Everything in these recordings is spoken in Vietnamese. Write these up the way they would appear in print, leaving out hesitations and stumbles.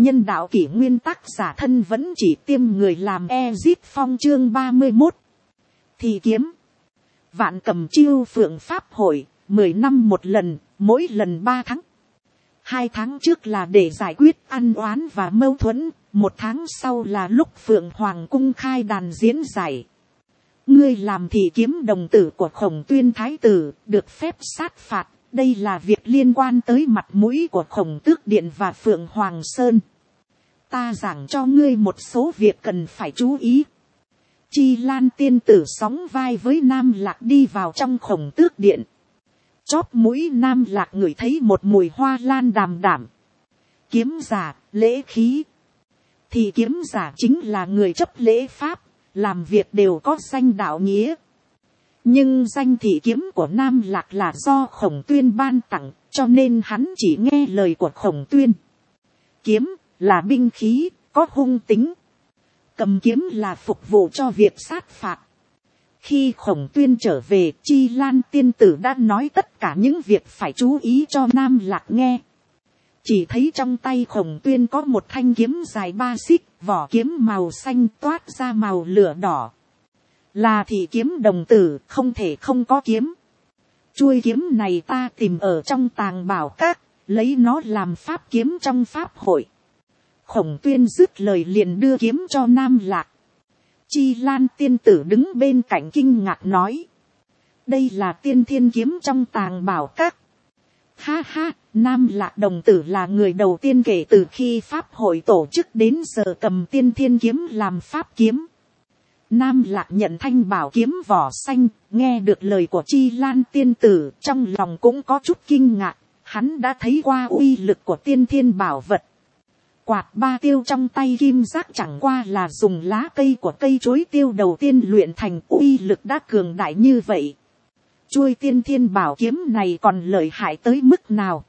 Nhân đạo kỷ nguyên tác giả thân vẫn chỉ tiêm người làm Ezit Phong chương 31. Thì kiếm. Vạn Cầm Chiêu Phượng Pháp hội, 10 năm một lần, mỗi lần 3 tháng. 2 tháng trước là để giải quyết ăn oán và mâu thuẫn, 1 tháng sau là lúc Phượng Hoàng cung khai đàn diễn giải. Ngươi làm thị kiếm đồng tử của Khổng Tuyên Thái tử, được phép sát phạt. Đây là việc liên quan tới mặt mũi của Khổng Tước Điện và Phượng Hoàng Sơn. Ta giảng cho ngươi một số việc cần phải chú ý. Chi Lan tiên tử sóng vai với Nam Lạc đi vào trong Khổng Tước Điện. Chóp mũi Nam Lạc ngửi thấy một mùi hoa lan đàm đảm. Kiếm giả, lễ khí. Thì kiếm giả chính là người chấp lễ pháp, làm việc đều có danh đạo nghĩa. Nhưng danh thị kiếm của Nam Lạc là do Khổng Tuyên ban tặng, cho nên hắn chỉ nghe lời của Khổng Tuyên. Kiếm là binh khí, có hung tính. Cầm kiếm là phục vụ cho việc sát phạt. Khi Khổng Tuyên trở về, Chi Lan tiên tử đã nói tất cả những việc phải chú ý cho Nam Lạc nghe. Chỉ thấy trong tay Khổng Tuyên có một thanh kiếm dài 3 xích, vỏ kiếm màu xanh toát ra màu lửa đỏ. Là thị kiếm đồng tử, không thể không có kiếm. Chuôi kiếm này ta tìm ở trong tàng bảo các, lấy nó làm pháp kiếm trong pháp hội. Khổng Tuyên dứt lời liền đưa kiếm cho Nam Lạc. Chi Lan tiên tử đứng bên cạnh kinh ngạc nói. Đây là tiên thiên kiếm trong tàng bảo các. Ha ha, Nam Lạc đồng tử là người đầu tiên kể từ khi pháp hội tổ chức đến giờ cầm tiên thiên kiếm làm pháp kiếm. Nam Lạc nhận thanh bảo kiếm vỏ xanh, nghe được lời của Chi Lan tiên tử, trong lòng cũng có chút kinh ngạc, hắn đã thấy qua uy lực của tiên thiên bảo vật. Quạt 3 tiêu trong tay kim giác chẳng qua là dùng lá cây của cây chuối tiêu đầu tiên luyện thành, uy lực đã cường đại như vậy. Chuôi tiên thiên bảo kiếm này còn lợi hại tới mức nào?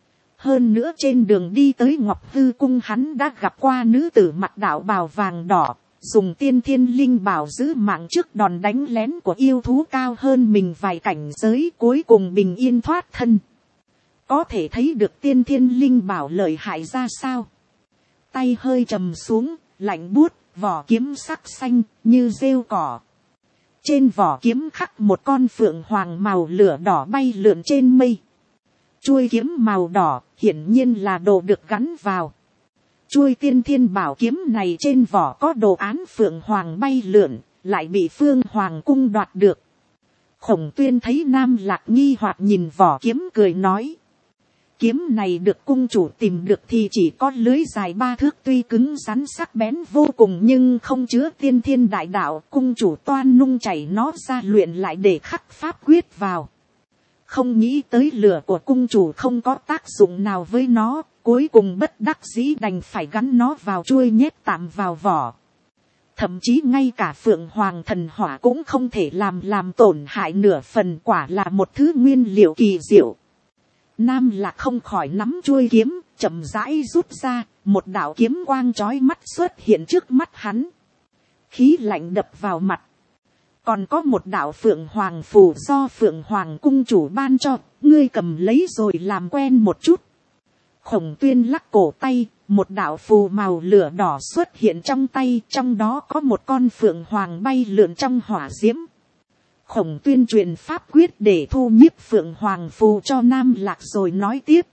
Hơn nữa trên đường đi tới Ngọc Hư Cung hắn đã gặp qua nữ tử mặc đạo bào vàng đỏ, dùng tiên thiên linh bảo giữ mạng trước đòn đánh lén của yêu thú cao hơn mình vài cảnh giới, cuối cùng bình yên thoát thân. Có thể thấy được tiên thiên linh bảo lợi hại ra sao. Tay hơi trầm xuống, lạnh buốt, vỏ kiếm sắc xanh như rêu cỏ. Trên vỏ kiếm khắc một con phượng hoàng màu lửa đỏ bay lượn trên mây. Chuôi kiếm màu đỏ hiển nhiên là đồ được gắn vào. Chuôi tiên thiên bảo kiếm này trên vỏ có đồ án phượng hoàng bay lượn, lại bị Phương Hoàng cung đoạt được. Khổng Tuyên thấy Nam Lạc nghi hoặc nhìn vỏ kiếm cười nói. Kiếm này được cung chủ tìm được thì chỉ có lưới dài 3 thước, tuy cứng rắn sắc bén vô cùng nhưng không chứa tiên thiên đại đạo. Cung chủ toan nung chảy nó ra luyện lại để khắc pháp quyết vào. Không nghĩ tới lửa của cung chủ không có tác dụng nào với nó, cuối cùng bất đắc dĩ đành phải gắn nó vào chuôi nhét tạm vào vỏ. Thậm chí ngay cả Phượng Hoàng thần hỏa cũng không thể làm tổn hại nửa phần, quả là một thứ nguyên liệu kỳ diệu. Nam Lạc không khỏi nắm chuôi kiếm, chậm rãi rút ra, một đạo kiếm quang chói mắt xuất hiện trước mắt hắn. Khí lạnh đập vào mặt. Còn có một đạo Phượng Hoàng phù do Phượng Hoàng cung chủ ban cho, ngươi cầm lấy rồi làm quen một chút. Khổng Tuyên lắc cổ tay, một đạo phù màu lửa đỏ xuất hiện trong tay, trong đó có một con Phượng Hoàng bay lượn trong hỏa diễm. Khổng Tuyên truyền pháp quyết để thu nhiếp Phượng Hoàng phù cho Nam Lạc rồi nói tiếp.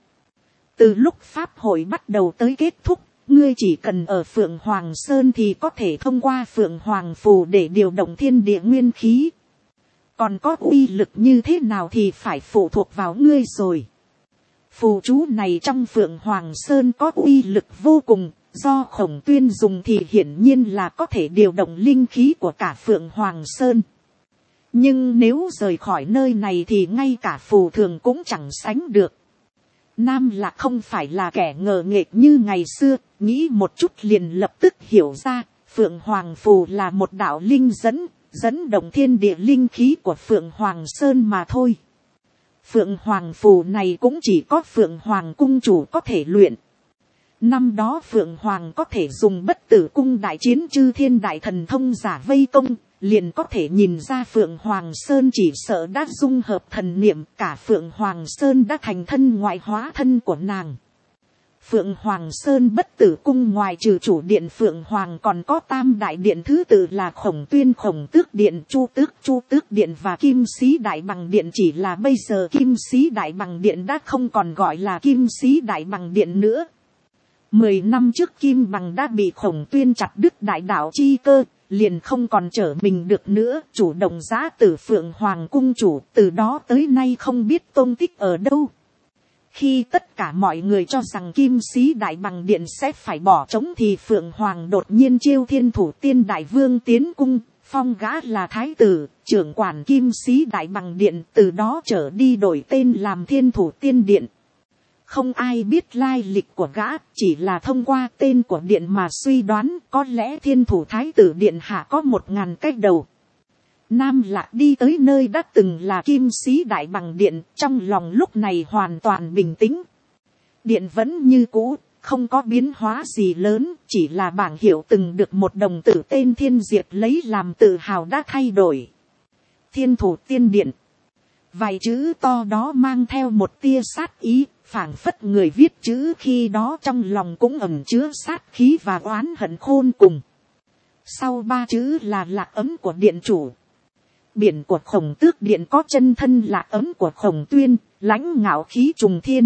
Từ lúc pháp hội bắt đầu tới kết thúc, ngươi chỉ cần ở Phượng Hoàng Sơn thì có thể thông qua Phượng Hoàng phù để điều động thiên địa nguyên khí. Còn có uy lực như thế nào thì phải phụ thuộc vào ngươi rồi. Phù chú này trong Phượng Hoàng Sơn có uy lực vô cùng, do Khổng Tuyên dùng thì hiển nhiên là có thể điều động linh khí của cả Phượng Hoàng Sơn. Nhưng nếu rời khỏi nơi này thì ngay cả phù thường cũng chẳng sánh được. Nam Lạc không phải là kẻ ngờ nghệch như ngày xưa, nghĩ một chút liền lập tức hiểu ra, Phượng Hoàng phù là một đạo linh dẫn động thiên địa linh khí của Phượng Hoàng Sơn mà thôi. Phượng Hoàng phù này cũng chỉ có Phượng Hoàng cung chủ có thể luyện. Năm đó Phượng Hoàng có thể dùng Bất Tử cung đại chiến chư thiên đại thần thông giả vây công, liền có thể nhìn ra Phượng Hoàng Sơn chỉ sợ đã dung hợp thần niệm, cả Phượng Hoàng Sơn đã thành thân ngoại hóa thân của nàng. Phượng Hoàng Sơn Bất Tử Cung ngoài trừ chủ điện Phượng Hoàng còn có tam đại điện thứ tự là Khổng Tuyên Khổng Tước Điện, Chu Tước Điện và Kim Sĩ Đại Bằng Điện. Chỉ là bây giờ Kim Sĩ Đại Bằng Điện đã không còn gọi là Kim Sĩ Đại Bằng Điện nữa. 10 năm trước Kim Bằng đã bị Khổng Tuyên chặt đứt đại đạo chi cơ, liền không còn trở mình được nữa, chủ động giã từ Phượng Hoàng cung chủ, từ đó tới nay không biết tung tích ở đâu. Khi tất cả mọi người cho rằng Kim Sĩ Đại Bằng Điện sẽ phải bỏ trống thì Phượng Hoàng đột nhiên chiêu Thiên Thủ Tiên Đại Vương tiến cung, phong gã là thái tử, trưởng quản Kim Sĩ Đại Bằng Điện, từ đó trở đi đổi tên làm Thiên Thủ Tiên Điện. Không ai biết lai lịch của gã, chỉ là thông qua tên của điện mà suy đoán có lẽ Thiên Thủ Thái tử Điện hạ có 1000 cái đầu. Nam Lạc đi tới nơi đã từng là Kim Sĩ Đại Bằng Điện, trong lòng lúc này hoàn toàn bình tĩnh. Điện vẫn như cũ, không có biến hóa gì lớn, chỉ là bảng hiệu từng được một đồng tử tên Thiên Diệp lấy làm tự hào đã thay đổi. Thiên Thủ Tiên Điện. Vài chữ to đó mang theo một tia sát ý, phảng phất người viết chữ khi đó trong lòng cũng ẩn chứa sát khí và oán hận khôn cùng. Sau 3 chữ là lạc ấm của điện chủ. Biển của Khổng Tước Điện có chân thân lạc ấm của Khổng Tuyên, lãnh ngạo khí trùng thiên.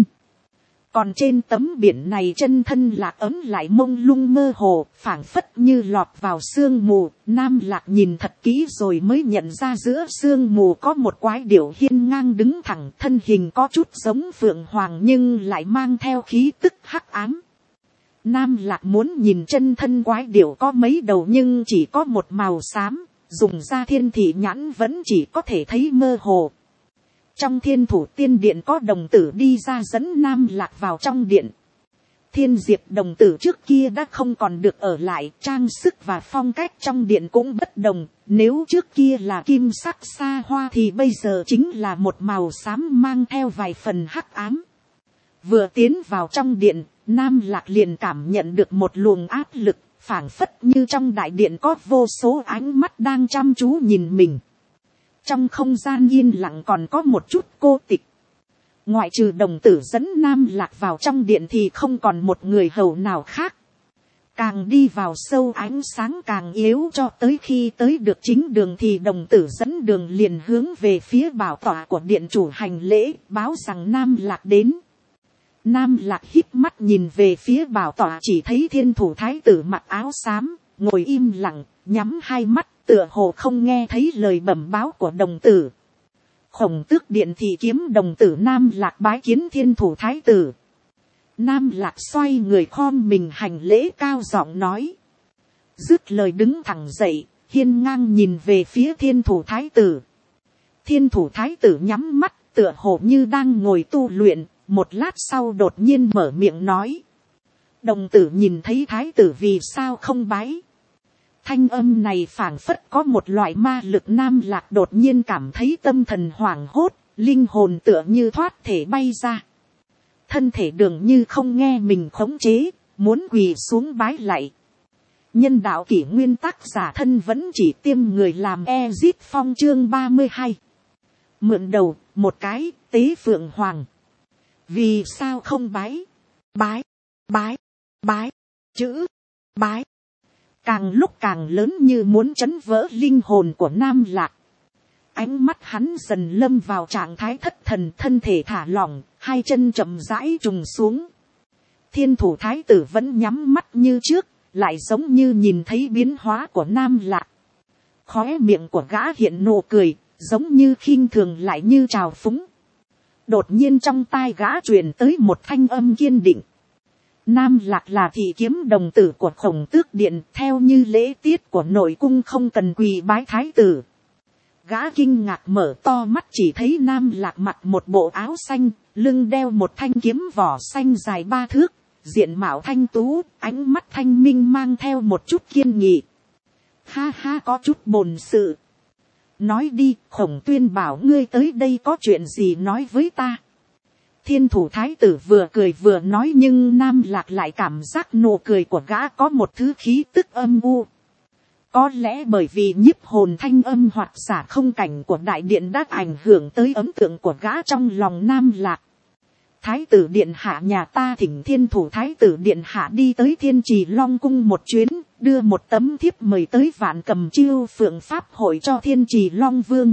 Còn trên tấm biển này chân thân lạc ấm lại mông lung mơ hồ, phảng phất như lọt vào sương mù. Nam Lạc nhìn thật kỹ rồi mới nhận ra giữa sương mù có một quái điểu hiên ngang đứng thẳng, thân hình có chút giống Phượng Hoàng nhưng lại mang theo khí tức hắc ám. Nam Lạc muốn nhìn chân thân quái điểu có mấy đầu nhưng chỉ có một màu xám, dùng ra thiên thị nhãn vẫn chỉ có thể thấy mơ hồ. Trong Thiên Thủ Tiên Điện có đồng tử đi ra dẫn Nam Lạc vào trong điện. Thiên Diệp đồng tử trước kia đã không còn được ở lại, trang sức và phong cách trong điện cũng bất đồng. Nếu trước kia là kim sắc xa hoa thì bây giờ chính là một màu xám mang theo vài phần hắc ám. Vừa tiến vào trong điện, Nam Lạc liền cảm nhận được một luồng áp lực, phảng phất như trong đại điện có vô số ánh mắt đang chăm chú nhìn mình. Trong không gian yên lặng còn có một chút cô tịch. Ngoại trừ đồng tử dẫn Nam Lạc vào trong điện thì không còn một người hầu nào khác. Càng đi vào sâu ánh sáng càng yếu, cho tới khi tới được chính đường thì đồng tử dẫn đường liền hướng về phía bảo tọa của điện chủ hành lễ, báo rằng Nam Lạc đến. Nam Lạc híp mắt nhìn về phía bảo tọa, chỉ thấy Thiên Thủ Thái tử mặc áo xám, ngồi im lặng, nhắm hai mắt, tựa hồ không nghe thấy lời bẩm báo của đồng tử. Khổng Tước Điện thị kiếm đồng tử Nam Lạc bái kiến Thiên Thủ Thái tử. Nam Lạc xoay người khom mình hành lễ, cao giọng nói. Dứt lời đứng thẳng dậy, hiên ngang nhìn về phía Thiên Thủ Thái tử. Thiên Thủ Thái tử nhắm mắt, tựa hồ như đang ngồi tu luyện, một lát sau đột nhiên mở miệng nói. Đồng tử nhìn thấy Thái tử vì sao không bái? Thanh âm này phảng phất có một loại ma lực. Nam Lạc đột nhiên cảm thấy tâm thần hoảng hốt, linh hồn tựa như thoát thể bay ra. Thân thể dường như không nghe mình khống chế, muốn quỳ xuống bái lạy. Nhân đạo kỷ nguyên tác giả thân vẫn chỉ tiêm người làm Ezit Phong chương 32. Mượn đầu, một cái, tế Phượng Hoàng. Vì sao không bái? Bái, bái, bái, chữ, bái. Càng lúc càng lớn như muốn chấn vỡ linh hồn của Nam Lạc. Ánh mắt hắn dần lâm vào trạng thái thất thần, thân thể thả lỏng, hai chân chậm rãi trùng xuống. Thiên Thủ Thái tử vẫn nhắm mắt như trước, lại giống như nhìn thấy biến hóa của Nam Lạc. Khóe miệng của gã hiện nụ cười, giống như khinh thường lại như trào phúng. Đột nhiên trong tai gã truyền tới một thanh âm kiên định. Nam Lạc là thị kiếm đồng tử của Khổng Tước Điện, theo như lễ tiết của nội cung không cần quỳ bái thái tử. Gã kinh ngạc mở to mắt, chỉ thấy Nam Lạc mặc một bộ áo xanh, lưng đeo một thanh kiếm vỏ xanh dài 3 thước, diện mạo thanh tú, ánh mắt thanh minh mang theo một chút kiên nghị. Ha ha, có chút bồn sự. Nói đi, Khổng Tuyên bảo ngươi tới đây có chuyện gì nói với ta. Thiên Thủ Thái tử vừa cười vừa nói, nhưng Nam Lạc lại cảm giác nụ cười của gã có một thứ khí tức âm u. Có lẽ bởi vì nhiếp hồn thanh âm hoặc giả không cảnh của đại điện đã ảnh hưởng tới ấn tượng của gã trong lòng Nam Lạc. Thái tử điện hạ, nhà ta thỉnh thiên thủ thái tử điện hạ đi tới Thiên Trì Long cung một chuyến, đưa một tấm thiếp mời tới Vạn Cầm Chiêu Phượng Pháp hội cho Thiên Trì Long vương.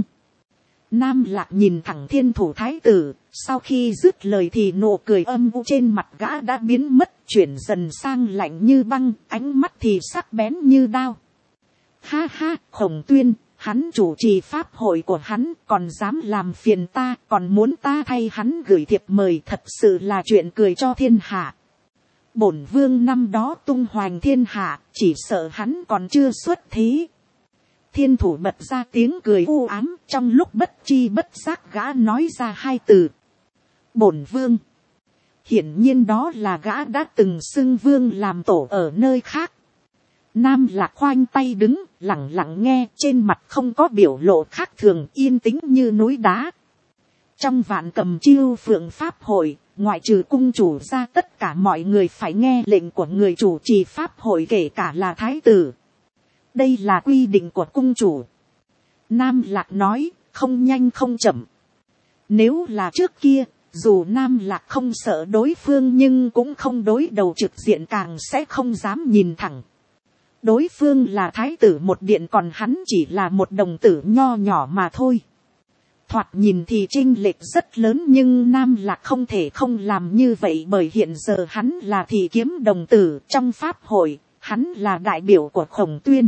Nam Lạc nhìn thẳng thiên thủ thái tử, sau khi dứt lời thì nụ cười âm u trên mặt gã đã biến mất, chuyển dần sang lạnh như băng, ánh mắt thì sắc bén như đao. Ha ha, Khổng Tuyên, hắn chủ trì pháp hội của hắn, còn dám làm phiền ta, còn muốn ta thay hắn gửi thiệp mời, thật sự là chuyện cười cho thiên hạ. Bổn vương năm đó tung hoành thiên hạ, chỉ sợ hắn còn chưa xuất thế. Thiên thủ bật ra tiếng cười u ám, trong lúc bất chi bất giác gã nói ra hai từ. Bổn vương. Hiển nhiên đó là gã đã từng xưng vương làm tổ ở nơi khác. Nam Lạc khoanh tay đứng, lặng lặng nghe, trên mặt không có biểu lộ khác thường, yên tĩnh như núi đá. Trong Vạn Cầm Chiêu Phượng Pháp hội, ngoại trừ cung chủ ra, tất cả mọi người phải nghe lệnh của người chủ trì pháp hội, kể cả là thái tử. Đây là quy định của cung chủ. Nam Lạc nói, không nhanh không chậm. Nếu là trước kia, dù Nam Lạc không sợ đối phương nhưng cũng không đối đầu trực diện, càng sẽ không dám nhìn thẳng. Đối phương là thái tử một điện, còn hắn chỉ là một đồng tử nho nhỏ mà thôi. Thoạt nhìn thì chênh lệch rất lớn, nhưng Nam Lạc không thể không làm như vậy, bởi hiện giờ hắn là thị kiếm đồng tử trong pháp hội, hắn là đại biểu của Khổng Tuyên.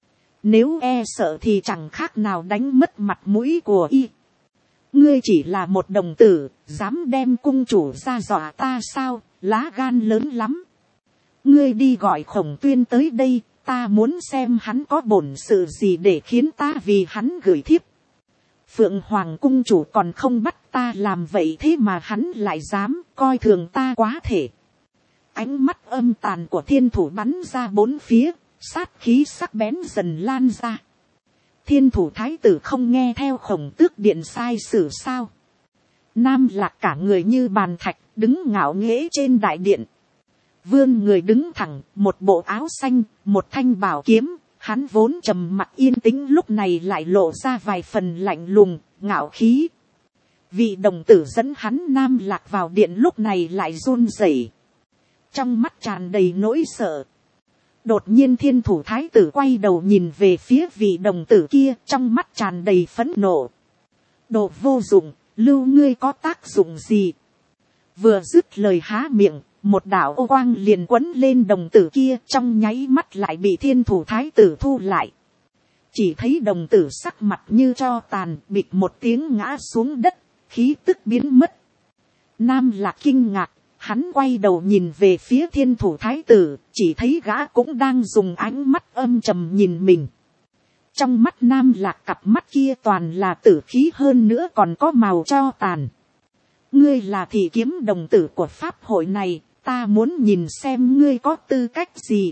Nếu e sợ thì chẳng khác nào đánh mất mặt mũi của y. Ngươi chỉ là một đồng tử, dám đem cung chủ ra dọa ta sao, lá gan lớn lắm. Ngươi đi gọi Khổng Tuyên tới đây, ta muốn xem hắn có bổn sự gì để khiến ta vì hắn gửi thiếp. Phượng Hoàng cung chủ còn không bắt ta làm vậy, thế mà hắn lại dám coi thường ta quá thể. Ánh mắt âm tàn của thiên thủ bắn ra bốn phía, sát khí sắc bén dần lan ra. Thiên thủ thái tử không nghe theo Khổng Tước điện sai sử sao? Nam Lạc cả người như bàn thạch, đứng ngạo nghễ trên đại điện. Vươn người đứng thẳng, một bộ áo xanh, một thanh bảo kiếm, hắn vốn trầm mặc yên tĩnh lúc này lại lộ ra vài phần lạnh lùng, ngạo khí. Vị đồng tử dẫn hắn Nam Lạc vào điện lúc này lại run rẩy, trong mắt tràn đầy nỗi sợ. Đột nhiên thiên thủ thái tử quay đầu nhìn về phía vị đồng tử kia, trong mắt tràn đầy phẫn nộ. Đồ vô dụng, lưu ngươi có tác dụng gì? Vừa dứt lời há miệng, một đạo ô quang liền quấn lên đồng tử kia, trong nháy mắt lại bị thiên thủ thái tử thu lại. Chỉ thấy đồng tử sắc mặt như tro tàn, bịch một tiếng ngã xuống đất, khí tức biến mất. Nam Lạc kinh ngạc, hắn quay đầu nhìn về phía thiên thủ thái tử, chỉ thấy gã cũng đang dùng ánh mắt âm trầm nhìn mình. Trong mắt Nam Lạc cặp mắt kia toàn là tử khí, hơn nữa còn có màu tro tàn. Ngươi là thị kiếm đồng tử của pháp hội này, ta muốn nhìn xem ngươi có tư cách gì.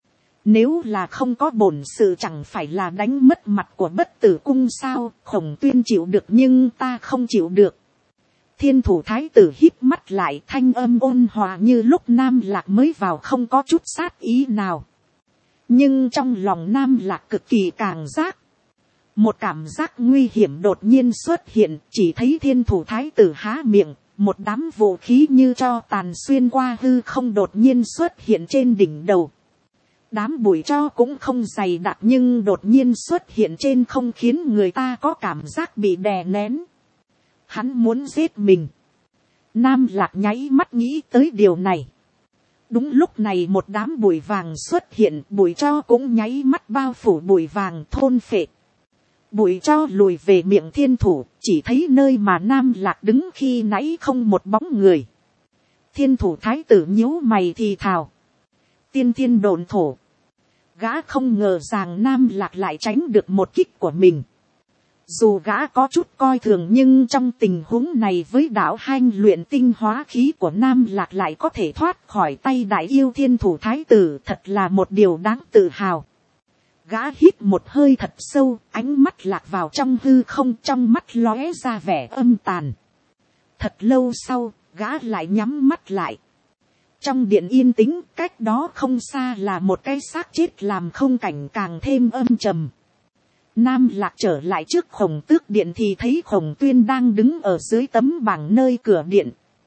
Nếu là không có bổn sự chẳng phải là đánh mất mặt của Bất Tử cung sao? Khổng Tuyên chịu được nhưng ta không chịu được. Thiên thủ thái tử híp mắt lại, thanh âm ôn hòa như lúc Nam Lạc mới vào, không có chút sát ý nào. Nhưng trong lòng Nam Lạc cực kỳ càng giác. Một cảm giác nguy hiểm đột nhiên xuất hiện, chỉ thấy thiên thủ thái tử há miệng, một đám vũ khí như tro tàn xuyên qua hư không đột nhiên xuất hiện trên đỉnh đầu. Đám bụi tro cũng không dày đặc nhưng đột nhiên xuất hiện trên không, khiến người ta có cảm giác bị đè nén. Hắn muốn giết mình. Nam Lạc nháy mắt nghĩ tới điều này. Đúng lúc này một đám bụi vàng xuất hiện, bụi tro cũng nháy mắt bao phủ bụi vàng, thôn phệ. Bụi tro lùi về miệng thiên thủ, chỉ thấy nơi mà Nam Lạc đứng khi nãy không một bóng người. Thiên thủ thái tử nhíu mày thì thào. Tiên thiên độn thổ. Gã không ngờ rằng Nam Lạc lại tránh được một kích của mình. Dù gã có chút coi thường nhưng trong tình huống này với đạo hanh luyện tinh hóa khí của Nam Lạc lại có thể thoát khỏi tay đại yêu thiên thủ thái tử, thật là một điều đáng tự hào. Gã hít một hơi thật sâu, ánh mắt lạc vào trong hư không, trong mắt lóe ra vẻ âm tàn. Thật lâu sau, gã lại nhắm mắt lại. Trong điện yên tĩnh, cách đó không xa là một cái xác chết làm không cảnh càng thêm âm trầm. Nam Lạc trở lại trước Khổng Tước điện thì thấy Khổng Tuyên đang đứng ở dưới tấm bảng nơi cửa điện.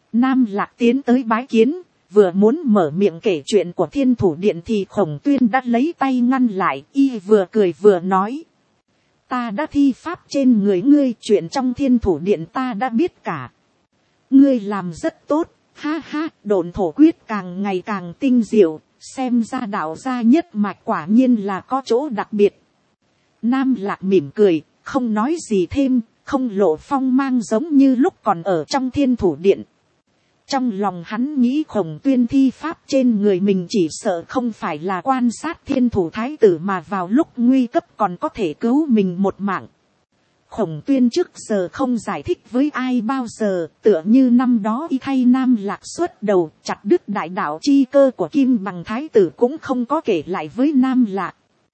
Nam Lạc tiến tới bái kiến, vừa muốn mở miệng kể chuyện của Thiên Thủ Điện thì Khổng Tuyên đã lấy tay ngăn lại, y vừa cười vừa nói. Ta đã thi pháp trên người ngươi, chuyện trong Thiên Thủ Điện ta đã biết cả. Ngươi làm rất tốt, ha ha, độn thổ quyết càng ngày càng tinh diệu, xem ra đạo gia nhất mạch quả nhiên là có chỗ đặc biệt. Nam Lạc mỉm cười, không nói gì thêm, không lộ phong mang giống như lúc còn ở trong Thiên Thủ Điện. Trong lòng hắn nghĩ Khổng Tuyên thi pháp trên người mình chỉ sợ không phải là quan sát Thiên Thủ Thái tử mà vào lúc nguy cấp còn có thể cứu mình một mạng. Khổng Tuyên trước giờ không giải thích với ai bao giờ, tựa như năm đó y thay Nam Lạc xuất đầu chặt đứt đại đạo chi cơ của Kim Bằng Thái tử cũng không có kể lại với Nam Lạc.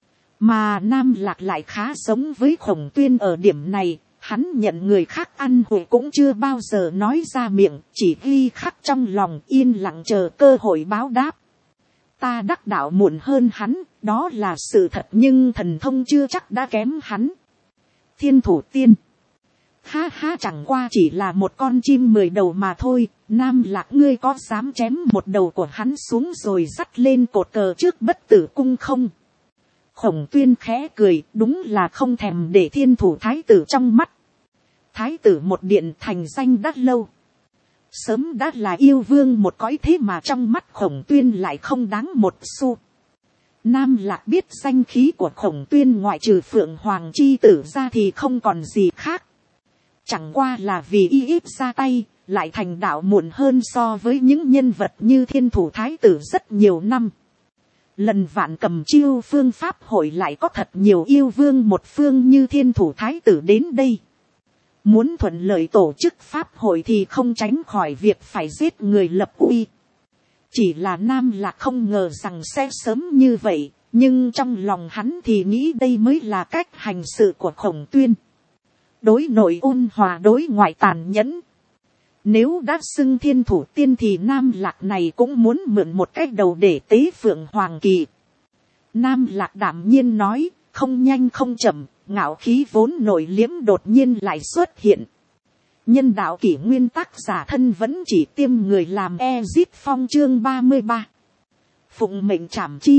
Mà Nam Lạc lại khá giống với Khổng Tuyên ở điểm này, hắn nhận người khác ăn hủi cũng chưa bao giờ nói ra miệng, chỉ ghi khắc trong lòng yên lặng chờ cơ hội báo đáp. Ta đắc đạo muộn hơn hắn, đó là sự thật, nhưng thần thông chưa chắc đã kém hắn. Thiên Thủ Tiên. Ha ha, chẳng qua chỉ là một con chim 10 đầu mà thôi, Nam Lạc ngươi có dám chém một đầu của hắn xuống rồi dắt lên cột cờ trước Bất Tử Cung không? Khổng Tuyên khẽ cười, đúng là không thèm để Thiên Thủ Thái tử trong mắt. Thái tử một điện thành danh đã lâu, sớm đã là yêu vương một cõi, thế mà trong mắt Khổng Tuyên lại không đáng một xu. Nam Lạc biết danh khí của Khổng Tuyên ngoại trừ Phượng Hoàng chi tử ra thì không còn gì khác. Chẳng qua là vì y ít ra tay, lại thành đạo muộn hơn so với những nhân vật như Thiên Thủ Thái tử rất nhiều năm. Lần Vạn Cầm Chiêu phương pháp hội lại có thật nhiều yêu vương một phương như Thiên Thủ Thái tử đến đây. Muốn thuận lợi tổ chức pháp hội thì không tránh khỏi việc phải giết người lập uy. Chỉ là Nam Lạc không ngờ rằng sẽ sớm như vậy, nhưng trong lòng hắn thì nghĩ đây mới là cách hành sự của Khổng Tuyên. Đối nội ôn hòa, đối ngoại tàn nhẫn. Nếu đã xưng Thiên Thủ Tiên thì Nam Lạc này cũng muốn mượn một cách đầu để tế Phượng Hoàng Kỳ. Nam Lạc đảm nhiên nói, không nhanh không chậm, ngạo khí vốn nội liếm đột nhiên lại xuất hiện. Nhân đạo kỷ nguyên tác giả thân vẫn chỉ tiêm người làm Ezit Phong chương 33. Phụng mệnh trảm chi.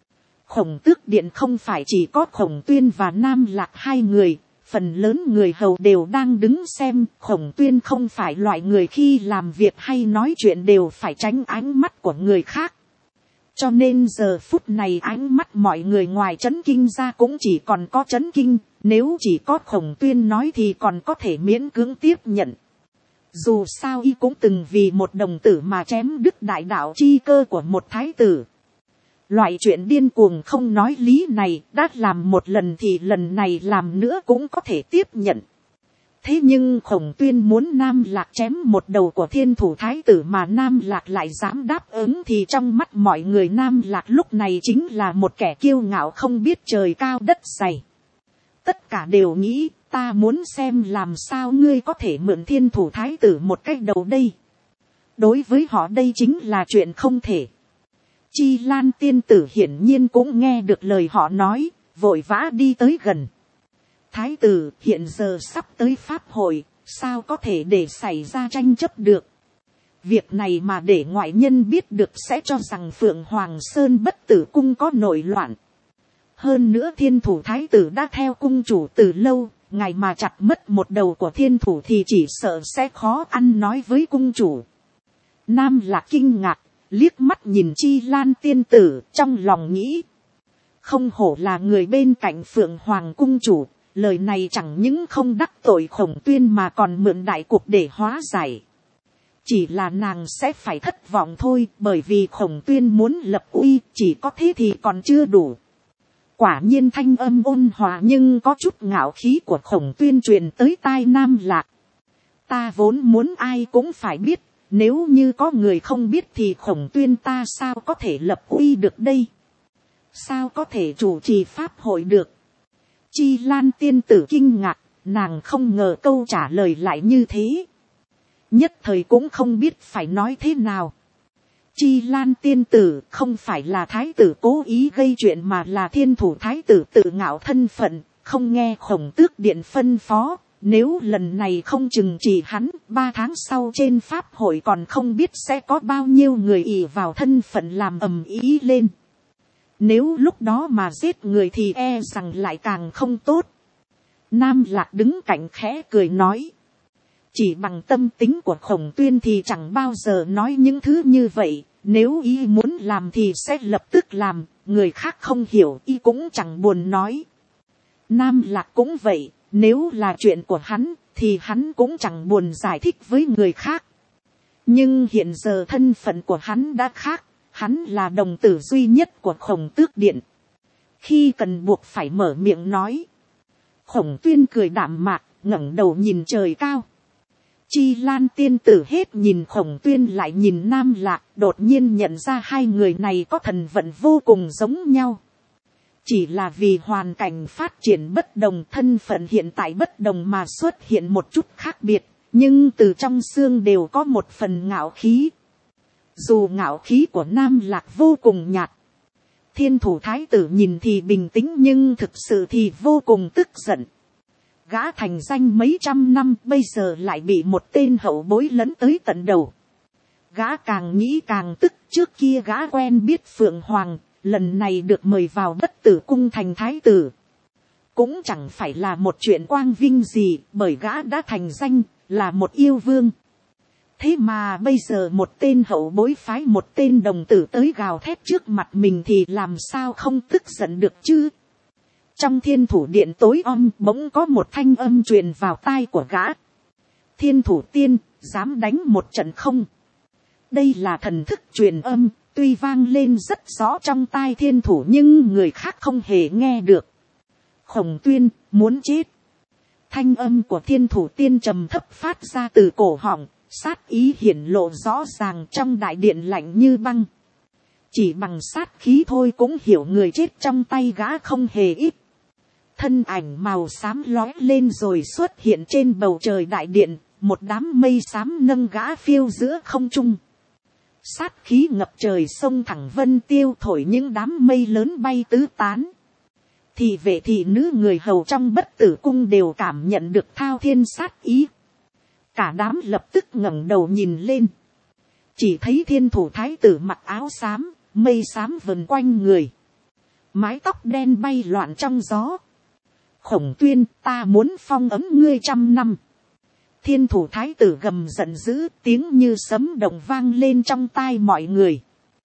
Khổng Tước Điện không phải chỉ có Khổng Tuyên và Nam Lạc hai người, phần lớn người hầu đều đang đứng xem. Khổng Tuyên không phải loại người khi làm việc hay nói chuyện đều phải tránh ánh mắt của người khác. Cho nên giờ phút này ánh mắt mọi người ngoài chấn kinh ra cũng chỉ còn có chấn kinh, nếu chỉ có Khổng Tuyên nói thì còn có thể miễn cưỡng tiếp nhận. Dù sao y cũng từng vì một đồng tử mà chém đứt đại đạo chi cơ của một thái tử. Loại chuyện điên cuồng không nói lý này đã làm một lần thì lần này làm nữa cũng có thể tiếp nhận. Thế nhưng Khổng Tuyên muốn Nam Lạc chém một đầu của Thiên Thủ Thái tử mà Nam Lạc lại dám đáp ứng thì trong mắt mọi người Nam Lạc lúc này chính là một kẻ kiêu ngạo không biết trời cao đất dày. Tất cả đều nghĩ, ta muốn xem làm sao ngươi có thể mượn Thiên Thủ Thái tử một cách đầu đây. Đối với họ đây chính là chuyện không thể. Chi Lan tiên tử hiển nhiên cũng nghe được lời họ nói, vội vã đi tới gần. Thái tử, hiện giờ sắp tới pháp hội, sao có thể để xảy ra tranh chấp được. Việc này mà để ngoại nhân biết được sẽ cho rằng Phượng Hoàng Sơn Bất Tử Cung có nội loạn. Hơn nữa Thiên Thủ Thái tử đã theo cung chủ từ lâu, ngày mà chặt mất một đầu của Thiên Thủ thì chỉ sợ sẽ khó ăn nói với cung chủ. Nam Lạc kinh ngạc, liếc mắt nhìn Chi Lan tiên tử, trong lòng nghĩ. Không hổ là người bên cạnh Phượng Hoàng cung chủ, lời này chẳng những không đắc tội Khổng Tuyên mà còn mượn đại cục để hóa giải. Chỉ là nàng sẽ phải thất vọng thôi, bởi vì Khổng Tuyên muốn lập uy, chỉ có thế thì còn chưa đủ. Quả nhiên thanh âm ôn hòa nhưng có chút ngạo khí của Khổng Tuyên truyền tới tai Nam Lạc. Ta vốn muốn ai cũng phải biết, nếu như có người không biết thì Khổng Tuyên ta sao có thể lập uy được đây? Sao có thể chủ trì pháp hội được? Chi Lan tiên tử kinh ngạc, nàng không ngờ câu trả lời lại như thế. Nhất thời cũng không biết phải nói thế nào. Chi Lan tiên tử không phải là thái tử cố ý gây chuyện mà là Thiên Thủ Thái tử tự ngạo thân phận, không nghe Khổng Tước Điện phân phó, Nếu lần này không trừng trị hắn, 3 tháng sau trên pháp hội còn không biết sẽ có bao nhiêu người ỷ vào thân phận làm ầm ĩ lên. Nếu lúc đó mà giết người thì e rằng lại càng không tốt. Nam Lạc đứng cạnh khẽ cười nói. Chỉ bằng tâm tính của Khổng Tuyên thì chẳng bao giờ nói những thứ như vậy. Nếu y muốn làm thì sẽ lập tức làm, người khác không hiểu y cũng chẳng buồn nói. Nam Lạc cũng vậy, nếu là chuyện của hắn thì hắn cũng chẳng buồn giải thích với người khác. Nhưng hiện giờ thân phận của hắn đã khác, hắn là đồng tử duy nhất của Khổng Tước Điện. Khi cần buộc phải mở miệng nói. Khổng Tuyên cười đạm mạc, ngẩng đầu nhìn trời cao. Chi Lan tiên tử hết nhìn Khổng Tuyên lại nhìn Nam Lạc, đột nhiên nhận ra hai người này có thần vận vô cùng giống nhau. Chỉ là vì hoàn cảnh phát triển bất đồng, thân phận hiện tại bất đồng mà xuất hiện một chút khác biệt, nhưng từ trong xương đều có một phần ngạo khí. Dù ngạo khí của Nam Lạc vô cùng nhạt, Thiên Thủ Thái tử nhìn thì bình tĩnh nhưng thực sự thì vô cùng tức giận. Gã thành danh mấy trăm năm bây giờ lại bị một tên hậu bối lấn tới tận đầu. Gã càng nghĩ càng tức, trước kia gã quen biết Phượng Hoàng, lần này được mời vào Bất Tử Cung thành thái tử. Cũng chẳng phải là một chuyện quang vinh gì, bởi gã đã thành danh, là một yêu vương. Thế mà bây giờ một tên hậu bối phái một tên đồng tử tới gào thét trước mặt mình thì làm sao không tức giận được chứ. Trong Thiên Thủ Điện tối om bỗng có một thanh âm truyền vào tai của gã. Thiên Thủ Tiên, dám đánh một trận không? Đây là thần thức truyền âm, tuy vang lên rất rõ trong tai Thiên Thủ nhưng người khác không hề nghe được. Khổng Tuyên, muốn chết. Thanh âm của Thiên Thủ Tiên trầm thấp phát ra từ cổ họng, sát ý hiển lộ rõ ràng trong đại điện lạnh như băng. Chỉ bằng sát khí thôi cũng hiểu người chết trong tay gã không hề ít. Thân ảnh màu xám lóe lên rồi xuất hiện trên bầu trời đại điện, một đám mây xám nâng gã phiêu giữa không trung. Sát khí ngập trời sông thẳng vân tiêu thổi những đám mây lớn bay tứ tán. Thị vệ thị nữ người hầu trong Bất Tử Cung đều cảm nhận được thao thiên sát ý. Cả đám lập tức ngẩng đầu nhìn lên. Chỉ thấy Thiên Thủ Thái tử mặc áo xám, mây xám vần quanh người. Mái tóc đen bay loạn trong gió. Khổng Tuyên, ta muốn phong ấm ngươi 100 năm. Thiên Thủ Thái tử gầm giận dữ, tiếng như sấm động vang lên trong tai mọi người.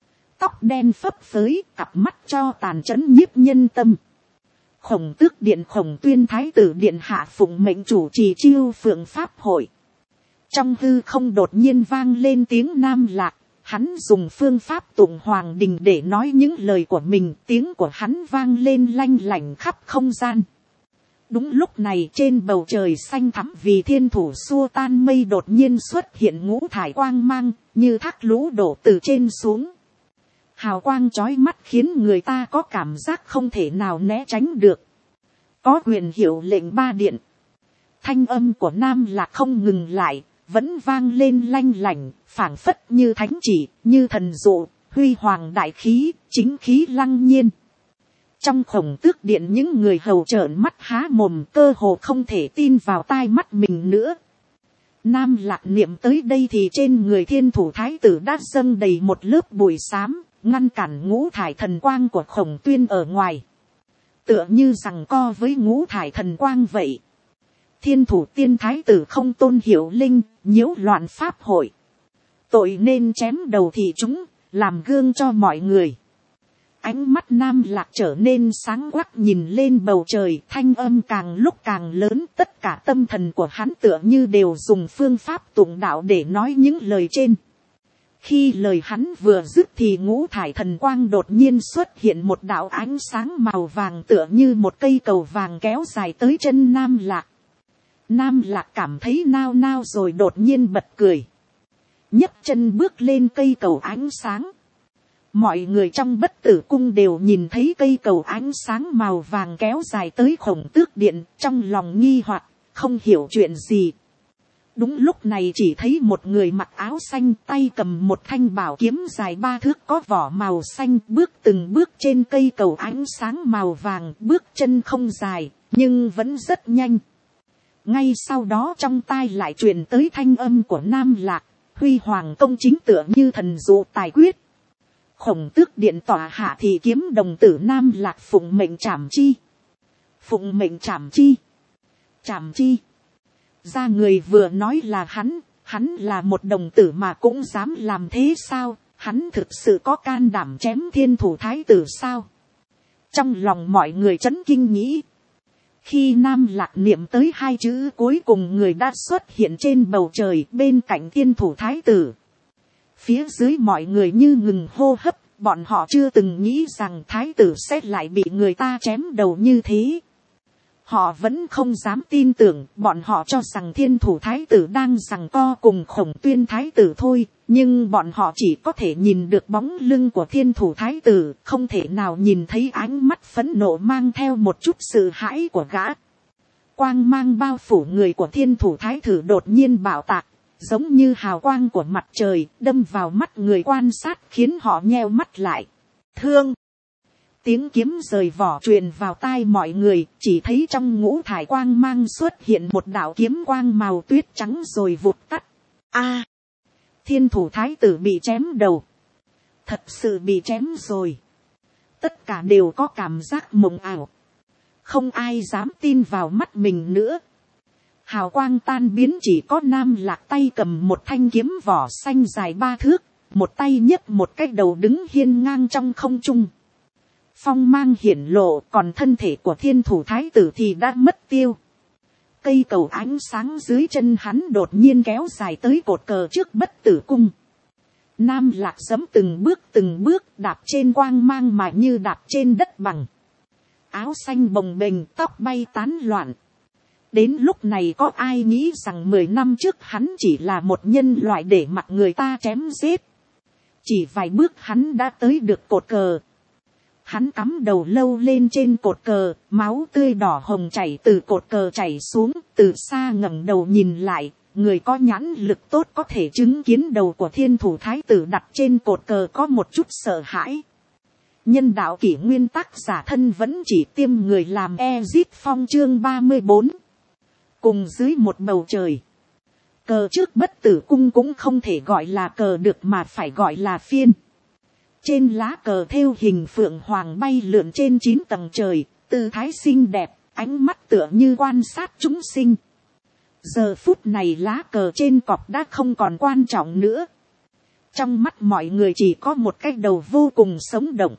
Tóc đen phấp phới, cặp mắt cho tàn chấn nhiếp nhân tâm. Khổng Tước Điện Khổng Tuyên Thái tử điện hạ phụng mệnh chủ trì chiêu phượng pháp hội. Trong hư không đột nhiên vang lên tiếng Nam Lạc, hắn dùng phương pháp tụng hoàng đình để nói những lời của mình, tiếng của hắn vang lên lanh lảnh khắp không gian. Đúng lúc này trên bầu trời xanh thẳm vì Thiên Thủ xua tan mây đột nhiên xuất hiện ngũ thải quang mang, như thác lũ đổ từ trên xuống. Hào quang chói mắt khiến người ta có cảm giác không thể nào né tránh được. Có quyền hiệu lệnh 3 điện. Thanh âm của Nam Lạc không ngừng lại, vẫn vang lên lanh lảnh, phảng phất như thánh chỉ, như thần dụ, huy hoàng đại khí, chính khí lăng nhiên. Trong Khổng Tước Điện những người hầu trợn mắt há mồm, cơ hồ không thể tin vào tai mắt mình nữa. Nam Lạc niệm tới đây thì trên người Thiên Thủ Thái tử đã dâng đầy một lớp bụi xám, ngăn cản ngũ thải thần quang của Khổng Tuyên ở ngoài. Tựa như giằng co với ngũ thải thần quang vậy. Thiên Thủ Tiên Thái tử không tôn hiệu linh, nhiễu loạn pháp hội. Tội nên chém đầu thị chúng, làm gương cho mọi người. Ánh mắt Nam Lạc trở nên sáng quắc nhìn lên bầu trời, thanh âm càng lúc càng lớn, tất cả tâm thần của hắn tựa như đều dùng phương pháp tụng đạo để nói những lời trên. Khi lời hắn vừa dứt thì ngũ thải thần quang đột nhiên xuất hiện một đạo ánh sáng màu vàng tựa như một cây cầu vàng kéo dài tới chân Nam Lạc. Nam Lạc cảm thấy nao nao rồi đột nhiên bật cười. Nhấc chân bước lên cây cầu ánh sáng. Mọi người trong Bất Tử Cung đều nhìn thấy cây cầu ánh sáng màu vàng kéo dài tới Khổng Tước Điện, trong lòng nghi hoặc, không hiểu chuyện gì. Đúng lúc này chỉ thấy một người mặc áo xanh, tay cầm một thanh bảo kiếm dài 3 thước có vỏ màu xanh, bước từng bước trên cây cầu ánh sáng màu vàng, bước chân không dài, nhưng vẫn rất nhanh. ngay sau đó trong tai lại truyền tới thanh âm của Nam Lạc, huy hoàng công chính tựa như thần dụ tài quyết. Khổng Tước điện tỏa hạ thì kiếm đồng tử Nam Lạc phụng mệnh trảm chi. Phụng mệnh trảm chi. Trảm chi. Ra người vừa nói là hắn là một đồng tử mà cũng dám làm thế sao, hắn thực sự có can đảm chém Thiên Thủ thái tử sao. Trong lòng mọi người chấn kinh nghĩ. Khi Nam Lạc niệm tới hai chữ cuối cùng, người đã xuất hiện trên bầu trời bên cạnh Thiên Thủ thái tử. Phía dưới mọi người như ngừng hô hấp, bọn họ chưa từng nghĩ rằng thái tử sẽ lại bị người ta chém đầu như thế. Họ vẫn không dám tin tưởng, bọn họ cho rằng Thiên Thủ thái tử đang giằng co cùng Khổng Tuyên thái tử thôi, nhưng bọn họ chỉ có thể nhìn được bóng lưng của Thiên Thủ thái tử, không thể nào nhìn thấy ánh mắt phẫn nộ mang theo một chút sợ hãi của gã. Quang mang bao phủ người của Thiên Thủ thái tử đột nhiên bạo tạc, giống như hào quang của mặt trời đâm vào mắt người quan sát, khiến họ nheo mắt lại. Thương! Tiếng kiếm rời vỏ truyền vào tai mọi người, chỉ thấy trong ngũ thải quang mang xuất hiện một đạo kiếm quang màu tuyết trắng rồi vụt tắt. A! Thiên Thủ thái tử bị chém đầu. Thật sự bị chém rồi. Tất cả đều có cảm giác mộng ảo. Không ai dám tin vào mắt mình nữa. Hào quang tan biến, chỉ có Nam Lạc tay cầm một thanh kiếm vỏ xanh dài 3 thước, một tay nhấc một cái đầu đứng hiên ngang trong không trung. Phong mang hiển lộ, còn thân thể của Thiên Thủ thái tử thì đã mất tiêu. Cây cầu ánh sáng dưới chân hắn đột nhiên kéo dài tới cột cờ trước Bất Tử cung. Nam Lạc giẫm từng bước đạp trên quang mang mà như đạp trên đất bằng. Áo xanh bồng bềnh, tóc bay tán loạn. Đến lúc này có ai nghĩ rằng 10 năm trước hắn chỉ là một nhân loại để mặc người ta chém giết. Chỉ vài bước hắn đã tới được cột cờ. Hắn cắm đầu lâu lên trên cột cờ, máu tươi đỏ hồng chảy từ cột cờ chảy xuống, từ xa ngẩng đầu nhìn lại, người có nhãn lực tốt có thể chứng kiến đầu của Thiên Thủ thái tử đặt trên cột cờ có một chút sợ hãi. Nhân đạo kỷ nguyên tác giả thân vẫn chỉ tiêm người làm Ezit Phong chương 34. Cùng dưới một bầu trời. Cờ trước Bất Tử cung cũng không thể gọi là cờ được mà phải gọi là phiên. Trên lá cờ thêu hình phượng hoàng bay lượn trên 9 tầng trời, tư thái xinh đẹp, ánh mắt tựa như quan sát chúng sinh. Giờ phút này lá cờ trên cọp đã không còn quan trọng nữa. Trong mắt mọi người chỉ có một cái đầu vô cùng sống động.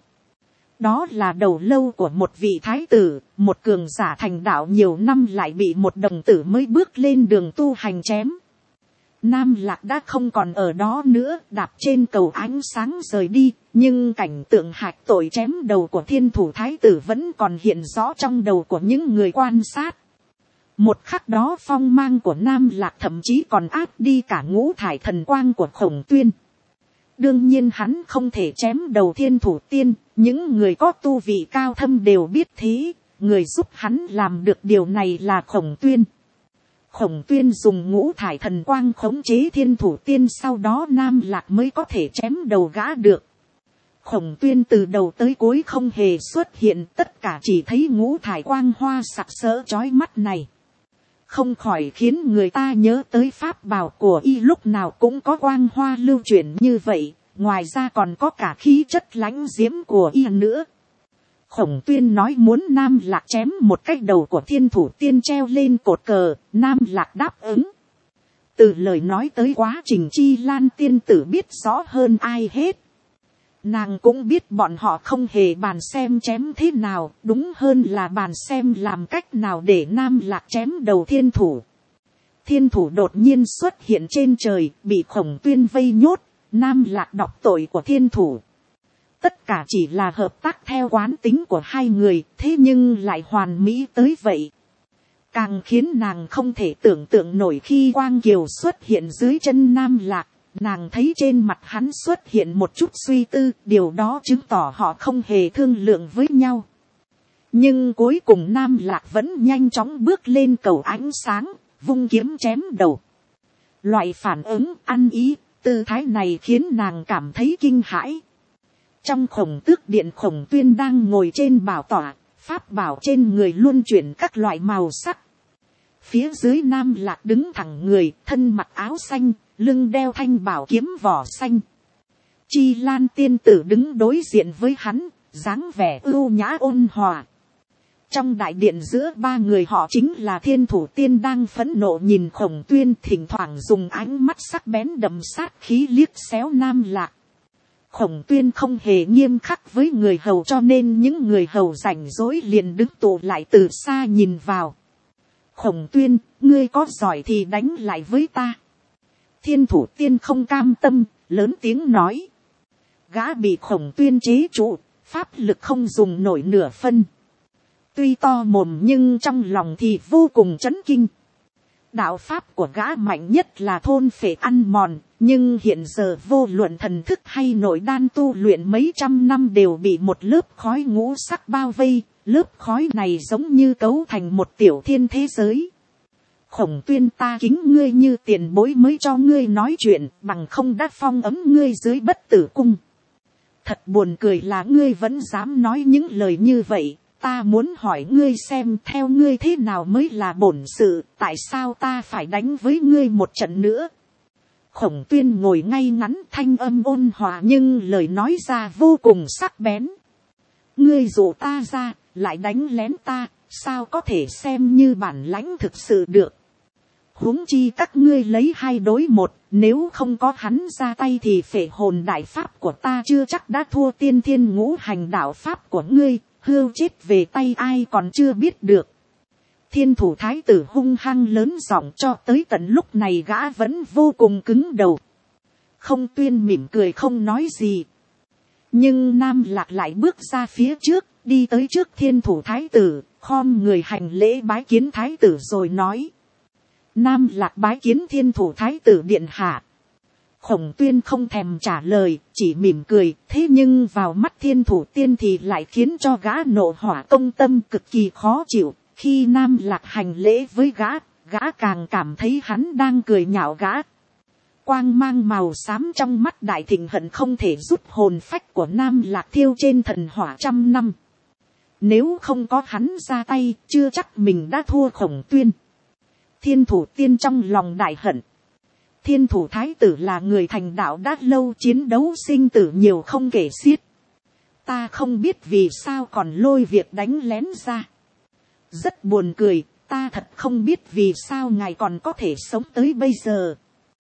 Đó là đầu lâu của một vị thái tử, một cường giả thành đạo nhiều năm lại bị một đồng tử mới bước lên đường tu hành chém. Nam Lạc đã không còn ở đó nữa, đạp trên cầu ánh sáng rời đi, nhưng cảnh tượng hạch tội chém đầu của Thiên Thủ thái tử vẫn còn hiện rõ trong đầu của những người quan sát. Một khắc đó phong mang của Nam Lạc thậm chí còn áp đi cả ngũ thải thần quang của Khổng Tuyên. Đương nhiên hắn không thể chém đầu Thiên Thủ tiên, những người có tu vị cao thâm đều biết thế, người giúp hắn làm được điều này là Khổng Tuyên. Khổng Tuyên dùng ngũ thải thần quang khống chế Thiên Thủ tiên, sau đó Nam Lạc mới có thể chém đầu gã được. Khổng Tuyên từ đầu tới cuối không hề xuất hiện, tất cả chỉ thấy ngũ thải quang hoa sặc sỡ chói mắt này. Không khỏi khiến người ta nhớ tới pháp bảo của y lúc nào cũng có quang hoa lưu chuyển như vậy, ngoài ra còn có cả khí chất lãnh diễm của y nữa. Khổng Tuyên nói muốn Nam Lạc chém một cái đầu của Thiên Thủ tiên treo lên cột cờ, Nam Lạc đáp ứng. Từ lời nói tới quá trình Chi Lan tiên tử biết rõ hơn ai hết. Nàng cũng biết bọn họ không hề bàn xem chém thế nào, đúng hơn là bàn xem làm cách nào để Nam Lạc chém đầu Thiên Thủ. Thiên Thủ đột nhiên xuất hiện trên trời, bị Khổng Tuyên vây nhốt, Nam Lạc đọc tội của Thiên Thủ. Tất cả chỉ là hợp tác theo quán tính của hai người, thế nhưng lại hoàn mỹ tới vậy. Càng khiến nàng không thể tưởng tượng nổi khi Quang Kiều xuất hiện dưới chân Nam Lạc. Nàng thấy trên mặt hắn xuất hiện một chút suy tư, điều đó chứng tỏ họ không hề thương lượng với nhau. Nhưng cuối cùng Nam Lạc vẫn nhanh chóng bước lên cầu ánh sáng, vung kiếm chém đầu. Loại phản ứng ăn ý, tư thái này khiến nàng cảm thấy kinh hãi. Trong Khổng Tước điện, Khổng Tuyên đang ngồi trên bảo tọa, pháp bảo trên người luân chuyển các loại màu sắc. Phía dưới Nam Lạc đứng thẳng người, thân mặc áo xanh, lưng đeo thanh bảo kiếm vỏ xanh. Chi Lan tiên tử đứng đối diện với hắn, dáng vẻ ưu nhã ôn hòa. Trong đại điện giữa ba người họ chính là Thiên Thủ Tiên đang phẫn nộ nhìn Khổng Tuyên, thỉnh thoảng dùng ánh mắt sắc bén đậm sát khí liếc xéo Nam Lạc. Khổng Tuyên không hề nghiêm khắc với người hầu, cho nên những người hầu rảnh rỗi liền đứng tụ lại từ xa nhìn vào. Khổng Tuyên, ngươi có giỏi thì đánh lại với ta. Thiên Thủ Tiên không cam tâm, lớn tiếng nói. Gã bị Khổng Tuyên chế trụ, pháp lực không dùng nổi nửa phân. Tuy to mồm nhưng trong lòng thì vô cùng chấn kinh. Đạo pháp của gã mạnh nhất là thôn phệ ăn mòn, nhưng hiện giờ vô luận thần thức hay nội đan tu luyện mấy trăm năm đều bị một lớp khói ngũ sắc bao vây. Lớp khói này giống như cấu thành một tiểu thiên thế giới. Khổng Tuyên, ta kính ngươi như tiền bối mới cho ngươi nói chuyện, bằng không đã phong ấm ngươi dưới Bất Tử Cung. Thật buồn cười là ngươi vẫn dám nói những lời như vậy. Ta muốn hỏi ngươi xem theo ngươi thế nào mới là bổn sự, tại sao ta phải đánh với ngươi một trận nữa. Khổng Tuyên ngồi ngay ngắn, thanh âm ôn hòa nhưng lời nói ra vô cùng sắc bén. Ngươi dụ ta ra, lại đánh lén ta, sao có thể xem như bản lãnh thực sự được. Huống chi các ngươi lấy 2 đối 1, nếu không có hắn ra tay thì phệ hồn đại pháp của ta chưa chắc đã thua tiên thiên ngũ hành đạo pháp của ngươi, hưu chết về tay ai còn chưa biết được. Thiên Thủ Thái tử hung hăng lớn giọng, cho tới tận lúc này gã vẫn vô cùng cứng đầu. Không Tuyên mỉm cười không nói gì. Nhưng Nam Lạc lại bước ra phía trước, đi tới trước Thiên Thủ Thái tử, khom người hành lễ bái kiến Thái tử rồi nói. Nam Lạc bái kiến Thiên Thủ Thái tử điện hạ. Khổng Tuyên không thèm trả lời, chỉ mỉm cười, thế nhưng vào mắt Thiên Thủ Tiên thì lại khiến cho gã nộ hỏa công tâm cực kỳ khó chịu. Khi Nam Lạc hành lễ với gã càng cảm thấy hắn đang cười nhạo gã. Quang mang màu xám trong mắt đại thịnh hận không thể rút hồn phách của Nam Lạc thiêu trên thần hỏa 100 năm. Nếu không có hắn ra tay, chưa chắc mình đã thua Khổng Tuyên. Thiên Thủ Tiên trong lòng đại hận. Thiên Thủ Thái tử là người thành đạo đã lâu, chiến đấu sinh tử nhiều không kể xiết. Ta không biết vì sao còn lôi việc đánh lén ra. Rất buồn cười, ta thật không biết vì sao ngài còn có thể sống tới bây giờ.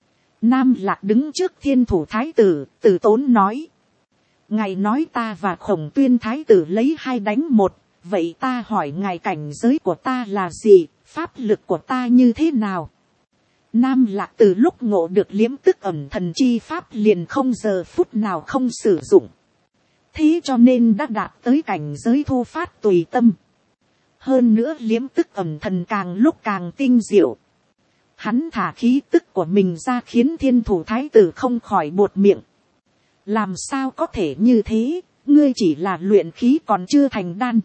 Nam Lạc đứng trước Thiên Thủ Thái tử, từ tốn nói. Ngài nói ta và Khổng Tuyên Thái tử lấy 2 đánh 1, vậy ta hỏi ngài cảnh giới của ta là gì, pháp lực của ta như thế nào? Nam Lạc từ lúc ngộ được liễm tức ẩm thần chi pháp liền không giờ phút nào không sử dụng. Thế cho nên đã đạt tới cảnh giới thu phát tùy tâm. Hơn nữa liễm tức ẩm thần càng lúc càng tinh diệu. Hắn thả khí tức của mình ra khiến Thiên Thủ Thái tử không khỏi buột miệng. Làm sao có thể như thế, ngươi chỉ là luyện khí còn chưa thành đan.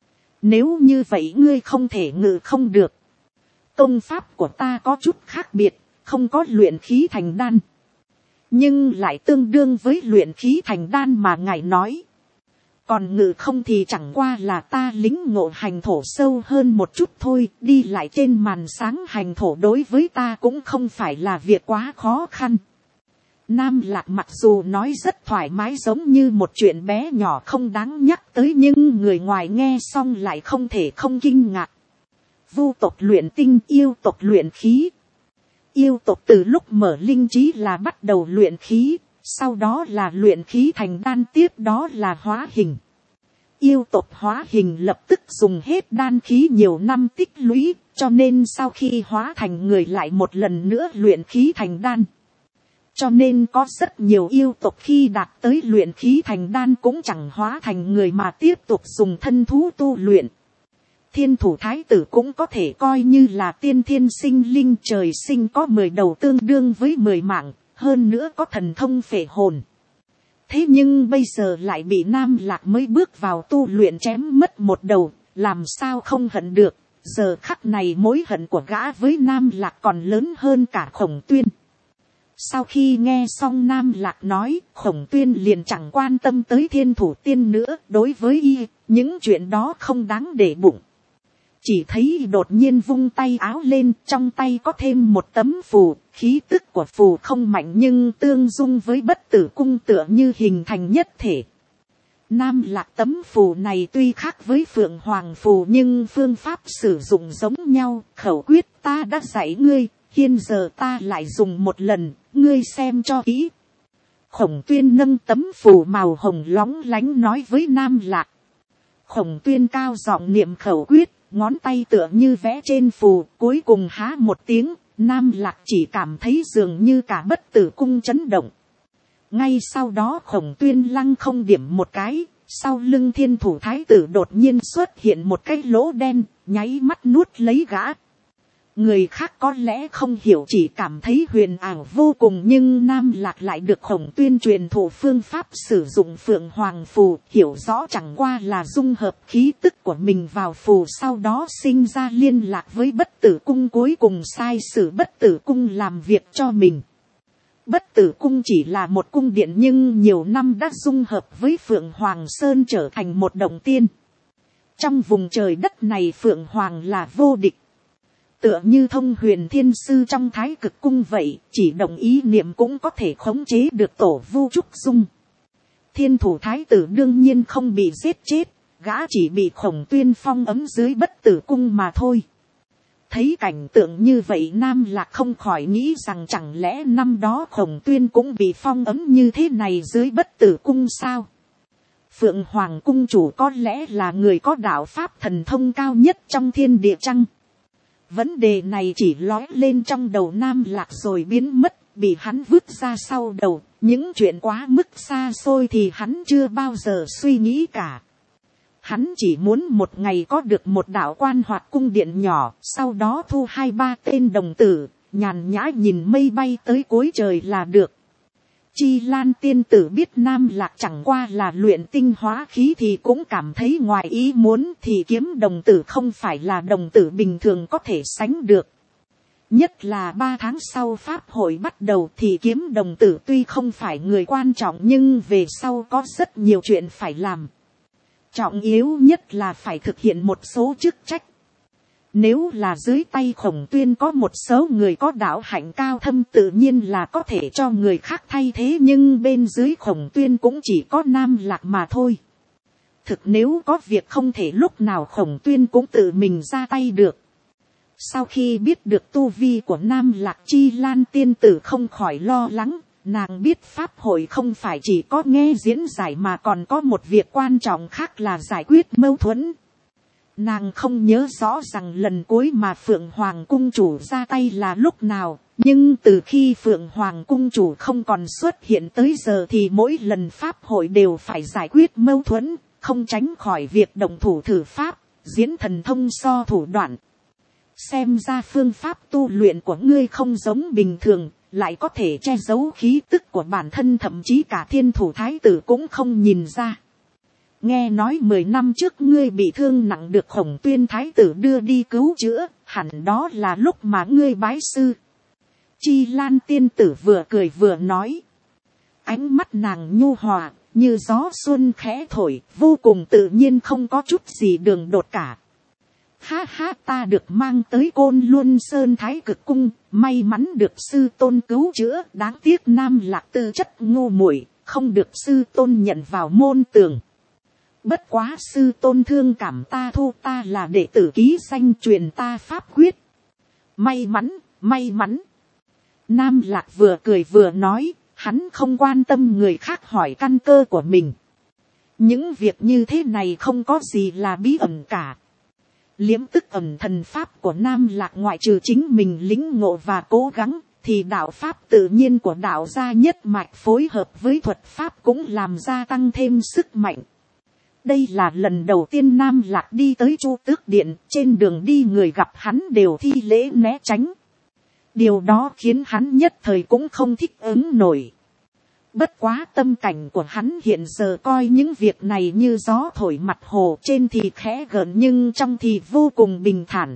Nếu như vậy ngươi không thể ngự không được. Công pháp của ta có chút khác biệt, không có luyện khí thành đan. Nhưng lại tương đương với luyện khí thành đan mà ngài nói. Còn ngự không thì chẳng qua là ta lính ngộ hành thổ sâu hơn một chút thôi. Đi lại trên màn sáng hành thổ đối với ta cũng không phải là việc quá khó khăn. Nam Lạc mặc dù nói rất thoải mái giống như một chuyện bé nhỏ không đáng nhắc tới, nhưng người ngoài nghe xong lại không thể không kinh ngạc. Vu tộc luyện tinh, yêu tộc luyện khí. Yêu tộc từ lúc mở linh trí là bắt đầu luyện khí, sau đó là luyện khí thành đan, tiếp đó là hóa hình. Yêu tộc hóa hình lập tức dùng hết đan khí nhiều năm tích lũy, cho nên sau khi hóa thành người lại một lần nữa luyện khí thành đan. Cho nên có rất nhiều yêu tộc khi đạt tới luyện khí thành đan cũng chẳng hóa thành người mà tiếp tục dùng thân thú tu luyện. Thiên Thủ Thái tử cũng có thể coi như là tiên thiên sinh linh, trời sinh có 10 đầu tương đương với 10 mạng, hơn nữa có thần thông phệ hồn. Thế nhưng bây giờ lại bị Nam Lạc mới bước vào tu luyện chém mất một đầu, làm sao không hận được. Giờ khắc này mối hận của gã với Nam Lạc còn lớn hơn cả Khổng Tuyên. Sau khi nghe xong Nam Lạc nói, Khổng Tuyên liền chẳng quan tâm tới Thiên Thủ Tiên nữa, đối với y, những chuyện đó không đáng để bụng. chỉ thấy đột nhiên vung tay áo lên, trong tay có thêm một tấm phù, khí tức của phù không mạnh nhưng tương dung với bất tử cung tựa như hình thành nhất thể. Nam Lạc tấm phù này tuy khác với Phượng Hoàng phù nhưng phương pháp sử dụng giống nhau, khẩu quyết ta đã dạy ngươi, hiện giờ ta lại dùng một lần, ngươi xem cho kỹ. Khổng Tuyên nâng tấm phù màu hồng lóng lánh nói với Nam Lạc. Khổng Tuyên cao giọng niệm khẩu quyết, ngón tay tựa như vẽ trên phù, cuối cùng há một tiếng, Nam Lạc chỉ cảm thấy dường như cả bất tử cung chấn động. Ngay sau đó Khổng Tuyên lăng không điểm một cái, sau lưng Thiên Thủ Thái tử đột nhiên xuất hiện một cái lỗ đen, nháy mắt nuốt lấy gã. Người khác có lẽ không hiểu, chỉ cảm thấy huyền ảo vô cùng, nhưng Nam Lạc lại được Khổng Tuyên truyền thụ phương pháp sử dụng Phượng Hoàng phù, hiểu rõ chẳng qua là dung hợp khí tức của mình vào phù, sau đó sinh ra liên lạc với bất tử cung, cuối cùng sai sử bất tử cung làm việc cho mình. Bất tử cung chỉ là một cung điện nhưng nhiều năm đã dung hợp với Phượng Hoàng Sơn trở thành một động tiên. Trong vùng trời đất này Phượng Hoàng là vô địch. Tựa như Thông Huyền Thiên Sư trong Thái Cực Cung vậy, chỉ đồng ý niệm cũng có thể khống chế được Tổ Vu Trúc Dung. Thiên Thủ Thái tử đương nhiên không bị giết chết, gã chỉ bị Khổng Tuyên phong ấm dưới bất tử cung mà thôi. Thấy cảnh tượng như vậy Nam Lạc không khỏi nghĩ rằng chẳng lẽ năm đó Khổng Tuyên cũng bị phong ấm như thế này dưới bất tử cung sao? Phượng Hoàng cung chủ có lẽ là người có đạo pháp thần thông cao nhất trong thiên địa chăng? Vấn đề này chỉ lói lên trong đầu Nam Lạc rồi biến mất, bị hắn vứt ra sau đầu. Những chuyện quá mức xa xôi thì hắn chưa bao giờ suy nghĩ cả. Hắn chỉ muốn một ngày có được một đạo quan hoặc cung điện nhỏ, sau đó thu 2-3 tên đồng tử, nhàn nhã nhìn mây bay tới cuối trời là được. Chi Lan tiên tử biết Nam Lạc chẳng qua là luyện tinh hóa khí thì cũng cảm thấy ngoài ý muốn, thì kiếm đồng tử không phải là đồng tử bình thường có thể sánh được. Nhất là 3 tháng sau pháp hội bắt đầu thì kiếm đồng tử tuy không phải người quan trọng nhưng về sau có rất nhiều chuyện phải làm. Trọng yếu nhất là phải thực hiện một số chức trách. Nếu là dưới tay Khổng Tuyên có một số người có đạo hạnh cao thâm tự nhiên là có thể cho người khác thay thế, nhưng bên dưới Khổng Tuyên cũng chỉ có Nam Lạc mà thôi. Thực nếu có việc không thể lúc nào Khổng Tuyên cũng tự mình ra tay được. Sau khi biết được tu vi của Nam Lạc, Chi Lan tiên tử không khỏi lo lắng. Nàng biết pháp hội không phải chỉ có nghe diễn giải mà còn có một việc quan trọng khác là giải quyết mâu thuẫn. Nàng không nhớ rõ rằng lần cuối mà Phượng Hoàng cung chủ ra tay là lúc nào, nhưng từ khi Phượng Hoàng cung chủ không còn xuất hiện tới giờ thì mỗi lần pháp hội đều phải giải quyết mâu thuẫn, không tránh khỏi việc động thủ thử pháp, diễn thần thông so thủ đoạn. Xem ra phương pháp tu luyện của ngươi không giống bình thường, lại có thể che giấu khí tức của bản thân, thậm chí cả Thiên Thủ Thái tử cũng không nhìn ra. Nghe nói 10 năm trước ngươi bị thương nặng được Khổng Tuyên Thái tử đưa đi cứu chữa, hẳn đó là lúc mà ngươi bái sư. Chi Lan tiên tử vừa cười vừa nói. Ánh mắt nàng nhu hòa, như gió xuân khẽ thổi, vô cùng tự nhiên, không có chút gì đường đột cả. Ha ha, ta được mang tới Côn Luân Sơn Thái Cực Cung, may mắn được sư tôn cứu chữa, đáng tiếc Nam Lạc tư chất ngu muội, không được sư tôn nhận vào môn tường. Bất quá sư tôn thương cảm ta, thu ta là đệ tử ký danh, truyền ta pháp quyết. May mắn, may mắn. Nam Lạc vừa cười vừa nói, hắn không quan tâm người khác hỏi căn cơ của mình. Những việc như thế này không có gì là bí ẩn cả. Liễm tức ẩn thần pháp của Nam Lạc ngoại trừ chính mình lĩnh ngộ và cố gắng, thì đạo pháp tự nhiên của đạo gia nhất mạch phối hợp với thuật pháp cũng làm gia tăng thêm sức mạnh. Đây là lần đầu tiên Nam Lạc đi tới Chu Tước Điện, trên đường đi người gặp hắn đều thi lễ né tránh. Điều đó khiến hắn nhất thời cũng không thích ứng nổi. Bất quá tâm cảnh của hắn hiện giờ coi những việc này như gió thổi mặt hồ, trên thì khẽ gợn nhưng trong thì vô cùng bình thản.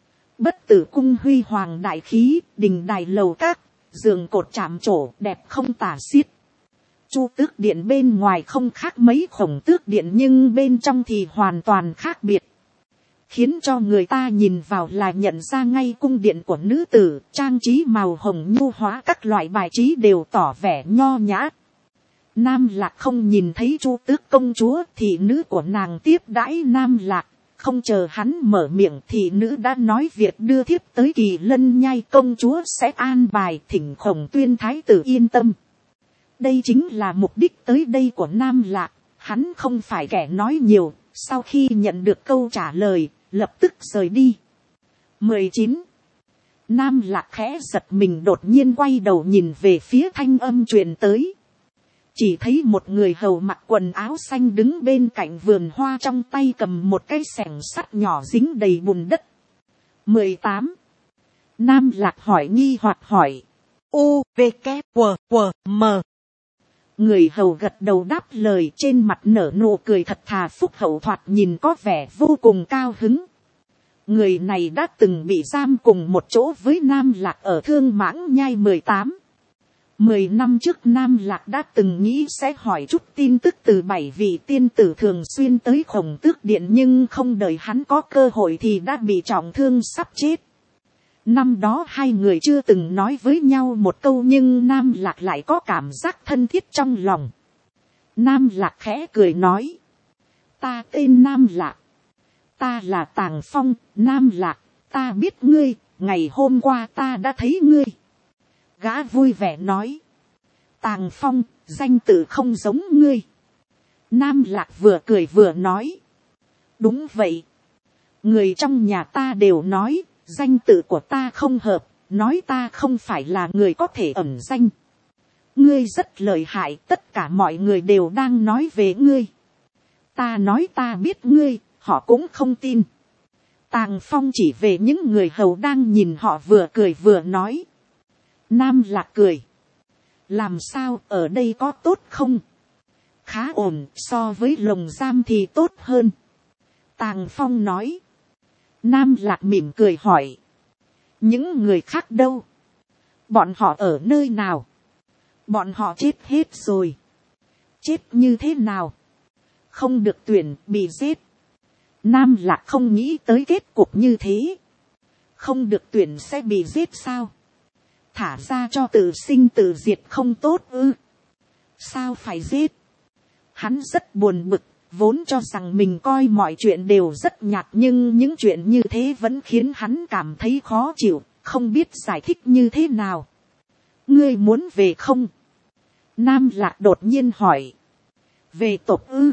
Bất tử cung huy hoàng đại khí, đình đài lầu các, giường cột chạm trổ đẹp không tả xiết. Chu Tước Điện bên ngoài không khác mấy Khổng Tước Điện nhưng bên trong thì hoàn toàn khác biệt. khiến cho người ta nhìn vào là nhận ra ngay cung điện của nữ tử, trang trí màu hồng nhu hóa, các loại bài trí đều tỏ vẻ nho nhã. Nam Lạc không nhìn thấy Chu Tước công chúa, thì nữ của nàng tiếp đãi Nam Lạc, không chờ hắn mở miệng thì nữ đã nói việc đưa thiếp tới Kỳ Lân Nhai công chúa sẽ an bài, thỉnh Khổng Tuyên thái tử yên tâm. Đây chính là mục đích tới đây của Nam Lạc, hắn không phải kẻ nói nhiều, sau khi nhận được câu trả lời, lập tức rời đi. 19. Nam Lạc khẽ giật mình, đột nhiên quay đầu nhìn về phía thanh âm truyền tới. Chỉ thấy một người hầu mặc quần áo xanh đứng bên cạnh vườn hoa, trong tay cầm một cái xẻng sắt nhỏ dính đầy bùn đất. 18. Nam Lạc hỏi nghi hoặc hỏi. U, V, K, W, W, M. Người hầu gật đầu đáp lời, trên mặt nở nụ cười thật thà phúc hậu, thoạt nhìn có vẻ vô cùng cao hứng. Người này đã từng bị giam cùng một chỗ với Nam Lạc ở Thương Mãng Nhai 18. 10 năm trước Nam Lạc đã từng nghĩ sẽ hỏi chút tin tức từ 7 vị tiên tử thường xuyên tới Khổng Tước Điện, nhưng không đợi hắn có cơ hội thì đã bị trọng thương sắp chết. Năm đó hai người chưa từng nói với nhau một câu, nhưng Nam Lạc lại có cảm giác thân thiết trong lòng. Nam Lạc khẽ cười nói. Ta tên Nam Lạc. Ta là Tàng Phong. Nam Lạc, ta biết ngươi, ngày hôm qua ta đã thấy ngươi. Gã vui vẻ nói. Tàng Phong, danh tự không giống ngươi. Nam Lạc vừa cười vừa nói. Đúng vậy. Người trong nhà ta đều nói, danh tự của ta không hợp, nói ta không phải là người có thể ẩn danh. Ngươi rất lợi hại, tất cả mọi người đều đang nói về ngươi. Ta nói ta biết ngươi, họ cũng không tin. Tàng Phong chỉ về những người hầu đang nhìn họ, vừa cười vừa nói. Nam Lạc cười. Làm sao, ở đây có tốt không? Khá ổn, so với lồng giam thì tốt hơn. Tàng Phong nói. Nam Lạc mỉm cười hỏi. Những người khác đâu? Bọn họ ở nơi nào? Bọn họ chết hết rồi. Chết như thế nào? Không được tuyển, bị giết. Nam Lạc không nghĩ tới kết cục như thế. Không được tuyển sẽ bị giết sao? Thả ra cho tự sinh tự diệt không tốt ư? Sao phải giết? Hắn rất buồn bực, vốn cho rằng mình coi mọi chuyện đều rất nhạt, nhưng những chuyện như thế vẫn khiến hắn cảm thấy khó chịu, không biết giải thích như thế nào. Ngươi muốn về không? Nam Lạc đột nhiên hỏi. Về tộc ư?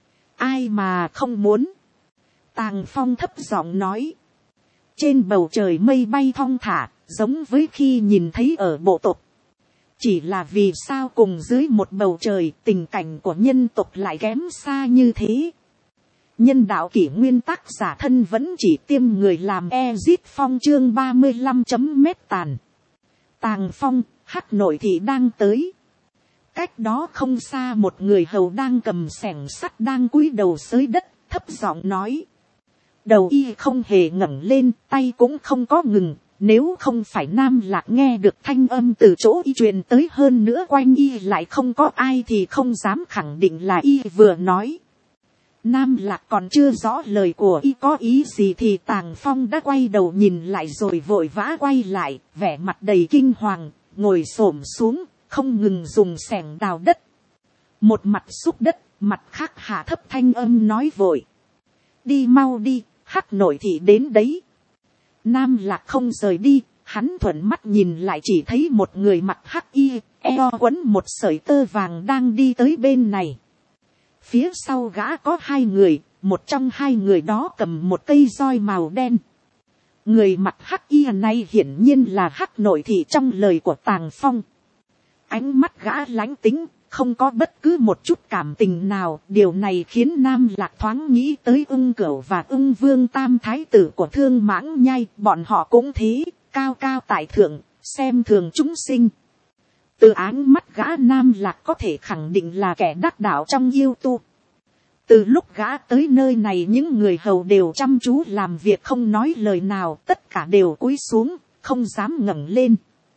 Ai mà không muốn? Tàng Phong thấp giọng nói. Trên bầu trời mây bay thong thả, giống với khi nhìn thấy ở bộ tộc. Chỉ là vì sao cùng dưới một bầu trời, tình cảnh của nhân tộc lại kém xa như thế. Nhân đạo kỷ nguyên, tác giả thân vẫn chỉ tiêm người làm Ezit Phong chương 35 mét tàn. Tàng Phong, Hắc Nội thị đang tới. Cách đó không xa một người hầu đang cầm xẻng sắt đang cúi đầu xới đất, thấp giọng nói. Đầu y không hề ngẩng lên, tay cũng không có ngừng. Nếu không phải Nam Lạc nghe được thanh âm từ chỗ y truyền tới, hơn nữa quanh y lại không có ai, thì không dám khẳng định là y vừa nói. Nam Lạc còn chưa rõ lời của y có ý gì thì Tàng Phong đã quay đầu nhìn lại rồi vội vã quay lại, vẻ mặt đầy kinh hoàng, ngồi xổm xuống, không ngừng dùng xẻng đào đất. Một mặt xúc đất, mặt khác hạ thấp thanh âm nói vội. Đi mau đi, Hắc Nội thị đến đấy. Nam Lạc không rời đi, hắn thuận mắt nhìn lại chỉ thấy một người mặc hắc y, eo quấn một sợi tơ vàng đang đi tới bên này. Phía sau gã có hai người, một trong hai người đó cầm một cây roi màu đen. Người mặc hắc y này hiển nhiên là Hắc Nội thị trong lời của Tàng Phong. Ánh mắt gã lánh tính, không có bất cứ một chút cảm tình nào. Điều này khiến Nam Lạc thoáng nghĩ tới Ưng Cửu và Ưng Vương tam thái tử của Thương Mãng Nhai. Bọn họ cũng thế, cao cao tại thượng, xem thường chúng sinh. Từ ánh mắt gã, Nam Lạc có thể khẳng định là kẻ đắc đạo trong yêu tu. Từ lúc gã tới nơi này, những người hầu đều chăm chú làm việc, không nói lời nào, tất cả đều cúi xuống, không dám ngẩng lên.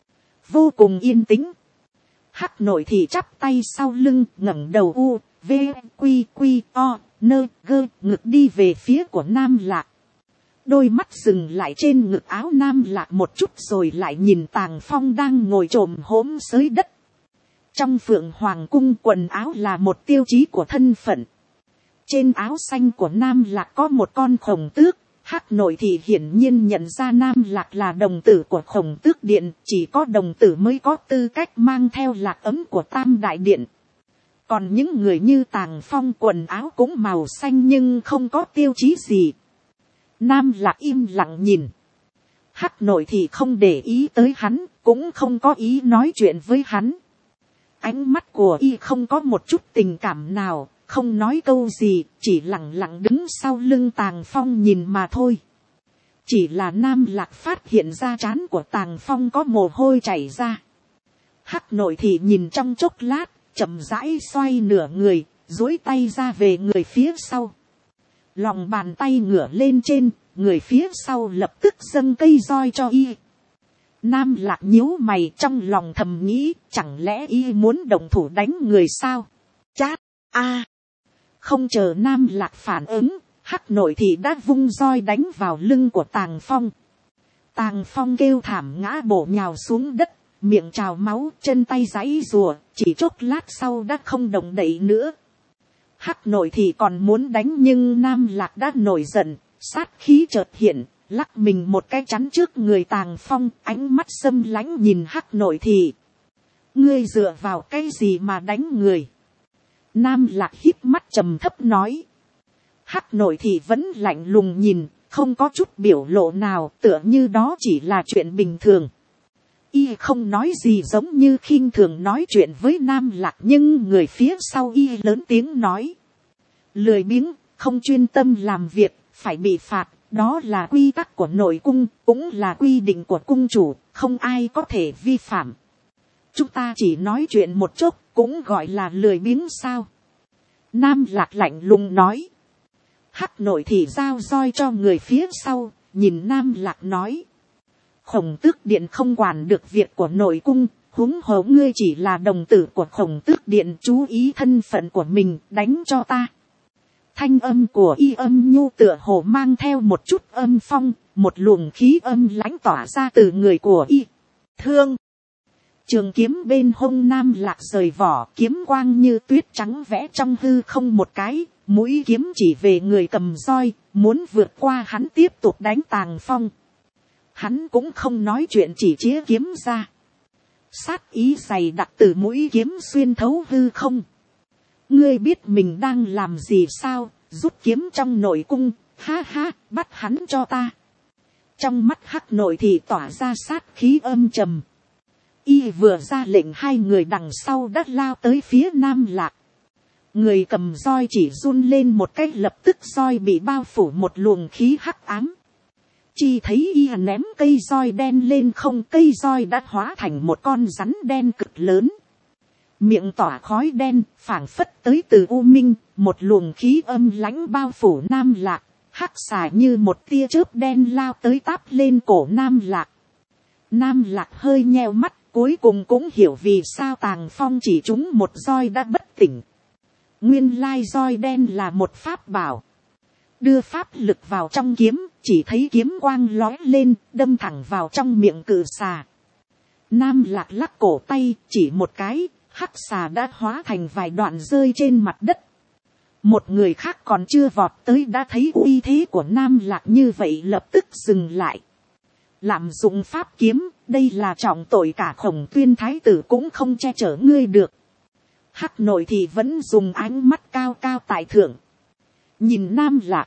Vô cùng yên tĩnh. Hắc Nội thị chắp tay sau lưng, ngẩng đầu u, v, quy, o, nơ, gơ, ngực đi về phía của Nam Lạc. đôi mắt dừng lại trên ngực áo Nam Lạc một chút rồi lại nhìn Tàng Phong đang ngồi chồm hổm dưới đất. Trong Phượng Hoàng cung quần áo là một tiêu chí của thân phận. Trên áo xanh của Nam Lạc có một con khổng tước. Hắc Nội thì hiển nhiên nhận ra Nam Lạc là đồng tử của Khổng Tước Điện, chỉ có đồng tử mới có tư cách mang theo lạc ấm của Tam Đại Điện. Còn những người như Tàng Phong quần áo cũng màu xanh nhưng không có tiêu chí gì. Nam Lạc im lặng nhìn. Hắc Nội thì không để ý tới hắn, cũng không có ý nói chuyện với hắn. Ánh mắt của y không có một chút tình cảm nào, không nói câu gì, chỉ lặng lặng đứng sau lưng Tàng Phong nhìn mà thôi. Chỉ là Nam Lạc phát hiện ra trán của Tàng Phong có mồ hôi chảy ra. Hắc Nội thì nhìn trong chốc lát, chậm rãi xoay nửa người, duỗi tay ra về người phía sau. Lòng bàn tay ngửa lên trên, người phía sau lập tức dâng cây roi cho y. Nam Lạc nhíu mày trong lòng thầm nghĩ, chẳng lẽ y muốn động thủ đánh người sao? Chát, a. Không chờ Nam Lạc phản ứng, Hắc Nội thì đã vung roi đánh vào lưng của Tàng Phong. Tàng Phong kêu thảm ngã bổ nhào xuống đất, miệng trào máu, chân tay giãy giụa, chỉ chốc lát sau đã không động đậy nữa. Hắc Nội thì còn muốn đánh nhưng Nam Lạc đã nổi giận, sát khí chợt hiện, lắc mình một cái chắn trước người Tàng Phong, ánh mắt xâm lãnh nhìn Hắc Nội thì. Ngươi dựa vào cái gì mà đánh người? Nam Lạc híp mắt trầm thấp nói. Hắc Nội thì vẫn lạnh lùng nhìn, không có chút biểu lộ nào, tựa như đó chỉ là chuyện bình thường. Y không nói gì, giống như khinh thường nói chuyện với Nam Lạc, nhưng người phía sau y lớn tiếng nói. Lười biếng, không chuyên tâm làm việc, phải bị phạt, đó là quy tắc của nội cung, cũng là quy định của cung chủ, không ai có thể vi phạm. Chúng ta chỉ nói chuyện một chút, cũng gọi là lười biếng sao? Nam Lạc lạnh lùng nói. Hắc Nội thì giao roi cho người phía sau, nhìn Nam Lạc nói. Khổng Tước Điện không quản được việc của nội cung, huống hồ ngươi chỉ là đồng tử của Khổng Tước Điện, chú ý thân phận của mình, đánh cho ta. Thanh âm của y âm nhu tựa hồ mang theo một chút âm phong, một luồng khí âm lãnh tỏa ra từ người của y. Thương. Trường kiếm bên hông Nam Lạc rời vỏ, kiếm quang như tuyết trắng vẽ trong hư không một cái, mũi kiếm chỉ về người cầm roi, muốn vượt qua hắn tiếp tục đánh Tàng Phong. Hắn cũng không nói chuyện, chỉ chĩa kiếm ra. Sát ý dày đặc từ mũi kiếm xuyên thấu hư không. Ngươi biết mình đang làm gì sao? Rút kiếm trong nội cung, ha ha, bắt hắn cho ta. Trong mắt Hắc Nội thì tỏa ra sát khí âm trầm. Y vừa ra lệnh, hai người đằng sau đã lao tới phía Nam Lạc. Người cầm roi chỉ run lên một cái, lập tức roi bị bao phủ một luồng khí hắc ám. Chỉ thấy y ném cây roi đen lên không, cây roi đã hóa thành một con rắn đen cực lớn. Miệng tỏa khói đen, phảng phất tới từ u minh, một luồng khí âm lãnh bao phủ Nam Lạc. Hắc xà như một tia chớp đen lao tới táp lên cổ Nam Lạc. Nam Lạc hơi nheo mắt, cuối cùng cũng hiểu vì sao Tàng Phong chỉ trúng một roi đã bất tỉnh. Nguyên lai roi đen là một pháp bảo. Đưa pháp lực vào trong kiếm, chỉ thấy kiếm quang lóe lên, đâm thẳng vào trong miệng cự xà. Nam Lạc lắc cổ tay, chỉ một cái, hắc xà đã hóa thành vài đoạn rơi trên mặt đất. Một người khác còn chưa vọt tới đã thấy uy thế của Nam Lạc như vậy, lập tức dừng lại. Lạm dụng pháp kiếm, đây là trọng tội, cả Khổng Tuyên thái tử cũng không che chở ngươi được. Hắc Nội thì vẫn dùng ánh mắt cao cao tại thượng. Nhìn Nam Lạc.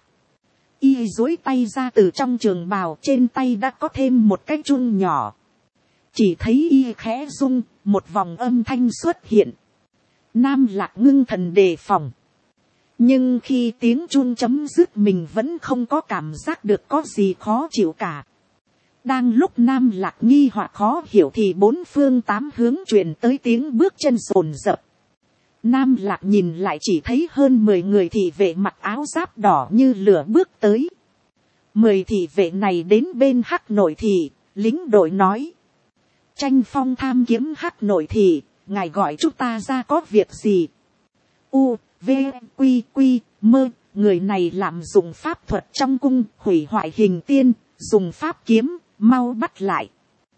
Y duỗi tay ra từ trong trường bào, trên tay đã có thêm một cái chun nhỏ. Chỉ thấy y khẽ rung, một vòng âm thanh xuất hiện. Nam Lạc ngưng thần đề phòng. Nhưng khi tiếng chun chấm dứt, mình vẫn không có cảm giác được có gì khó chịu cả. Đang lúc Nam Lạc nghi hoặc khó hiểu thì bốn phương tám hướng truyền tới tiếng bước chân sồn dập. Nam Lạc nhìn lại chỉ thấy hơn 10 người thị vệ mặc áo giáp đỏ như lửa bước tới. 10 thị vệ này đến bên Hắc Nội thì, lính đội nói. Tranh Phong tham kiếm Hắc Nội thì, ngài gọi chúng ta ra có việc gì? U, V, Quy, Quy, Mơ, người này lạm dụng pháp thuật trong cung, hủy hoại hình tiên, dùng pháp kiếm, mau bắt lại.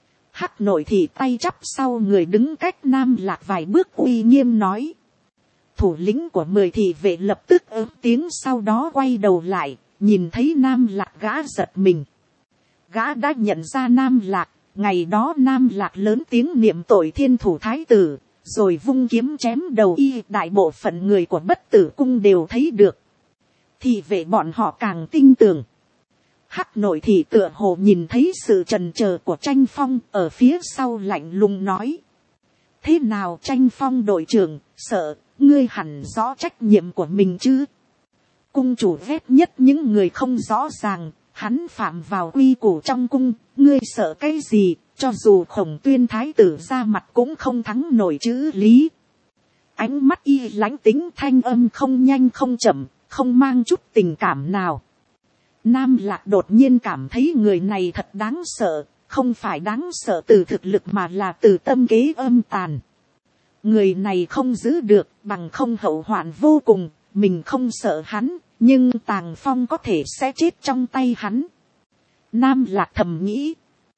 Hắc nội thị tay chắp sau người đứng cách Nam Lạc vài bước uy nghiêm nói. Thủ lĩnh của 10 thị vệ lập tức ớn tiếng, sau đó quay đầu lại, nhìn thấy Nam Lạc gã giật mình. Gã đã nhận ra Nam Lạc, ngày đó Nam Lạc lớn tiếng niệm tội thiên thủ thái tử, rồi vung kiếm chém đầu y, đại bộ phận người của Bất Tử cung đều thấy được. Thị vệ bọn họ càng tin tưởng. Hắc nội thị tựa hồ nhìn thấy sự chần chờ của Tranh Phong, ở phía sau lạnh lùng nói. Thế nào Tranh Phong đội trưởng, sợ, ngươi hẳn rõ trách nhiệm của mình chứ. Cung chủ ghét nhất những người không rõ ràng, hắn phạm vào quy củ trong cung, ngươi sợ cái gì, cho dù Khổng Tuyên thái tử ra mặt cũng không thắng nổi chữ lý. Ánh mắt y lãnh tính, thanh âm không nhanh không chậm, không mang chút tình cảm nào. Nam Lạc đột nhiên cảm thấy người này thật đáng sợ, không phải đáng sợ từ thực lực mà là từ tâm kế âm tàn. Người này không giữ được, bằng không hậu hoạn vô cùng, mình không sợ hắn, nhưng Tàng Phong có thể sẽ chết trong tay hắn. Nam Lạc thầm nghĩ,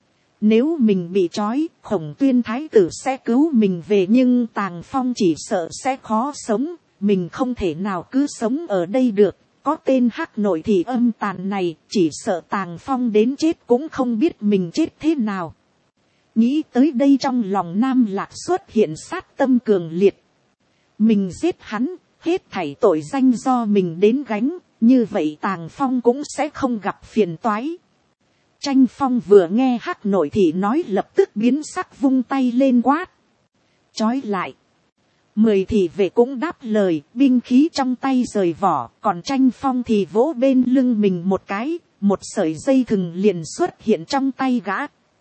nếu mình bị trói, Khổng Tuyên thái tử sẽ cứu mình về, nhưng Tàng Phong chỉ sợ sẽ khó sống, mình không thể nào cứ sống ở đây được. Có tên Hắc nội thị âm tàn này, chỉ sợ Tàng Phong đến chết cũng không biết mình chết thế nào. Nghĩ tới đây trong lòng Nam Lạc xuất hiện sát tâm cường liệt. Mình giết hắn, hết thảy tội danh do mình đến gánh, như vậy Tàng Phong cũng sẽ không gặp phiền toái. Tranh Phong vừa nghe Hắc nội thị nói lập tức biến sắc, vung tay lên quát. Trói lại. 10 thị vệ cũng đáp lời, binh khí trong tay rời vỏ, còn Tranh Phong thì vỗ bên lưng mình một cái, một sợi dây thừng liền xuất hiện trong tay gã.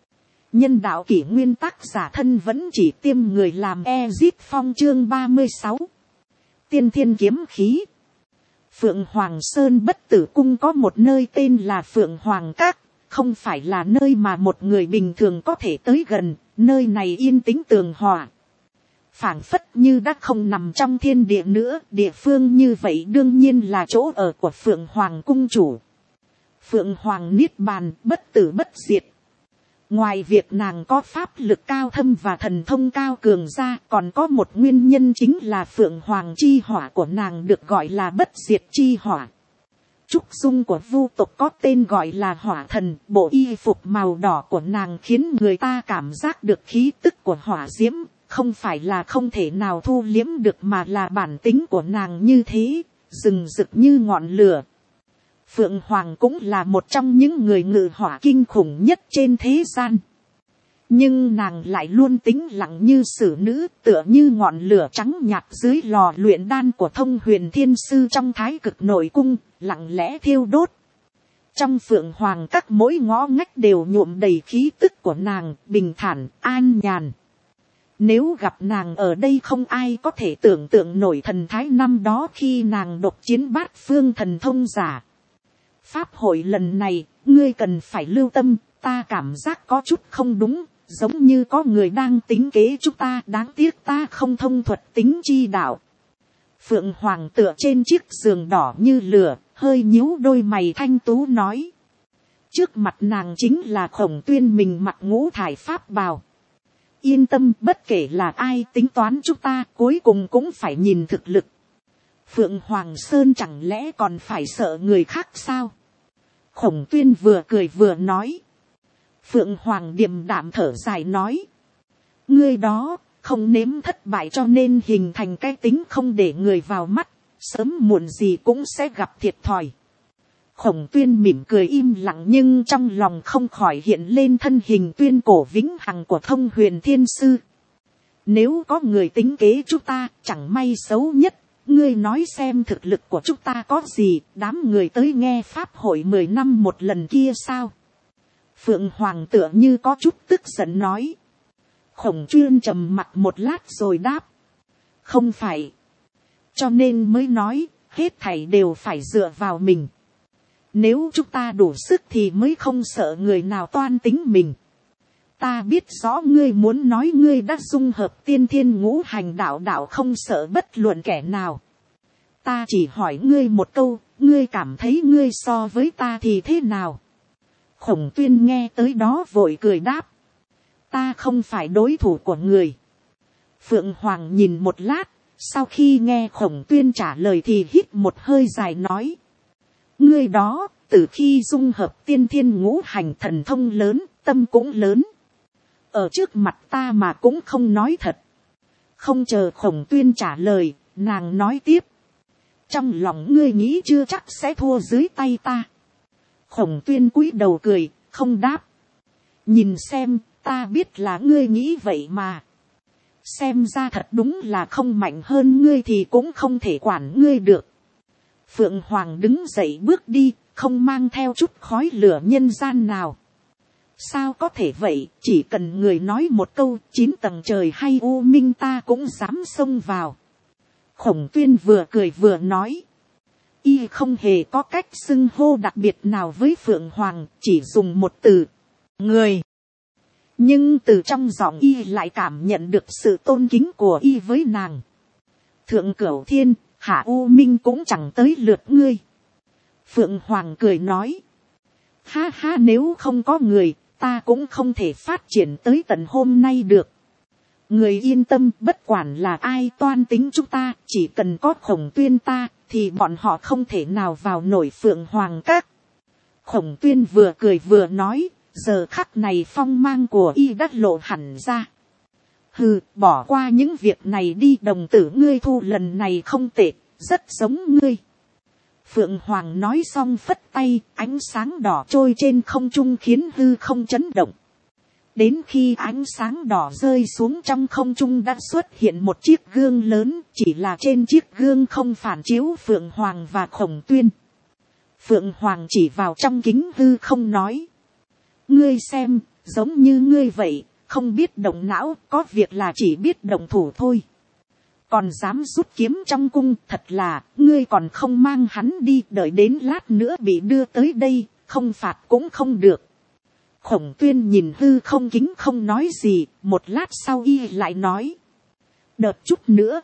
Nhân đạo kỷ nguyên tác giả thân vẫn chỉ tiêm người làm Ezit Phong chương 36. Tiên thiên kiếm khí. Phượng Hoàng Sơn Bất Tử cung có một nơi tên là Phượng Hoàng Các, không phải là nơi mà một người bình thường có thể tới gần, nơi này yên tĩnh tường hòa. Phảng phất như đã không nằm trong thiên địa nữa, địa phương như vậy đương nhiên là chỗ ở của Phượng Hoàng cung chủ. Phượng Hoàng niết bàn, bất tử bất diệt. Ngoài việc nàng có pháp lực cao thâm và thần thông cao cường ra, còn có một nguyên nhân chính là Phượng Hoàng chi hỏa của nàng được gọi là bất diệt chi hỏa. Trúc dung của vu tộc có tên gọi là hỏa thần, bộ y phục màu đỏ của nàng khiến người ta cảm giác được khí tức của hỏa diễm. Không phải là không thể nào thu liếm được mà là bản tính của nàng như thế, rừng rực như ngọn lửa. Phượng Hoàng cũng là một trong những người ngự hỏa kinh khủng nhất trên thế gian. Nhưng nàng lại luôn tĩnh lặng như xử nữ, tựa như ngọn lửa trắng nhạt dưới lò luyện đan của Thông Huyền Thiên Sư trong Thái Cực Nội Cung, lặng lẽ thiêu đốt. Trong Phượng Hoàng các mỗi ngõ ngách đều nhuộm đầy khí tức của nàng, bình thản, an nhàn. Nếu gặp nàng ở đây không ai có thể tưởng tượng nổi thần thái năm đó khi nàng độc chiến bát phương thần thông giả. Pháp hội lần này, ngươi cần phải lưu tâm, ta cảm giác có chút không đúng, giống như có người đang tính kế chúng ta, đáng tiếc ta không thông thuật tính chi đạo. Phượng Hoàng tựa trên chiếc giường đỏ như lửa, hơi nhíu đôi mày thanh tú nói. Trước mặt nàng chính là Khổng Tuyên mình mặc ngũ thải pháp bào. Yên tâm, bất kể là ai tính toán chúng ta, cuối cùng cũng phải nhìn thực lực. Phượng Hoàng Sơn chẳng lẽ còn phải sợ người khác sao? Khổng Tuyên vừa cười vừa nói. Phượng Hoàng điềm đạm thở dài nói. Ngươi đó, không nếm thất bại cho nên hình thành cái tính không để người vào mắt, sớm muộn gì cũng sẽ gặp thiệt thòi. Khổng Tuyên mỉm cười im lặng nhưng trong lòng không khỏi hiện lên thân hình tuyên cổ vĩnh hằng của Thông Huyền Thiên Sư. Nếu có người tính kế chúng ta, chẳng may xấu nhất, ngươi nói xem thực lực của chúng ta có gì, đám người tới nghe pháp hội 10 năm một lần kia sao? Phượng Hoàng tựa như có chút tức giận nói. Khổng Tuyên trầm mặt một lát rồi đáp. Không phải. Cho nên mới nói, hết thảy đều phải dựa vào mình. Nếu chúng ta đủ sức thì mới không sợ người nào toan tính mình. Ta biết rõ ngươi muốn nói ngươi đã dung hợp tiên thiên ngũ hành đạo đạo không sợ bất luận kẻ nào. Ta chỉ hỏi ngươi một câu, ngươi cảm thấy ngươi so với ta thì thế nào? Khổng Tuyên nghe tới đó vội cười đáp, ta không phải đối thủ của người. Phượng Hoàng nhìn một lát, sau khi nghe Khổng Tuyên trả lời thì hít một hơi dài nói, ngươi đó, từ khi dung hợp tiên thiên ngũ hành thần thông lớn, tâm cũng lớn. Ở trước mặt ta mà cũng không nói thật. Không chờ Khổng Tuyên trả lời, nàng nói tiếp, trong lòng ngươi nghĩ chưa chắc sẽ thua dưới tay ta. Khổng Tuyên cúi đầu cười, không đáp. Nhìn xem, ta biết là ngươi nghĩ vậy mà. Xem ra thật đúng là không mạnh hơn ngươi thì cũng không thể quản ngươi được. Phượng Hoàng đứng dậy bước đi, không mang theo chút khói lửa nhân gian nào. Sao có thể vậy, chỉ cần người nói một câu, 9 tầng trời hay u minh ta cũng dám xông vào. Khổng Tuyên vừa cười vừa nói, y không hề có cách xưng hô đặc biệt nào với Phượng Hoàng, chỉ dùng một từ, người. Nhưng từ trong giọng y lại cảm nhận được sự tôn kính của y với nàng. Thượng Cửu Thiên, hạ u minh cũng chẳng tới lượt ngươi. Phượng Hoàng cười nói, ha ha, nếu không có người, ta cũng không thể phát triển tới tận hôm nay được. Người yên tâm, bất quản là ai toan tính chúng ta, chỉ cần có Khổng Tuyên ta, thì bọn họ không thể nào vào nổi Phượng Hoàng các. Khổng Tuyên vừa cười vừa nói, giờ khắc này phong mang của y đã lộ hẳn ra. Hừ, bỏ qua những việc này đi, đồng tử ngươi thu lần này không tệ, rất giống ngươi. Phượng Hoàng nói xong phất tay, ánh sáng đỏ trôi trên không trung khiến hư không chấn động. Đến khi ánh sáng đỏ rơi xuống trong không trung đã xuất hiện một chiếc gương lớn, chỉ là trên chiếc gương không phản chiếu Phượng Hoàng và Khổng Tuyên. Phượng Hoàng chỉ vào trong kính hư không nói, ngươi xem, giống như ngươi vậy, không biết động não, có việc là chỉ biết động thủ thôi. Còn dám rút kiếm trong cung, thật là, ngươi còn không mang hắn đi, đợi đến lát nữa bị đưa tới đây, không phạt cũng không được. Khổng Tuyên nhìn hư không kính không nói gì, một lát sau y lại nói, đợi chút nữa,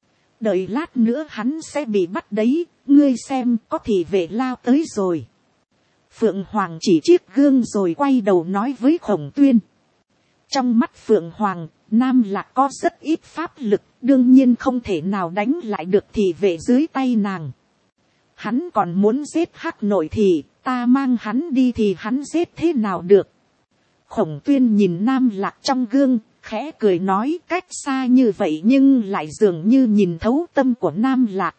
đợi lát nữa hắn sẽ bị bắt đấy, ngươi xem có thị vệ lao tới rồi. Phượng Hoàng chỉ chiếc gương rồi quay đầu nói với Khổng Tuyên. Trong mắt Phượng Hoàng, Nam Lạc có rất ít pháp lực, đương nhiên không thể nào đánh lại được thị vệ dưới tay nàng. Hắn còn muốn giết Hắc Nội thì, ta mang hắn đi thì hắn giết thế nào được. Khổng Tuyên nhìn Nam Lạc trong gương, khẽ cười nói, cách xa như vậy nhưng lại dường như nhìn thấu tâm của Nam Lạc.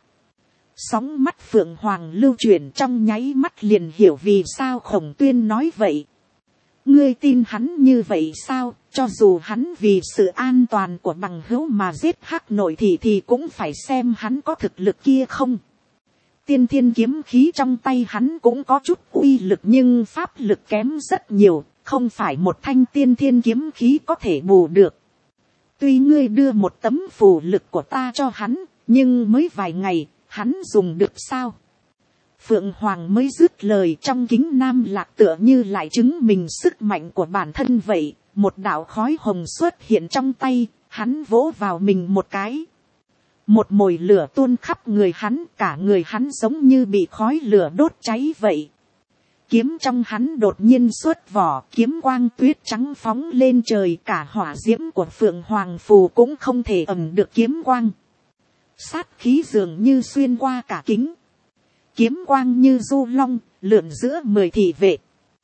Sóng mắt Phượng Hoàng lưu chuyển, trong nháy mắt liền hiểu vì sao Khổng Tuyên nói vậy. Ngươi tin hắn như vậy sao, cho dù hắn vì sự an toàn của bằng hữu mà giết Hắc Nội thì cũng phải xem hắn có thực lực kia không. Tiên thiên kiếm khí trong tay hắn cũng có chút uy lực nhưng pháp lực kém rất nhiều, không phải một thanh tiên thiên kiếm khí có thể bù được. Tuy ngươi đưa một tấm phù lực của ta cho hắn, nhưng mới vài ngày, hắn dùng được sao? Phượng Hoàng mới dứt lời, trong kính Nam Lạc tựa như lại chứng minh sức mạnh của bản thân vậy. Một đạo khói hồng xuất hiện trong tay, hắn vỗ vào mình một cái. Một mồi lửa tuôn khắp người hắn, cả người hắn giống như bị khói lửa đốt cháy vậy. Kiếm trong hắn đột nhiên xuất vỏ, kiếm quang tuyết trắng phóng lên trời, cả hỏa diễm của Phượng Hoàng phù cũng không thể ẩm được kiếm quang. Sát khí dường như xuyên qua cả kính. Kiếm quang như du long, lượn giữa 10 thị vệ.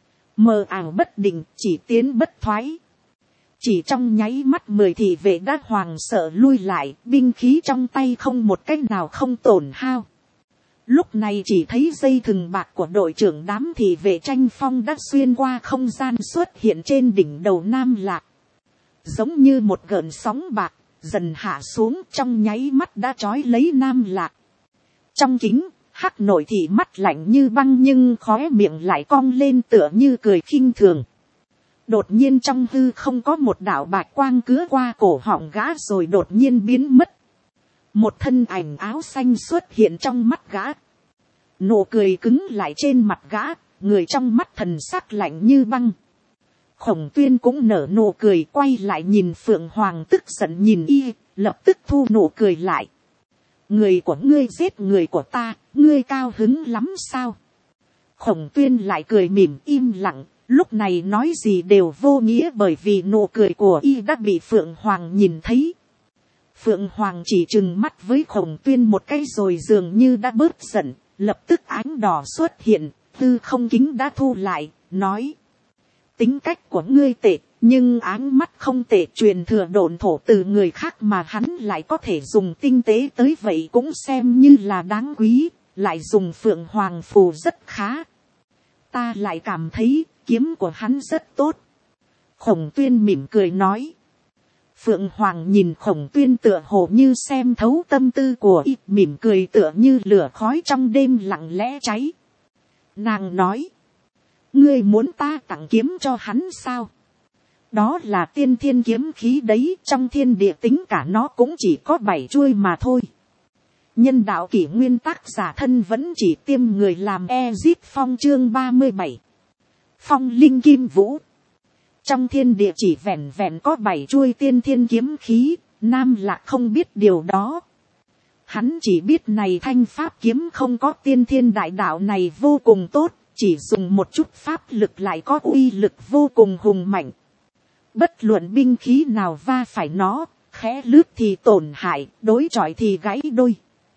Mờ ảo bất định, chỉ tiến bất thoái. Chỉ trong nháy mắt 10 thị vệ đã hoàng sợ lui lại, binh khí trong tay không một cách nào không tổn hao. Lúc này chỉ thấy dây thừng bạc của đội trưởng đám thị vệ tranh phong đã xuyên qua không gian xuất hiện trên đỉnh đầu Nam Lạc. Giống như một gợn sóng bạc, dần hạ xuống, trong nháy mắt đã trói lấy Nam Lạc. Trong kính, Hắc Nội thì mắt lạnh như băng nhưng khóe miệng lại cong lên tựa như cười khinh thường. Đột nhiên trong hư không có một đạo bạch quang cứa qua cổ họng gã rồi đột nhiên biến mất. Một thân ảnh áo xanh xuất hiện trong mắt gã. Nụ cười cứng lại trên mặt gã, người trong mắt thần sắc lạnh như băng. Khổng Tuyên cũng nở nụ cười, quay lại nhìn Phượng Hoàng tức giận nhìn y, lập tức thu nụ cười lại. Người của ngươi giết người của ta, ngươi cao hứng lắm sao. Khổng Tuyên lại cười mỉm im lặng, lúc này nói gì đều vô nghĩa, bởi vì nụ cười của y đã bị Phượng Hoàng nhìn thấy. Phượng Hoàng chỉ trừng mắt với Khổng Tuyên một cái rồi dường như đã bớt giận, lập tức ánh đỏ xuất hiện, tư không kính đã thu lại, nói. Tính cách của ngươi tệ, nhưng áng mắt không tệ, truyền thừa độn thổ từ người khác mà hắn lại có thể dùng tinh tế tới vậy cũng xem như là đáng quý, lại dùng Phượng Hoàng phù rất khá. Ta lại cảm thấy kiếm của hắn rất tốt. Khổng Tuyên mỉm cười nói. Phượng Hoàng nhìn Khổng Tuyên tựa hồ như xem thấu tâm tư của y, mỉm cười tựa như lửa khói trong đêm lặng lẽ cháy. Nàng nói. Ngươi muốn ta tặng kiếm cho hắn sao? Đó là tiên thiên kiếm khí đấy, trong thiên địa tính cả nó cũng chỉ có 7 chuôi mà thôi. Nhân đạo kỷ nguyên tác giả thân vẫn chỉ tiêm người làm Ezit Phong chương 37. Phong linh kim vũ. Trong thiên địa chỉ vẹn vẹn có 7 chuôi tiên thiên kiếm khí, Nam Lạc không biết điều đó. Hắn chỉ biết này thanh pháp kiếm không có tiên thiên đại đạo này vô cùng tốt, chỉ dùng một chút pháp lực lại có uy lực vô cùng hùng mạnh. Bất luận binh khí nào va phải nó, khẽ lướt thì tổn hại, đối chọi thì gãy đôi.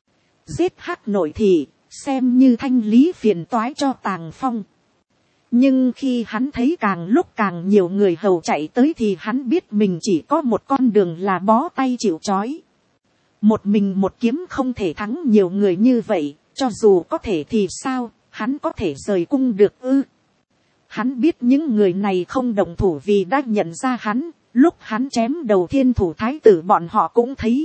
Giết hắc nội thì, xem như thanh lý phiền toái cho Tàng Phong. Nhưng khi hắn thấy càng lúc càng nhiều người hầu chạy tới thì hắn biết mình chỉ có một con đường là bó tay chịu trói. Một mình một kiếm không thể thắng nhiều người như vậy, cho dù có thể thì sao, hắn có thể rời cung được ư. Hắn biết những người này không đồng thủ vì đã nhận ra hắn, lúc hắn chém đầu thiên thủ thái tử bọn họ cũng thấy.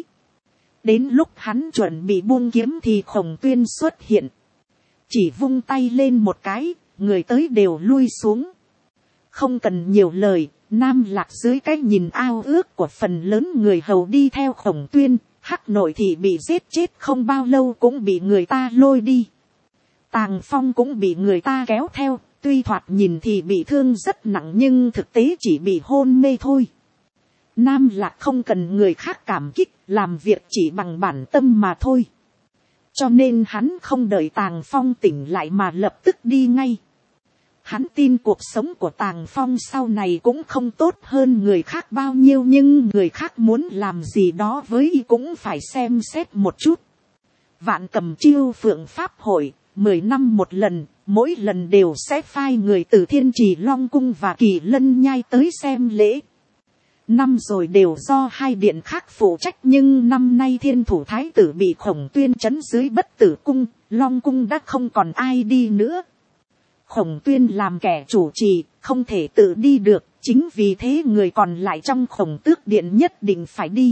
Đến lúc hắn chuẩn bị buông kiếm thì Khổng Tuyên xuất hiện. Chỉ vung tay lên một cái, người tới đều lui xuống. Không cần nhiều lời, Nam Lạc dưới cái nhìn ao ước của phần lớn người hầu đi theo Khổng Tuyên, hắc nội thì bị giết chết không bao lâu cũng bị người ta lôi đi. Tàng Phong cũng bị người ta kéo theo, tuy thoạt nhìn thì bị thương rất nặng nhưng thực tế chỉ bị hôn mê thôi. Nam Lạc không cần người khác cảm kích, làm việc chỉ bằng bản tâm mà thôi. Cho nên hắn không đợi Tàng Phong tỉnh lại mà lập tức đi ngay. Hắn tin cuộc sống của Tàng Phong sau này cũng không tốt hơn người khác bao nhiêu, nhưng người khác muốn làm gì đó với y cũng phải xem xét một chút. Vạn Cầm Chiêu Phượng Pháp Hội, 10 năm một lần, mỗi lần đều sẽ phái người từ Thiên Trì Long Cung và Kỳ Lân Nhai tới xem lễ. Năm rồi đều do hai điện khác phụ trách, nhưng năm nay Thiên Thủ Thái tử bị Khổng Tuyên trấn dưới Bất Tử Cung, Long Cung đã không còn ai đi nữa. Khổng Tuyên làm kẻ chủ trì, không thể tự đi được, chính vì thế người còn lại trong Khổng Tước Điện nhất định phải đi.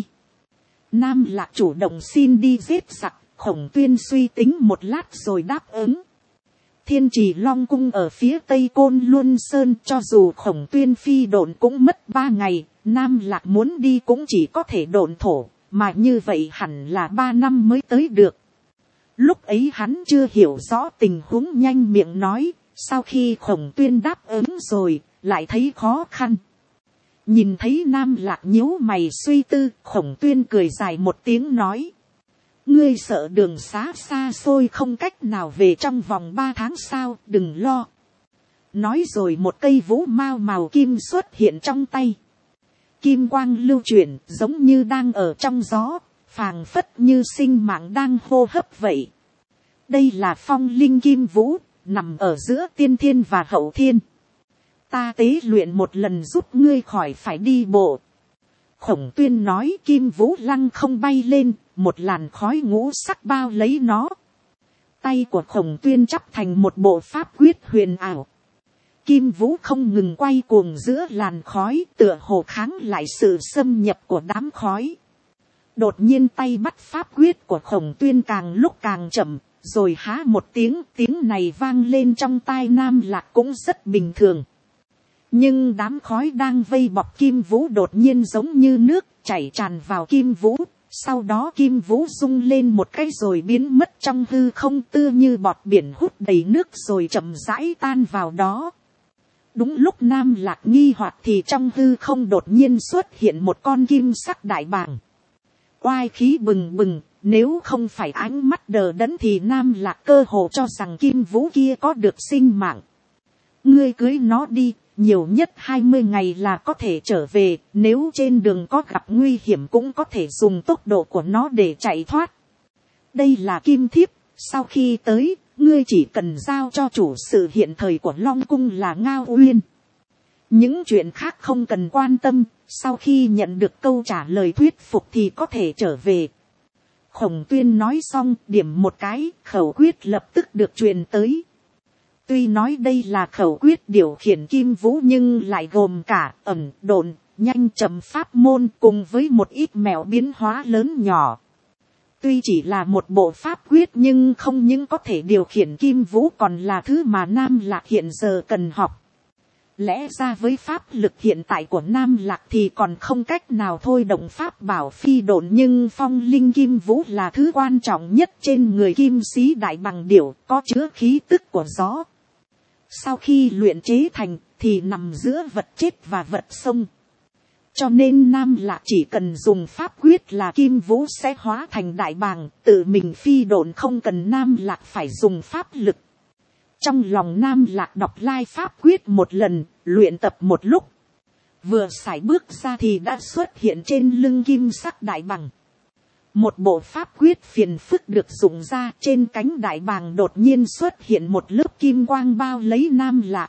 Nam Lạc chủ động xin đi giết giặc, Khổng Tuyên suy tính một lát rồi đáp ứng. Thiên Trì Long Cung ở phía tây Côn Luân Sơn, cho dù Khổng Tuyên phi độn cũng mất 3 ngày, Nam Lạc muốn đi cũng chỉ có thể độn thổ, mà như vậy hẳn là 3 năm mới tới được. Lúc ấy hắn chưa hiểu rõ tình huống, nhanh miệng nói, sau khi Khổng Tuyên đáp ứng rồi, lại thấy khó khăn. Nhìn thấy Nam Lạc nhíu mày suy tư, Khổng Tuyên cười dài một tiếng nói. Ngươi sợ đường xá xa xôi không cách nào về trong vòng 3 tháng sao, đừng lo. Nói rồi một cây vũ mao màu kim xuất hiện trong tay. Kim quang lưu chuyển giống như đang ở trong gió, phảng phất như sinh mạng đang hô hấp vậy. Đây là phong linh kim vũ, nằm ở giữa tiên thiên và hậu thiên. Ta tế luyện một lần giúp ngươi khỏi phải đi bộ. Khổng Tuyên nói, kim vũ lăng không bay lên, một làn khói ngũ sắc bao lấy nó. Tay của Khổng Tuyên chắp thành một bộ pháp quyết huyền ảo. Kim vũ không ngừng quay cuồng giữa làn khói, tựa hồ kháng lại sự xâm nhập của đám khói. Đột nhiên tay bắt pháp quyết của Khổng Tuyên càng lúc càng chậm, rồi há một tiếng, tiếng này vang lên trong tai Nam Lạc cũng rất bình thường. Nhưng đám khói đang vây bọc kim vũ đột nhiên giống như nước chảy tràn vào kim vũ, sau đó kim vũ rung lên một cái rồi biến mất trong hư không, tựa như bọt biển hút đầy nước rồi chậm rãi tan vào đó. Đúng lúc Nam Lạc nghi hoặc thì trong hư không đột nhiên xuất hiện một con kim sắc đại bàng. Oai khí bừng bừng, Nếu không phải ánh mắt đờ đẫn thì Nam Lạc cơ hồ cho rằng Kim Vũ kia có được sinh mạng. Ngươi cưới nó đi, nhiều nhất 20 ngày là có thể trở về, nếu trên đường có gặp nguy hiểm cũng có thể dùng tốc độ của nó để chạy thoát. Đây là Kim Thiếp, sau khi tới, ngươi chỉ cần giao cho chủ sự hiện thời của Long Cung là Ngao Uyên. Những chuyện khác không cần quan tâm, sau khi nhận được câu trả lời thuyết phục thì có thể trở về. Khổng Tuyên nói xong, điểm một cái, khẩu quyết lập tức được truyền tới. Tuy nói đây là khẩu quyết điều khiển Kim Vũ nhưng lại gồm cả ẩn, độn, nhanh chậm pháp môn cùng với một ít mẹo biến hóa lớn nhỏ. Tuy chỉ là một bộ pháp quyết nhưng không những có thể điều khiển Kim Vũ còn là thứ mà Nam Lạc hiện giờ cần học. Lẽ ra với pháp lực hiện tại của Nam Lạc thì còn không cách nào thôi động pháp bảo phi độn, nhưng phong linh Kim Vũ là thứ quan trọng nhất trên người Kim Sĩ Đại Bằng Điểu, có chứa khí tức của gió. Sau khi luyện chế thành thì nằm giữa vật chết và vật sống. Cho nên Nam Lạc chỉ cần dùng pháp quyết là Kim Vũ sẽ hóa thành đại bàng, tự mình phi độn, không cần Nam Lạc phải dùng pháp lực. Trong lòng Nam Lạc đọc lai pháp quyết một lần, luyện tập một lúc. Vừa sải bước ra thì đã xuất hiện trên lưng kim sắc đại bàng. Một bộ pháp quyết phiền phức được dùng ra, trên cánh đại bàng đột nhiên xuất hiện một lớp kim quang bao lấy Nam Lạc.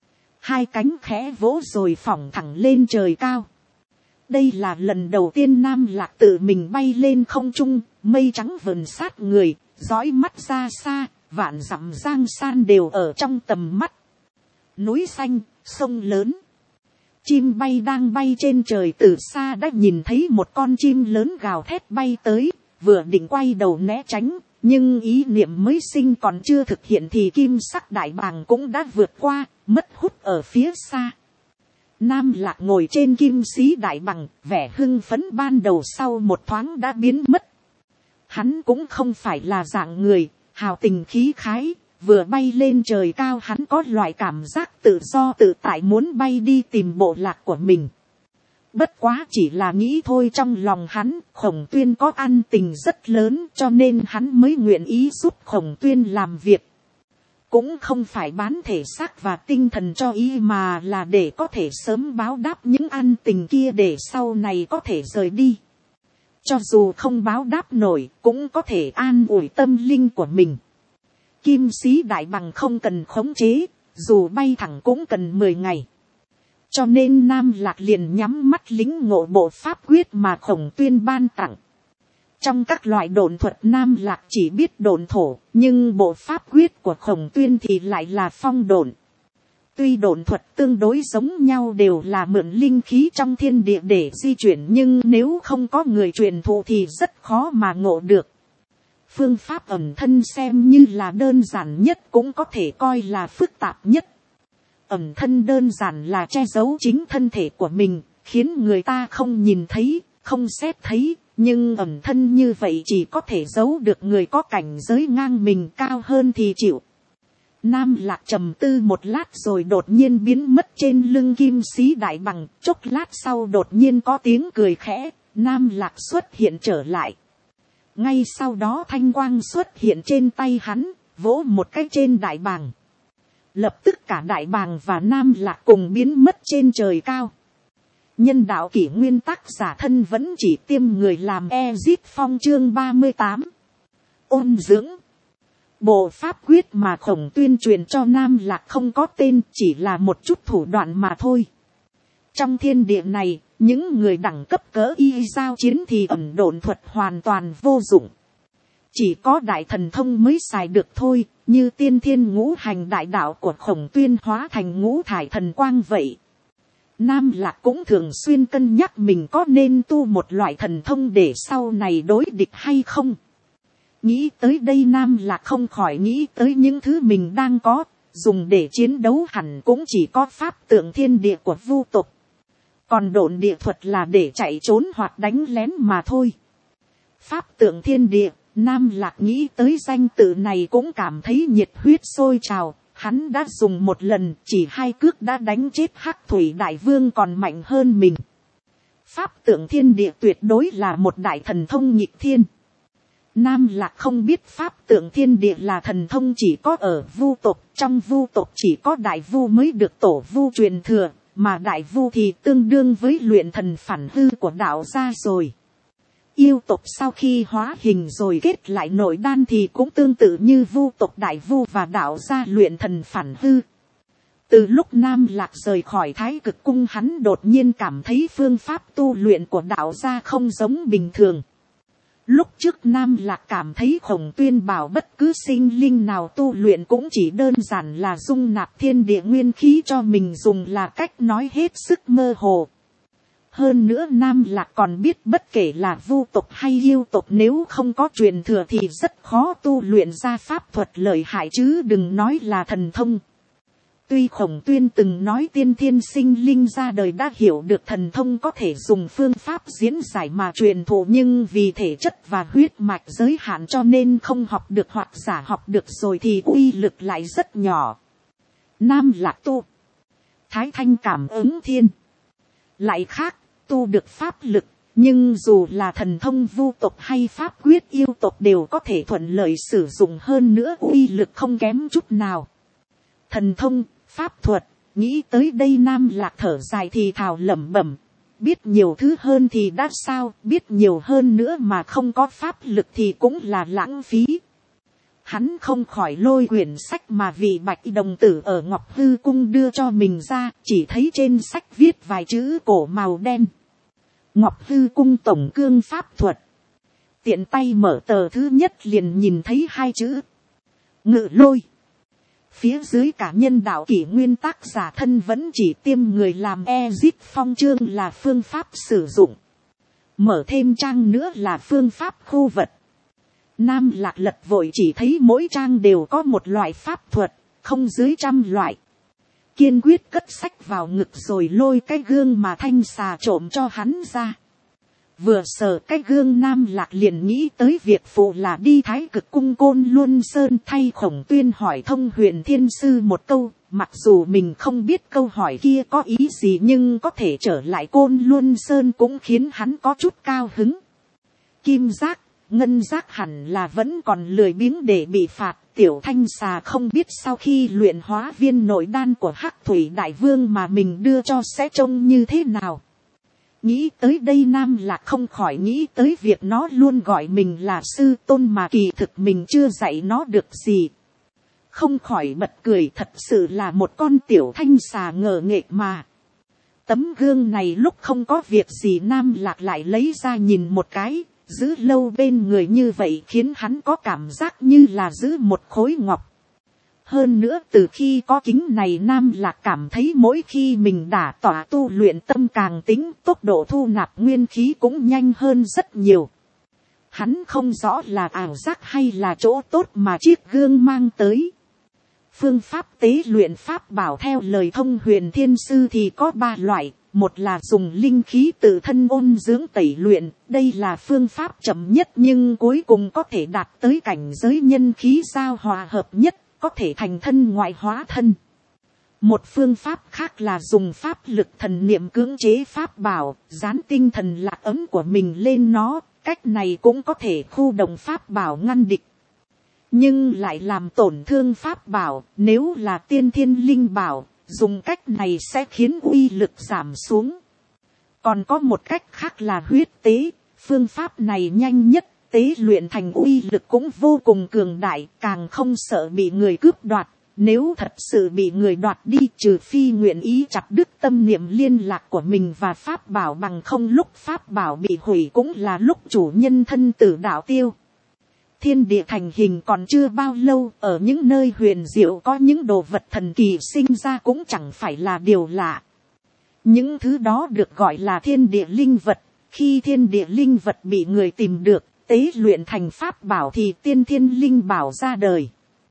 Hai cánh khẽ vỗ rồi phỏng thẳng lên trời cao. Đây là lần đầu tiên Nam Lạc tự mình bay lên không trung, mây trắng vờn sát người, dõi mắt ra xa, vạn dặm giang san đều ở trong tầm mắt. Núi xanh, sông lớn. Chim bay đang bay trên trời, từ xa đã nhìn thấy một con chim lớn gào thét bay tới, vừa định quay đầu né tránh, nhưng ý niệm mới sinh còn chưa thực hiện thì kim sắc đại bàng cũng đã vượt qua, mất hút ở phía xa. Nam Lạc ngồi trên kim sĩ đại bàng, vẻ hưng phấn ban đầu sau một thoáng đã biến mất. Hắn cũng không phải là dạng người hào tình khí khái, vừa bay lên trời cao hắn có loại cảm giác tự do tự tại, muốn bay đi tìm bộ lạc của mình. Bất quá chỉ là nghĩ thôi, trong lòng hắn Khổng Tuyên có ân tình rất lớn, cho nên hắn mới nguyện ý giúp Khổng Tuyên làm việc. Cũng không phải bán thể xác và tinh thần cho ý, mà là để có thể sớm báo đáp những ân tình kia để sau này có thể rời đi. Cho dù không báo đáp nổi cũng có thể an ủi tâm linh của mình. Kim sĩ đại bàng không cần khống chế, dù bay thẳng cũng cần 10 ngày. Cho nên Nam Lạc liền nhắm mắt lĩnh ngộ bộ pháp quyết mà Khổng Tuyên ban tặng. Trong các loại độn thuật Nam Lạc chỉ biết độn thổ, nhưng bộ pháp quyết của Khổng Tuyên thì lại là phong độn. Tuy độn thuật tương đối giống nhau, đều là mượn linh khí trong thiên địa để di chuyển, nhưng nếu không có người truyền thụ thì rất khó mà ngộ được. Phương pháp ẩn thân xem như là đơn giản nhất cũng có thể coi là phức tạp nhất. Ẩn thân đơn giản là che giấu chính thân thể của mình, khiến người ta không nhìn thấy, không xét thấy, nhưng ẩn thân như vậy chỉ có thể giấu được người có cảnh giới ngang mình cao hơn thì chịu. Nam Lạc trầm tư một lát rồi đột nhiên biến mất trên lưng kim sĩ đại bàng, chốc lát sau đột nhiên có tiếng cười khẽ, Nam Lạc xuất hiện trở lại. Ngay sau đó thanh quang xuất hiện trên tay hắn, vỗ một cái trên đại bàng. Lập tức cả đại bàng và Nam Lạc cùng biến mất trên trời cao. Nhân đạo kỷ nguyên, tác giả thân vẫn chỉ tiêm người làm Ezit Phong, chương 38. Ôn dưỡng. Bộ pháp quyết mà Khổng Tuyên truyền cho Nam Lạc không có tên, chỉ là một chút thủ đoạn mà thôi. Trong thiên địa này, những người đẳng cấp cỡ y giao chiến thì ẩn độn thuật hoàn toàn vô dụng. Chỉ có đại thần thông mới xài được thôi, như tiên thiên ngũ hành đại đạo của Khổng Tuyên hóa thành ngũ thải thần quang vậy. Nam Lạc cũng thường xuyên cân nhắc mình có nên tu một loại thần thông để sau này đối địch hay không. Nghĩ tới đây Nam Lạc không khỏi nghĩ tới những thứ mình đang có, dùng để chiến đấu hẳn cũng chỉ có pháp tượng thiên địa của vu tộc. Còn độn địa thuật là để chạy trốn hoặc đánh lén mà thôi. Pháp tượng thiên địa, Nam Lạc nghĩ tới danh tự này cũng cảm thấy nhiệt huyết sôi trào. Hắn đã dùng một lần, chỉ 2 cước đã đánh chết Hắc Thủy Đại Vương còn mạnh hơn mình. Pháp tượng thiên địa tuyệt đối là một đại thần thông nghịch thiên. Nam Lạc không biết pháp tượng thiên địa là thần thông chỉ có ở vu tộc, trong vu tộc chỉ có đại vu mới được tổ vu truyền thừa, mà đại vu thì tương đương với luyện thần phản hư của đạo gia rồi. Yêu tộc sau khi hóa hình rồi kết lại nội đan thì cũng tương tự như vu tộc đại vu và đạo gia luyện thần phản hư. Từ lúc Nam Lạc rời khỏi Thái Cực Cung, hắn đột nhiên cảm thấy phương pháp tu luyện của đạo gia không giống bình thường. Lúc trước Nam Lạc cảm thấy Khổng Tuyên bảo bất cứ sinh linh nào tu luyện cũng chỉ đơn giản là dung nạp thiên địa nguyên khí cho mình dùng là cách nói hết sức mơ hồ. Hơn nữa Nam Lạc còn biết bất kể là vu tộc hay yêu tộc nếu không có truyền thừa thì rất khó tu luyện ra pháp thuật lợi hại chứ đừng nói là thần thông. Tuy Khổng Tuyên từng nói tiên thiên sinh linh ra đời đã hiểu được thần thông có thể dùng phương pháp diễn giải mà truyền thụ, nhưng vì thể chất và huyết mạch giới hạn cho nên không học được, hoặc giả học được rồi thì uy lực lại rất nhỏ. Nam Lạc tu Thái Thanh cảm ứng thiên lại khác, tu được pháp lực, nhưng dù là thần thông vu tộc hay pháp quyết yêu tộc đều có thể thuận lợi sử dụng, hơn nữa uy lực không kém chút nào. Thần thông, pháp thuật, nghĩ tới đây Nam Lạc thở dài thì thào lẩm bẩm, biết nhiều thứ hơn thì đã sao, biết nhiều hơn nữa mà không có pháp lực thì cũng là lãng phí. Hắn không khỏi lôi quyển sách mà vị Bạch đồng tử ở Ngọc Hư Cung đưa cho mình ra, chỉ thấy trên sách viết vài chữ cổ màu đen: Ngọc Hư Cung tổng cương pháp thuật. Tiện tay mở tờ thứ nhất liền nhìn thấy hai chữ Ngự Lôi. Phía dưới cả nhân đạo kỷ nguyên tác giả thân vẫn chỉ tiêm người làm Ezit Phong chương là phương pháp sử dụng. Mở thêm trang nữa là phương pháp khu vật. Nam Lạc lật vội chỉ thấy mỗi trang đều có một loại pháp thuật, không dưới 100 loại. Kiên quyết cất sách vào ngực rồi lôi cái gương mà Thanh Xà trộm cho hắn ra. Vừa sờ cái gương Nam Lạc liền nghĩ tới việc phụ là đi Thái Cực Cung Côn Luân Sơn thay Khổng Tuyên hỏi thông Huyền Thiên Sư một câu. Mặc dù mình không biết câu hỏi kia có ý gì nhưng có thể trở lại Côn Luân Sơn cũng khiến hắn có chút cao hứng. Kim Giác, Ngân Giác hẳn là vẫn còn lười biếng để bị phạt. Tiểu Thanh Xà không biết sau khi luyện hóa viên nội đan của Hắc Thủy Đại Vương mà mình đưa cho sẽ trông như thế nào. Nghĩ tới đây Nam Lạc không khỏi nghĩ tới việc nó luôn gọi mình là sư tôn mà kỳ thực mình chưa dạy nó được gì. Không khỏi bật cười, thật sự là một con tiểu thanh xà ngờ nghệch mà. Tấm gương này lúc không có việc gì Nam Lạc lại lấy ra nhìn một cái, giữ lâu bên người như vậy khiến hắn có cảm giác như là giữ một khối ngọc. Hơn nữa từ khi có kính này Nam Lạc cảm thấy mỗi khi mình đả tỏa tu luyện tâm càng tính, tốc độ thu nạp nguyên khí cũng nhanh hơn rất nhiều. Hắn không rõ là ảo giác hay là chỗ tốt mà chiếc gương mang tới. Phương pháp tế luyện pháp bảo theo lời thông Huyền Thiên Sư thì có 3 loại. Một là dùng linh khí tự thân ôn dưỡng tẩy luyện, đây là phương pháp chậm nhất nhưng cuối cùng có thể đạt tới cảnh giới nhân khí giao hòa hợp nhất, có thể thành thân ngoại hóa thân. Một phương pháp khác là dùng pháp lực thần niệm cưỡng chế pháp bảo, dán tinh thần lạc ấm của mình lên nó, cách này cũng có thể khu động pháp bảo ngăn địch. Nhưng lại làm tổn thương pháp bảo, nếu là tiên thiên linh bảo, dùng cách này sẽ khiến uy lực giảm xuống. Còn có một cách khác là huyết tế, phương pháp này nhanh nhất, tế luyện thành uy lực cũng vô cùng cường đại, càng không sợ bị người cướp đoạt. Nếu thật sự bị người đoạt đi, trừ phi nguyện ý chặt đứt tâm niệm liên lạc của mình và pháp bảo, bằng không lúc pháp bảo bị hủy cũng là lúc chủ nhân thân tử đạo tiêu. Thiên địa thành hình còn chưa bao lâu, ở những nơi huyền diệu có những đồ vật thần kỳ sinh ra cũng chẳng phải là điều lạ. Những thứ đó được gọi là thiên địa linh vật. Khi thiên địa linh vật bị người tìm được, tế luyện thành pháp bảo thì tiên thiên linh bảo ra đời.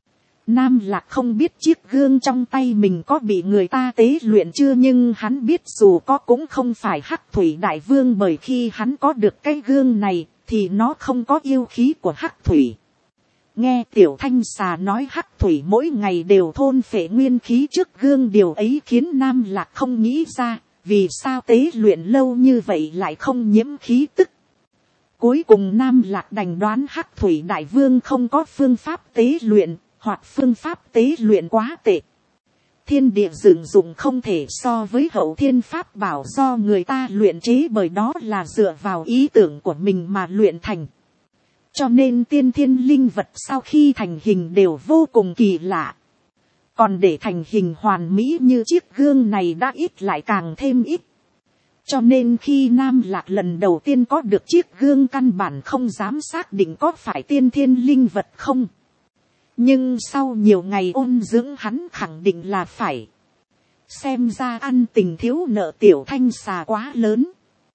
Nam Lạc không biết chiếc gương trong tay mình có bị người ta tế luyện chưa, nhưng hắn biết dù có cũng không phải Hắc Thủy Đại Vương, bởi khi hắn có được cái gương này thì nó không có yêu khí của Hắc Thủy. Nghe Tiểu Thanh Xà nói Hắc Thủy mỗi ngày đều thôn phệ nguyên khí trước gương, điều ấy khiến Nam Lạc không nghĩ ra vì sao tế luyện lâu như vậy lại không nhiễm khí tức. Cuối cùng Nam Lạc đành đoán Hắc Thủy Đại Vương không có phương pháp tế luyện, hoặc phương pháp tế luyện quá tệ. Thiên địa dựng dụng không thể so với hậu thiên pháp bảo do người ta luyện chế, bởi đó là dựa vào ý tưởng của mình mà luyện thành. Cho nên tiên thiên linh vật sau khi thành hình đều vô cùng kỳ lạ. Còn để thành hình hoàn mỹ như chiếc gương này đã ít lại càng thêm ít. Cho nên khi Nam Lạc lần đầu tiên có được chiếc gương căn bản không dám xác định có phải tiên thiên linh vật không. Nhưng sau nhiều ngày ôn dưỡng hắn khẳng định là phải. Xem ra ăn tình thiếu nợ Tiểu Thanh xà quá lớn.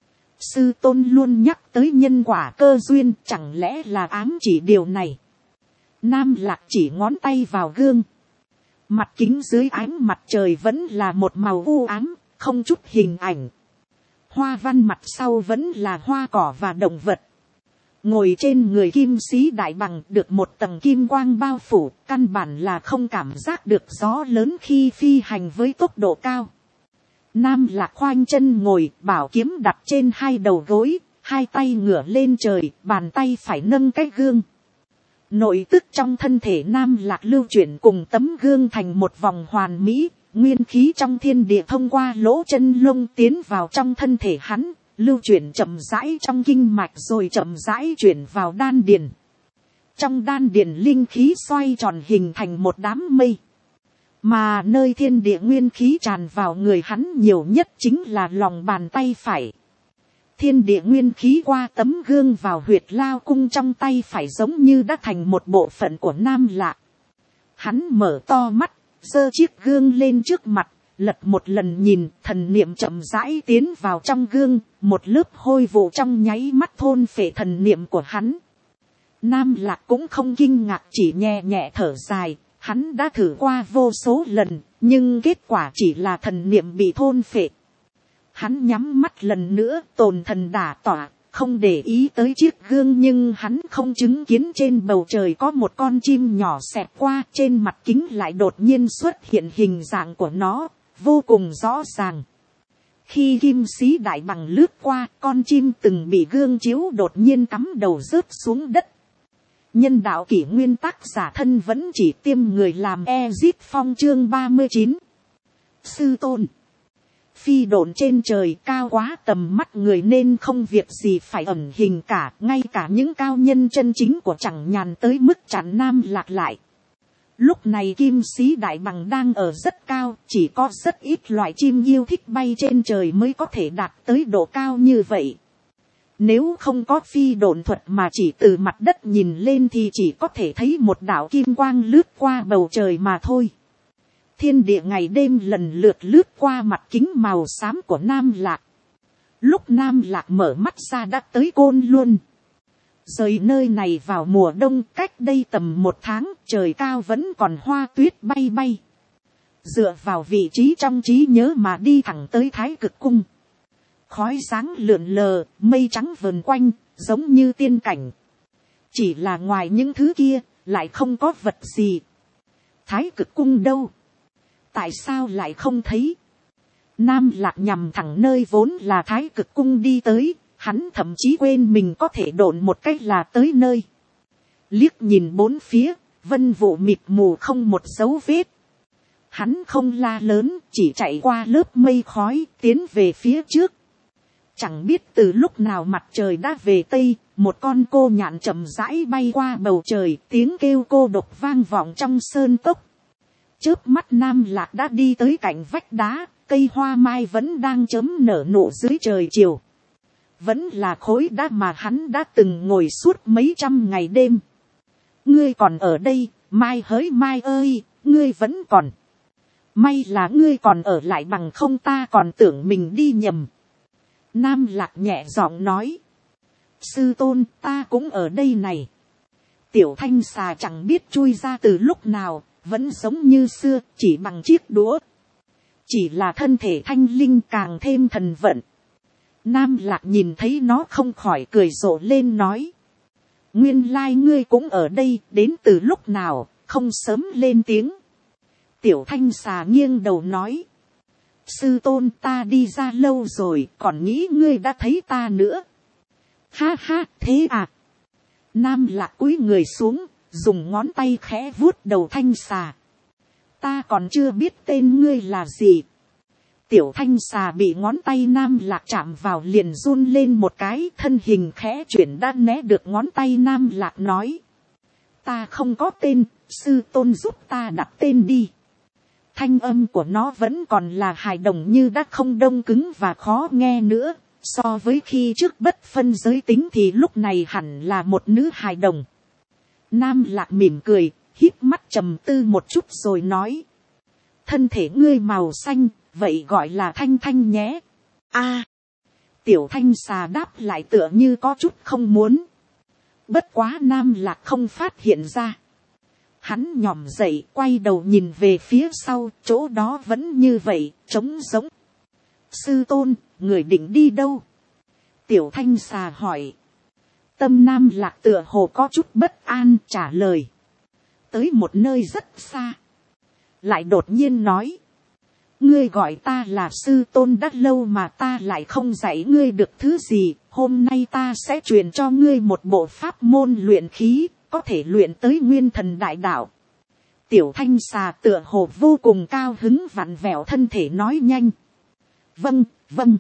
Sư tôn luôn nhắc tới nhân quả cơ duyên, chẳng lẽ là ám chỉ điều này. Nam Lạc chỉ ngón tay vào gương. Mặt kính dưới ánh mặt trời vẫn là một màu u ám, không chút hình ảnh. Hoa văn mặt sau vẫn là hoa cỏ và động vật. Ngồi trên người kim sĩ đại bằng được một tầng kim quang bao phủ, căn bản là không cảm giác được gió lớn khi phi hành với tốc độ cao. Nam Lạc khoanh chân ngồi, bảo kiếm đặt trên hai đầu gối, hai tay ngửa lên trời, bàn tay phải nâng cái gương. Nội tức trong thân thể Nam Lạc lưu chuyển cùng tấm gương thành một vòng hoàn mỹ, nguyên khí trong thiên địa thông qua lỗ chân lông tiến vào trong thân thể hắn, lưu chuyển chậm rãi trong kinh mạch rồi chậm rãi chuyển vào đan điền. Trong đan điền linh khí xoay tròn hình thành một đám mây. Mà nơi thiên địa nguyên khí tràn vào người hắn nhiều nhất chính là lòng bàn tay phải. Thiên địa nguyên khí qua tấm gương vào huyệt lao cung trong tay phải giống như đã thành một bộ phận của Nam Lạc. Hắn mở to mắt, giơ chiếc gương lên trước mặt, lật một lần nhìn, thần niệm chậm rãi tiến vào trong gương, một lớp hôi vụ trong nháy mắt thôn phệ thần niệm của hắn. Nam Lạc cũng không kinh ngạc, chỉ nhẹ nhẹ thở dài. Hắn đã thử qua vô số lần, nhưng kết quả chỉ là thần niệm bị thôn phệ. Hắn nhắm mắt lần nữa, tồn thần đả tỏa, không để ý tới chiếc gương, nhưng hắn không chứng kiến trên bầu trời có một con chim nhỏ xẹt qua, trên mặt kính lại đột nhiên xuất hiện hình dạng của nó, vô cùng rõ ràng. Khi kim sĩ đại bằng lướt qua, con chim từng bị gương chiếu đột nhiên cắm đầu rớt xuống đất. Nhân đạo kỷ nguyên tác giả thân vẫn chỉ tiêm người làm Ezit Phong chương 39. Sư tôn. Phi độn trên trời cao quá tầm mắt người nên không việc gì phải ẩn hình cả. Ngay cả những cao nhân chân chính của chẳng nhàn tới mức chặn Nam Lạc lại. Lúc này kim sĩ đại bằng đang ở rất cao. Chỉ có rất ít loại chim yêu thích bay trên trời mới có thể đạt tới độ cao như vậy. Nếu không có phi độn thuật mà chỉ từ mặt đất nhìn lên thì chỉ có thể thấy một đạo kim quang lướt qua bầu trời mà thôi. Thiên địa ngày đêm lần lượt lướt qua mặt kính màu xám của Nam Lạc. Lúc Nam Lạc mở mắt ra đã tới Côn Luân. Rời nơi này vào mùa đông, cách đây tầm 1 tháng, trời cao vẫn còn hoa tuyết bay bay. Dựa vào vị trí trong trí nhớ mà đi thẳng tới Thái Cực Cung. Khói sáng lượn lờ, mây trắng vờn quanh, giống như tiên cảnh. Chỉ là ngoài những thứ kia, lại không có vật gì. Thái Cực Cung đâu? Tại sao lại không thấy? Nam Lạc nhằm thẳng nơi vốn là Thái Cực Cung đi tới, hắn thậm chí quên mình có thể độn một cách là tới nơi. Liếc nhìn bốn phía, vân vụ mịt mù không một dấu vết. Hắn không la lớn, chỉ chạy qua lớp mây khói, tiến về phía trước. Chẳng biết từ lúc nào mặt trời đã về tây, một con cô nhạn chậm rãi bay qua bầu trời, tiếng kêu cô độc vang vọng trong sơn cốc. Chớp mắt Nam Lạc đã đi tới cạnh vách đá, cây hoa mai vẫn đang chớm nở nụ dưới trời chiều. Vẫn là khối đá mà hắn đã từng ngồi suốt mấy trăm ngày đêm. Ngươi còn ở đây, mai hỡi mai ơi, ngươi vẫn còn. May là ngươi còn ở lại, bằng không ta còn tưởng mình đi nhầm. Nam Lạc nhẹ giọng nói. Sư tôn, ta cũng ở đây này. Tiểu Thanh xà chẳng biết chui ra từ lúc nào, vẫn giống như xưa, chỉ bằng chiếc đũa. Chỉ là thân thể thanh linh càng thêm thần vận. Nam Lạc nhìn thấy nó không khỏi cười rộ lên nói. Nguyên lai ngươi cũng ở đây, đến từ lúc nào, không sớm lên tiếng. Tiểu Thanh xà nghiêng đầu nói. Sư tôn, ta đi ra lâu rồi, còn nghĩ ngươi đã thấy ta nữa. Ha ha, thế à. Nam Lạc cúi người xuống, dùng ngón tay khẽ vuốt đầu thanh xà. Ta còn chưa biết tên ngươi là gì. Tiểu thanh xà bị ngón tay Nam Lạc chạm vào liền run lên một cái, thân hình khẽ chuyển đã né được ngón tay Nam Lạc nói. Ta không có tên, sư tôn giúp ta đặt tên đi. Thanh âm của nó vẫn còn là hài đồng như đã không đông cứng và khó nghe nữa. So với khi trước bất phân giới tính thì lúc này hẳn là một nữ hài đồng. Nam Lạc mỉm cười, híp mắt trầm tư một chút rồi nói. Thân thể ngươi màu xanh, vậy gọi là Thanh Thanh nhé. A. Tiểu thanh xà đáp lại tựa như có chút không muốn. Bất quá Nam Lạc không phát hiện ra. Hắn nhòm dậy quay đầu nhìn về phía sau, chỗ đó vẫn như vậy, trống rỗng. Sư tôn, người định đi đâu? Tiểu thanh xà hỏi. Tâm Nam Lạc tựa hồ có chút bất an trả lời. Tới một nơi rất xa. Lại đột nhiên nói. Ngươi gọi ta là sư tôn đã lâu mà ta lại không dạy ngươi được thứ gì. Hôm nay ta sẽ truyền cho ngươi một bộ pháp môn luyện khí, có thể luyện tới nguyên thần đại đạo. Tiểu thanh xà tựa hồ vô cùng cao hứng vặn vẹo thân thể nói nhanh. Vâng, vâng.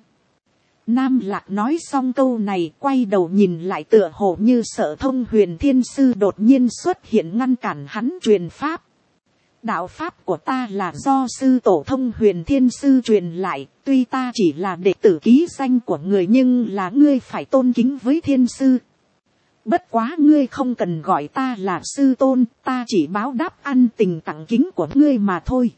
Nam Lạc nói xong câu này quay đầu nhìn lại tựa hồ như sợ Thông Huyền Thiên Sư đột nhiên xuất hiện ngăn cản hắn truyền pháp. Đạo pháp của ta là do sư tổ Thông Huyền Thiên Sư truyền lại, tuy ta chỉ là đệ tử ký danh của người nhưng là ngươi phải tôn kính với Thiên Sư. Bất quá ngươi không cần gọi ta là sư tôn, ta chỉ báo đáp ăn tình tặng kính của ngươi mà thôi.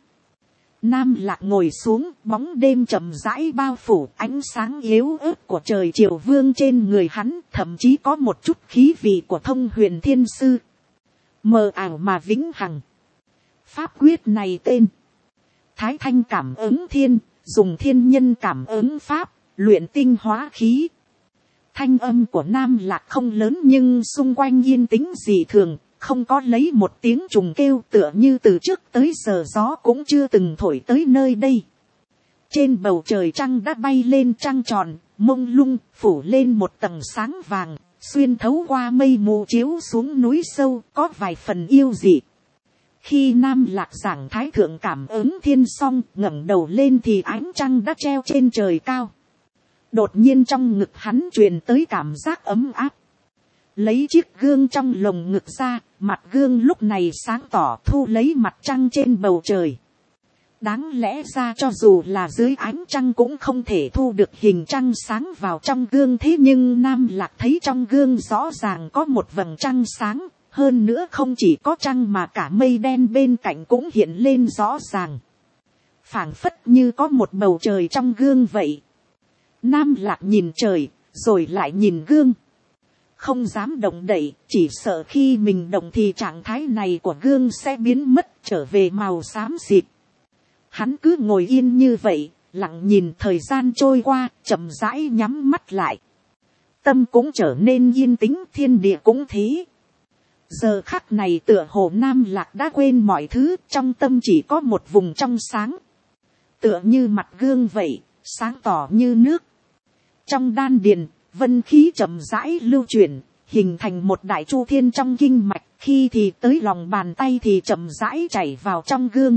Nam Lạc ngồi xuống, bóng đêm chậm rãi bao phủ, ánh sáng yếu ớt của trời chiều vương trên người hắn, thậm chí có một chút khí vị của Thông Huyền Thiên Sư. Mờ ảo mà vĩnh hằng. Pháp quyết này tên Thái Thanh cảm ứng thiên, dùng thiên nhân cảm ứng pháp, luyện tinh hóa khí. Thanh âm của Nam Lạc không lớn nhưng xung quanh yên tĩnh dị thường, không có lấy một tiếng trùng kêu tựa như từ trước tới giờ gió cũng chưa từng thổi tới nơi đây. Trên bầu trời trăng đã bay lên trăng tròn, mông lung, phủ lên một tầng sáng vàng, xuyên thấu qua mây mù chiếu xuống núi sâu, có vài phần yêu dị. Khi Nam Lạc giảng thái thượng cảm ứng thiên xong, ngẩng đầu lên thì ánh trăng đã treo trên trời cao. Đột nhiên trong ngực hắn truyền tới cảm giác ấm áp. Lấy chiếc gương trong lồng ngực ra, mặt gương lúc này sáng tỏ thu lấy mặt trăng trên bầu trời. Đáng lẽ ra cho dù là dưới ánh trăng cũng không thể thu được hình trăng sáng vào trong gương, thế nhưng Nam Lạc thấy trong gương rõ ràng có một vầng trăng sáng, hơn nữa không chỉ có trăng mà cả mây đen bên cạnh cũng hiện lên rõ ràng. Phảng phất như có một bầu trời trong gương vậy. Nam Lạc nhìn trời, rồi lại nhìn gương. Không dám động đậy, chỉ sợ khi mình động thì trạng thái này của gương sẽ biến mất trở về màu xám xịt. Hắn cứ ngồi yên như vậy, lặng nhìn thời gian trôi qua, chậm rãi nhắm mắt lại. Tâm cũng trở nên yên tĩnh, thiên địa cũng thế. Giờ khắc này tựa hồ Nam Lạc đã quên mọi thứ, trong tâm chỉ có một vùng trong sáng. Tựa như mặt gương vậy, sáng tỏ như nước. Trong đan điền, vân khí chậm rãi lưu chuyển, hình thành một đại chu thiên trong kinh mạch, khi thì tới lòng bàn tay thì chậm rãi chảy vào trong gương.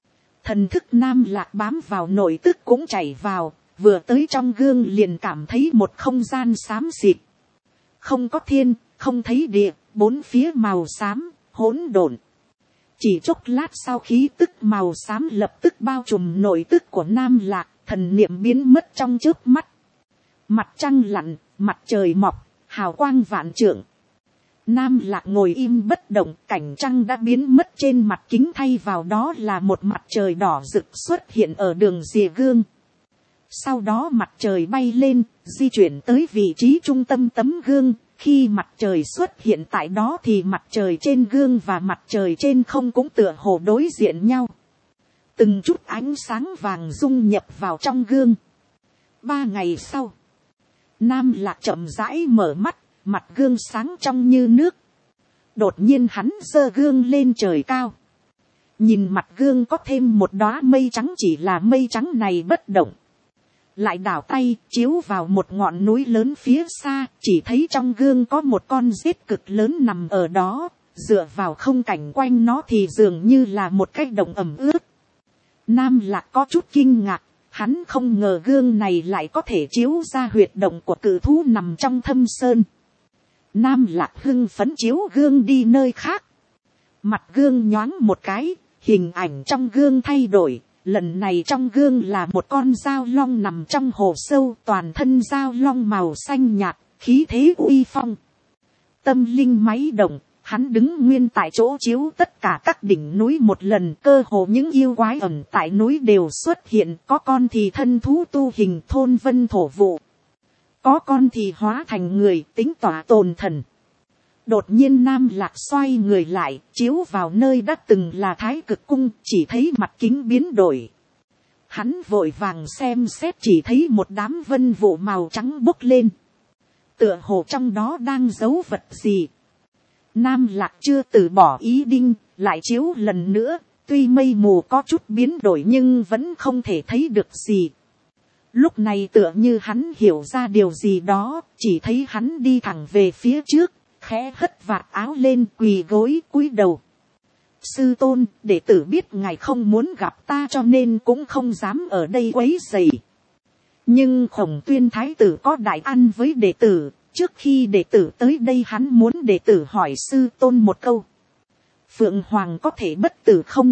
Thần thức Nam Lạc bám vào nội tức cũng chảy vào, vừa tới trong gương liền cảm thấy một không gian xám xịt. Không có thiên, không thấy địa, bốn phía màu xám, hỗn độn. Chỉ chốc lát sau khí tức màu xám lập tức bao trùm nội tức của Nam Lạc, thần niệm biến mất trong chớp mắt. Mặt trăng lặn, mặt trời mọc, hào quang vạn trượng. Nam Lạc ngồi im bất động, cảnh trăng đã biến mất trên mặt kính, thay vào đó là một mặt trời đỏ rực xuất hiện ở đường rìa gương. Sau đó mặt trời bay lên, di chuyển tới vị trí trung tâm tấm gương. Khi mặt trời xuất hiện tại đó thì mặt trời trên gương và mặt trời trên không cũng tựa hồ đối diện nhau. Từng chút ánh sáng vàng dung nhập vào trong gương. 3 ngày sau, Nam Lạc chậm rãi mở mắt, mặt gương sáng trong như nước. Đột nhiên hắn giơ gương lên trời cao. Nhìn mặt gương có thêm một đóa mây trắng, chỉ là mây trắng này bất động. lại đảo tay chiếu vào một ngọn núi lớn phía xa, chỉ thấy trong gương có một con rết cực lớn nằm ở đó, dựa vào không cảnh quanh nó thì dường như là một cái động ẩm ướt. Nam Lạc có chút kinh ngạc, hắn không ngờ gương này lại có thể chiếu ra huyệt động của cự thú nằm trong thâm sơn. Nam Lạc hưng phấn chiếu gương đi nơi khác. Mặt gương nhoáng một cái, hình ảnh trong gương thay đổi. Lần này trong gương là một con dao long nằm trong hồ sâu, toàn thân dao long màu xanh nhạt, khí thế uy phong. Tâm linh máy động, hắn đứng nguyên tại chỗ chiếu tất cả các đỉnh núi một lần, cơ hồ những yêu quái ẩn tại núi đều xuất hiện, có con thì thân thú tu hình thôn vân thổ vụ, có con thì hóa thành người tính tỏa tồn thần. Đột nhiên Nam Lạc xoay người lại, chiếu vào nơi đã từng là Thái Cực Cung, chỉ thấy mặt kính biến đổi. Hắn vội vàng xem xét, chỉ thấy một đám vân vụ màu trắng bốc lên. Tựa hồ trong đó đang giấu vật gì. Nam Lạc chưa từ bỏ ý định, lại chiếu lần nữa, tuy mây mù có chút biến đổi nhưng vẫn không thể thấy được gì. Lúc này tựa như hắn hiểu ra điều gì đó, chỉ thấy hắn đi thẳng về phía trước, khẽ hất vạt áo lên, quỳ gối cúi đầu. Sư tôn, đệ tử biết ngài không muốn gặp ta cho nên cũng không dám ở đây quấy rầy. Nhưng Khổng Tuyên thái tử có đại ăn với đệ tử, trước khi đệ tử tới đây hắn muốn đệ tử hỏi sư tôn một câu. Phượng Hoàng có thể bất tử không?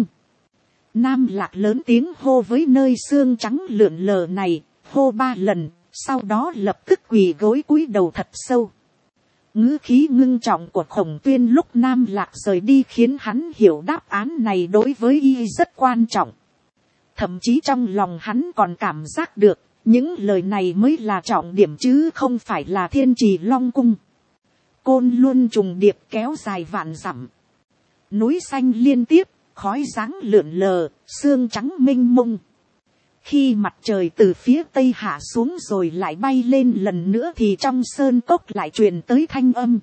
Nam Lạc lớn tiếng hô với nơi xương trắng lượn lờ này, hô 3 lần, sau đó lập tức quỳ gối cúi đầu thật sâu. Ngữ khí ngưng trọng của Khổng Tuyên lúc Nam Lạc rời đi khiến hắn hiểu đáp án này đối với y rất quan trọng. Thậm chí trong lòng hắn còn cảm giác được, những lời này mới là trọng điểm chứ không phải là Thiên Trì Long Cung. Côn Luân trùng điệp kéo dài vạn dặm. Núi xanh liên tiếp, khói dáng lượn lờ, sương trắng mênh mông. Khi mặt trời từ phía tây hạ xuống rồi lại bay lên lần nữa thì trong sơn cốc lại truyền tới thanh âm.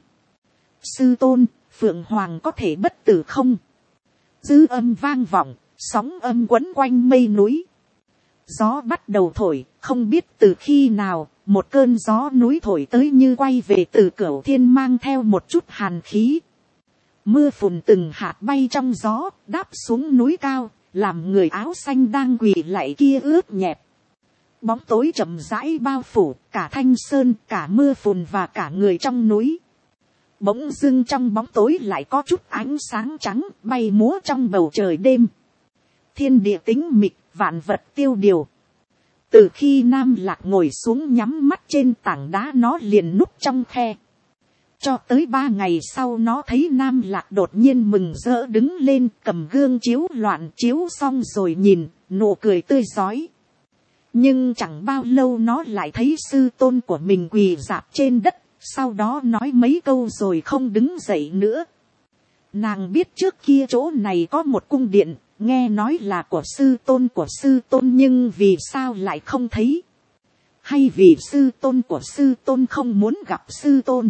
Sư tôn, Phượng Hoàng có thể bất tử không? Dư âm vang vọng, sóng âm quấn quanh mây núi. Gió bắt đầu thổi, không biết từ khi nào, một cơn gió núi thổi tới như quay về từ Cửu Thiên mang theo một chút hàn khí. Mưa phùn từng hạt bay trong gió, đáp xuống núi cao, làm người áo xanh đang quỳ lạy kia ướt nhẹp. Bóng tối chậm rãi bao phủ, cả thanh sơn, cả mưa phùn và cả người trong núi. Bỗng dưng trong bóng tối lại có chút ánh sáng trắng, bay múa trong bầu trời đêm. Thiên địa tĩnh mịch, vạn vật tiêu điều. Từ khi Nam Lạc ngồi xuống nhắm mắt trên tảng đá nó liền núp trong khe. Cho tới 3 ngày sau nó thấy Nam Lạc đột nhiên mừng rỡ đứng lên, cầm gương chiếu loạn, chiếu xong rồi nhìn, nụ cười tươi rói. Nhưng chẳng bao lâu nó lại thấy sư tôn của mình quỳ rạp trên đất, sau đó nói mấy câu rồi không đứng dậy nữa. Nàng biết trước kia chỗ này có một cung điện, nghe nói là của sư tôn nhưng vì sao lại không thấy? Hay vì sư tôn của sư tôn không muốn gặp sư tôn?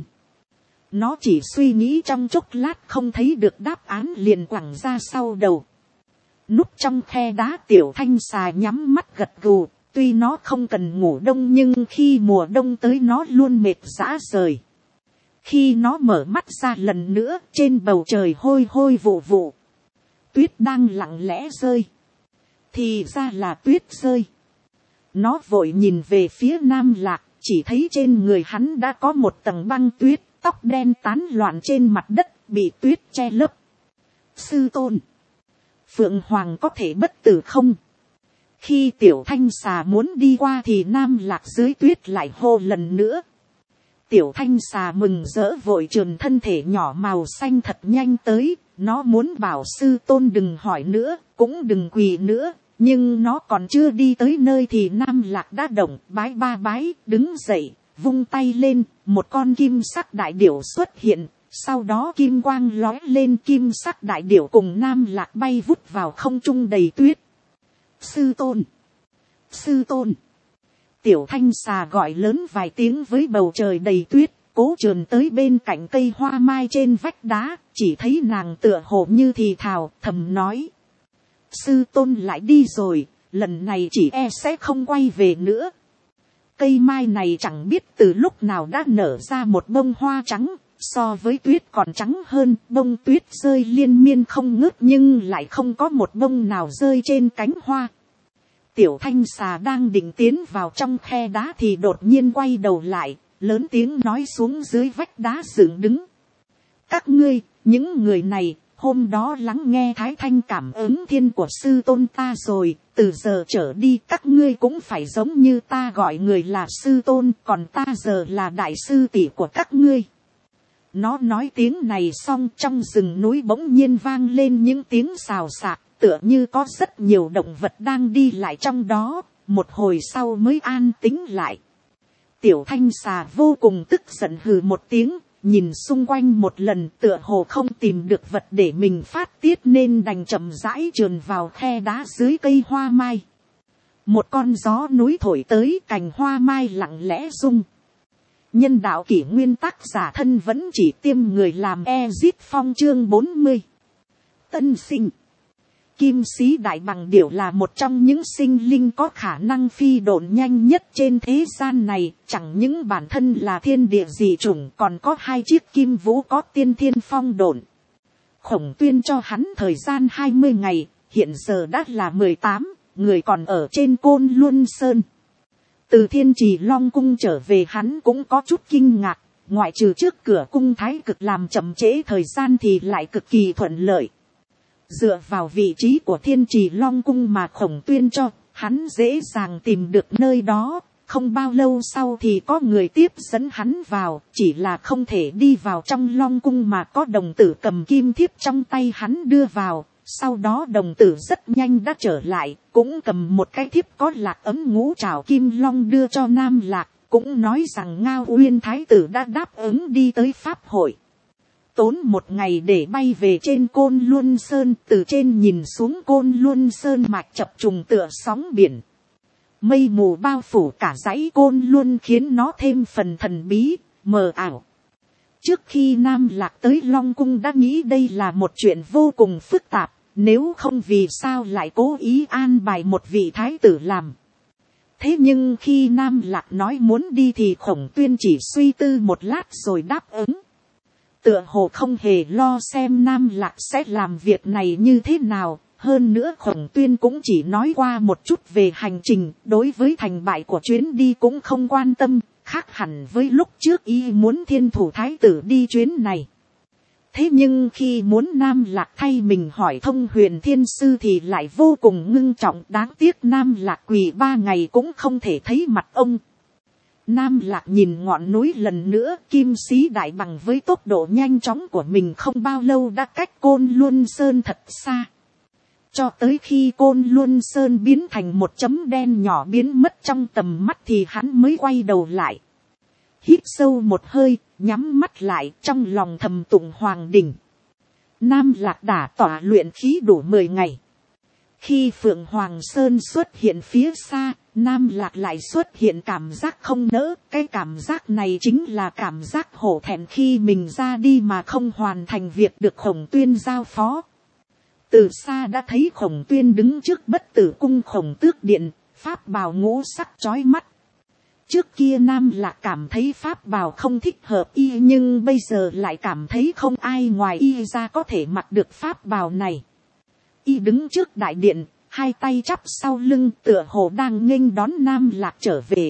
Nó chỉ suy nghĩ trong chốc lát không thấy được đáp án liền quẳng ra sau đầu. Núp trong khe đá tiểu thanh xà nhắm mắt gật gù, tuy nó không cần ngủ đông nhưng khi mùa đông tới nó luôn mệt rã rời. Khi nó mở mắt ra lần nữa, trên bầu trời hôi hôi vụ vụ. Tuyết đang lặng lẽ rơi. Thì ra là tuyết rơi. Nó vội nhìn về phía Nam Lạc, chỉ thấy trên người hắn đã có một tầng băng tuyết, tóc đen tán loạn trên mặt đất, bị tuyết che lấp. Sư tôn, Phượng Hoàng có thể bất tử không? Khi tiểu thanh xà muốn đi qua thì Nam Lạc dưới tuyết lại hô lần nữa. Tiểu thanh xà mừng rỡ vội trườn thân thể nhỏ màu xanh thật nhanh tới. Nó muốn bảo sư tôn đừng hỏi nữa, cũng đừng quỳ nữa. Nhưng nó còn chưa đi tới nơi thì Nam Lạc đã động, bái 3 bái, đứng dậy, vung tay lên, một con kim sắc đại điểu xuất hiện. Sau đó kim quang lói lên, kim sắc đại điểu cùng Nam Lạc bay vút vào không trung đầy tuyết. Sư tôn! Sư tôn! Tiểu thanh xà gọi lớn vài tiếng với bầu trời đầy tuyết, cố trườn tới bên cạnh cây hoa mai trên vách đá, chỉ thấy nàng tựa hồ như thì thào, thầm nói. Sư tôn lại đi rồi, lần này chỉ e sẽ không quay về nữa. Cây mai này chẳng biết từ lúc nào đã nở ra một bông hoa trắng, so với tuyết còn trắng hơn. Bông tuyết rơi liên miên không ngớt nhưng lại không có một bông nào rơi trên cánh hoa. Tiểu thanh xà đang định tiến vào trong khe đá thì đột nhiên quay đầu lại, lớn tiếng nói xuống dưới vách đá dựng đứng. Các ngươi, những người này, hôm đó lắng nghe thái thanh cảm ứng thiên của sư tôn ta rồi, từ giờ trở đi các ngươi cũng phải giống như ta gọi người là sư tôn, còn ta giờ là đại sư tỷ của các ngươi. Nó nói tiếng này xong, trong rừng núi bỗng nhiên vang lên những tiếng xào xạc, tựa như có rất nhiều động vật đang đi lại trong đó, một hồi sau mới an tĩnh lại. Tiểu thanh xà vô cùng tức giận hừ một tiếng, nhìn xung quanh một lần tựa hồ không tìm được vật để mình phát tiết nên đành chậm rãi trườn vào khe đá dưới cây hoa mai. Một con gió núi thổi tới, cành hoa mai lặng lẽ rung. Nhân đạo kỷ nguyên, tác giả thân vẫn chỉ tiêm người làm Ezit Phong chương 40. Tân sinh. Kim sĩ đại bằng điểu là một trong những sinh linh có khả năng phi độn nhanh nhất trên thế gian này, chẳng những bản thân là thiên địa dị chủng còn có 2 chiếc kim vũ có tiên thiên phong độn. Khổng Tuyên cho hắn thời gian 20 ngày, hiện giờ đã là 18, người còn ở trên Côn Luân Sơn. Từ Thiên Trì Long cung trở về hắn cũng có chút kinh ngạc, ngoại trừ trước cửa cung thái cực làm chậm trễ thời gian thì lại cực kỳ thuận lợi. Dựa vào vị trí của Thiên Trì Long cung mà Khổng Tuyên cho, hắn dễ dàng tìm được nơi đó, không bao lâu sau thì có người tiếp dẫn hắn vào, chỉ là không thể đi vào trong Long cung mà có đồng tử cầm kim thiếp trong tay hắn đưa vào. Sau đó đồng tử rất nhanh đã trở lại, cũng cầm một cái thiếp có lạc ấm ngũ trảo kim long đưa cho Nam Lạc, cũng nói rằng Ngao Uyên thái tử đã đáp ứng đi tới pháp hội. Tốn một ngày để bay về trên Côn Luân Sơn, từ trên nhìn xuống Côn Luân Sơn mạch chập trùng tựa sóng biển. Mây mù bao phủ cả dãy Côn Luân khiến nó thêm phần thần bí, mờ ảo. Trước khi Nam Lạc tới Long cung đã nghĩ đây là một chuyện vô cùng phức tạp, nếu không vì sao lại cố ý an bài một vị thái tử làm. Thế nhưng khi Nam Lạc nói muốn đi thì Khổng Tuyên chỉ suy tư một lát rồi đáp ứng. Tựa hồ không hề lo xem Nam Lạc sẽ làm việc này như thế nào. Hơn nữa Khổng Tuyên cũng chỉ nói qua một chút về hành trình, đối với thành bại của chuyến đi cũng không quan tâm, khác hẳn với lúc trước y muốn thiên thủ thái tử đi chuyến này. Thế nhưng khi muốn Nam Lạc thay mình hỏi thông Huyền Thiên Sư thì lại vô cùng ngưng trọng, đáng tiếc Nam Lạc quỳ 3 ngày cũng không thể thấy mặt ông. Nam Lạc nhìn ngọn núi lần nữa, kim sĩ đại bằng với tốc độ nhanh chóng của mình không bao lâu đã cách Côn Luân Sơn thật xa. Cho tới khi Côn Luân Sơn biến thành một chấm đen nhỏ biến mất trong tầm mắt thì hắn mới quay đầu lại. Hít sâu một hơi, nhắm mắt lại, trong lòng thầm tụng Hoàng Đỉnh. Nam Lạc đã tỏa luyện khí đủ 10 ngày. Khi Phượng Hoàng Sơn xuất hiện phía xa, Nam Lạc lại xuất hiện cảm giác không nỡ. Cái cảm giác này chính là cảm giác hổ thẹn khi mình ra đi mà không hoàn thành việc được Khổng Tuyên giao phó. Từ xa đã thấy Khổng Tuyên đứng trước Bất Tử cung Khổng Tước điện, pháp bào ngũ sắc chói mắt. Trước kia Nam Lạc cảm thấy pháp bào không thích hợp y, nhưng bây giờ lại cảm thấy không ai ngoài y ra có thể mặc được pháp bào này. Y đứng trước đại điện, 2 tay chắp sau lưng tựa hồ đang nghênh đón Nam Lạc trở về.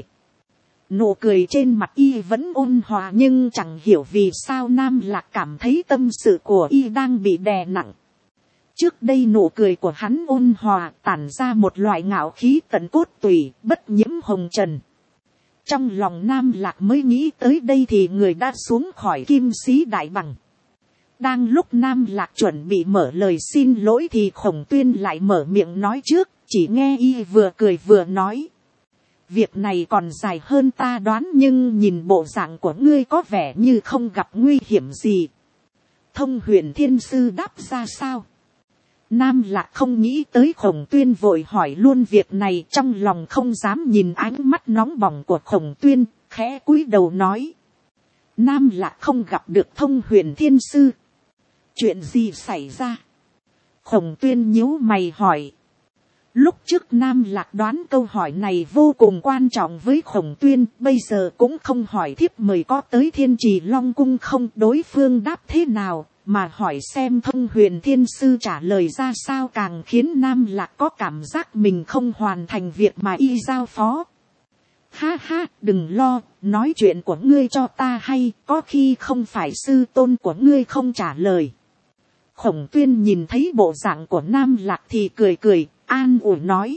Nụ cười trên mặt y vẫn ôn hòa, nhưng chẳng hiểu vì sao Nam Lạc cảm thấy tâm sự của y đang bị đè nặng. Trước đây nụ cười của hắn ôn hòa, tản ra một loại ngạo khí tận cốt tủy, bất nhiễm hồng trần. Trong lòng Nam Lạc mới nghĩ tới đây thì người đã xuống khỏi kim sĩ đại bằng. Đang lúc Nam Lạc chuẩn bị mở lời xin lỗi thì Khổng Tuyên lại mở miệng nói trước, chỉ nghe y vừa cười vừa nói. Việc này còn dài hơn ta đoán, nhưng nhìn bộ dạng của ngươi có vẻ như không gặp nguy hiểm gì. Thông Huyền Thiên Sư đáp ra sao? Nam Lạc không nghĩ tới Khổng Tuyên vội hỏi luôn việc này, trong lòng không dám nhìn ánh mắt nóng bỏng của Khổng Tuyên, khẽ cúi đầu nói. Nam Lạc không gặp được Thông Huyền Thiên Sư. Chuyện gì xảy ra? Khổng Tuyên nhíu mày hỏi. Lúc trước Nam Lạc đoán câu hỏi này vô cùng quan trọng với Khổng Tuyên, bây giờ cũng không hỏi thiếp mời có tới Thiên Trì Long Cung không, đối phương đáp thế nào, mà hỏi xem Thông Huyền Thiên Sư trả lời ra sao, càng khiến Nam Lạc có cảm giác mình không hoàn thành việc mà y giao phó. Ha ha, đừng lo, nói chuyện của ngươi cho ta hay, có khi không phải sư tôn của ngươi không trả lời. Khổng Tuyên nhìn thấy bộ dạng của Nam Lạc thì cười cười, an ủi nói.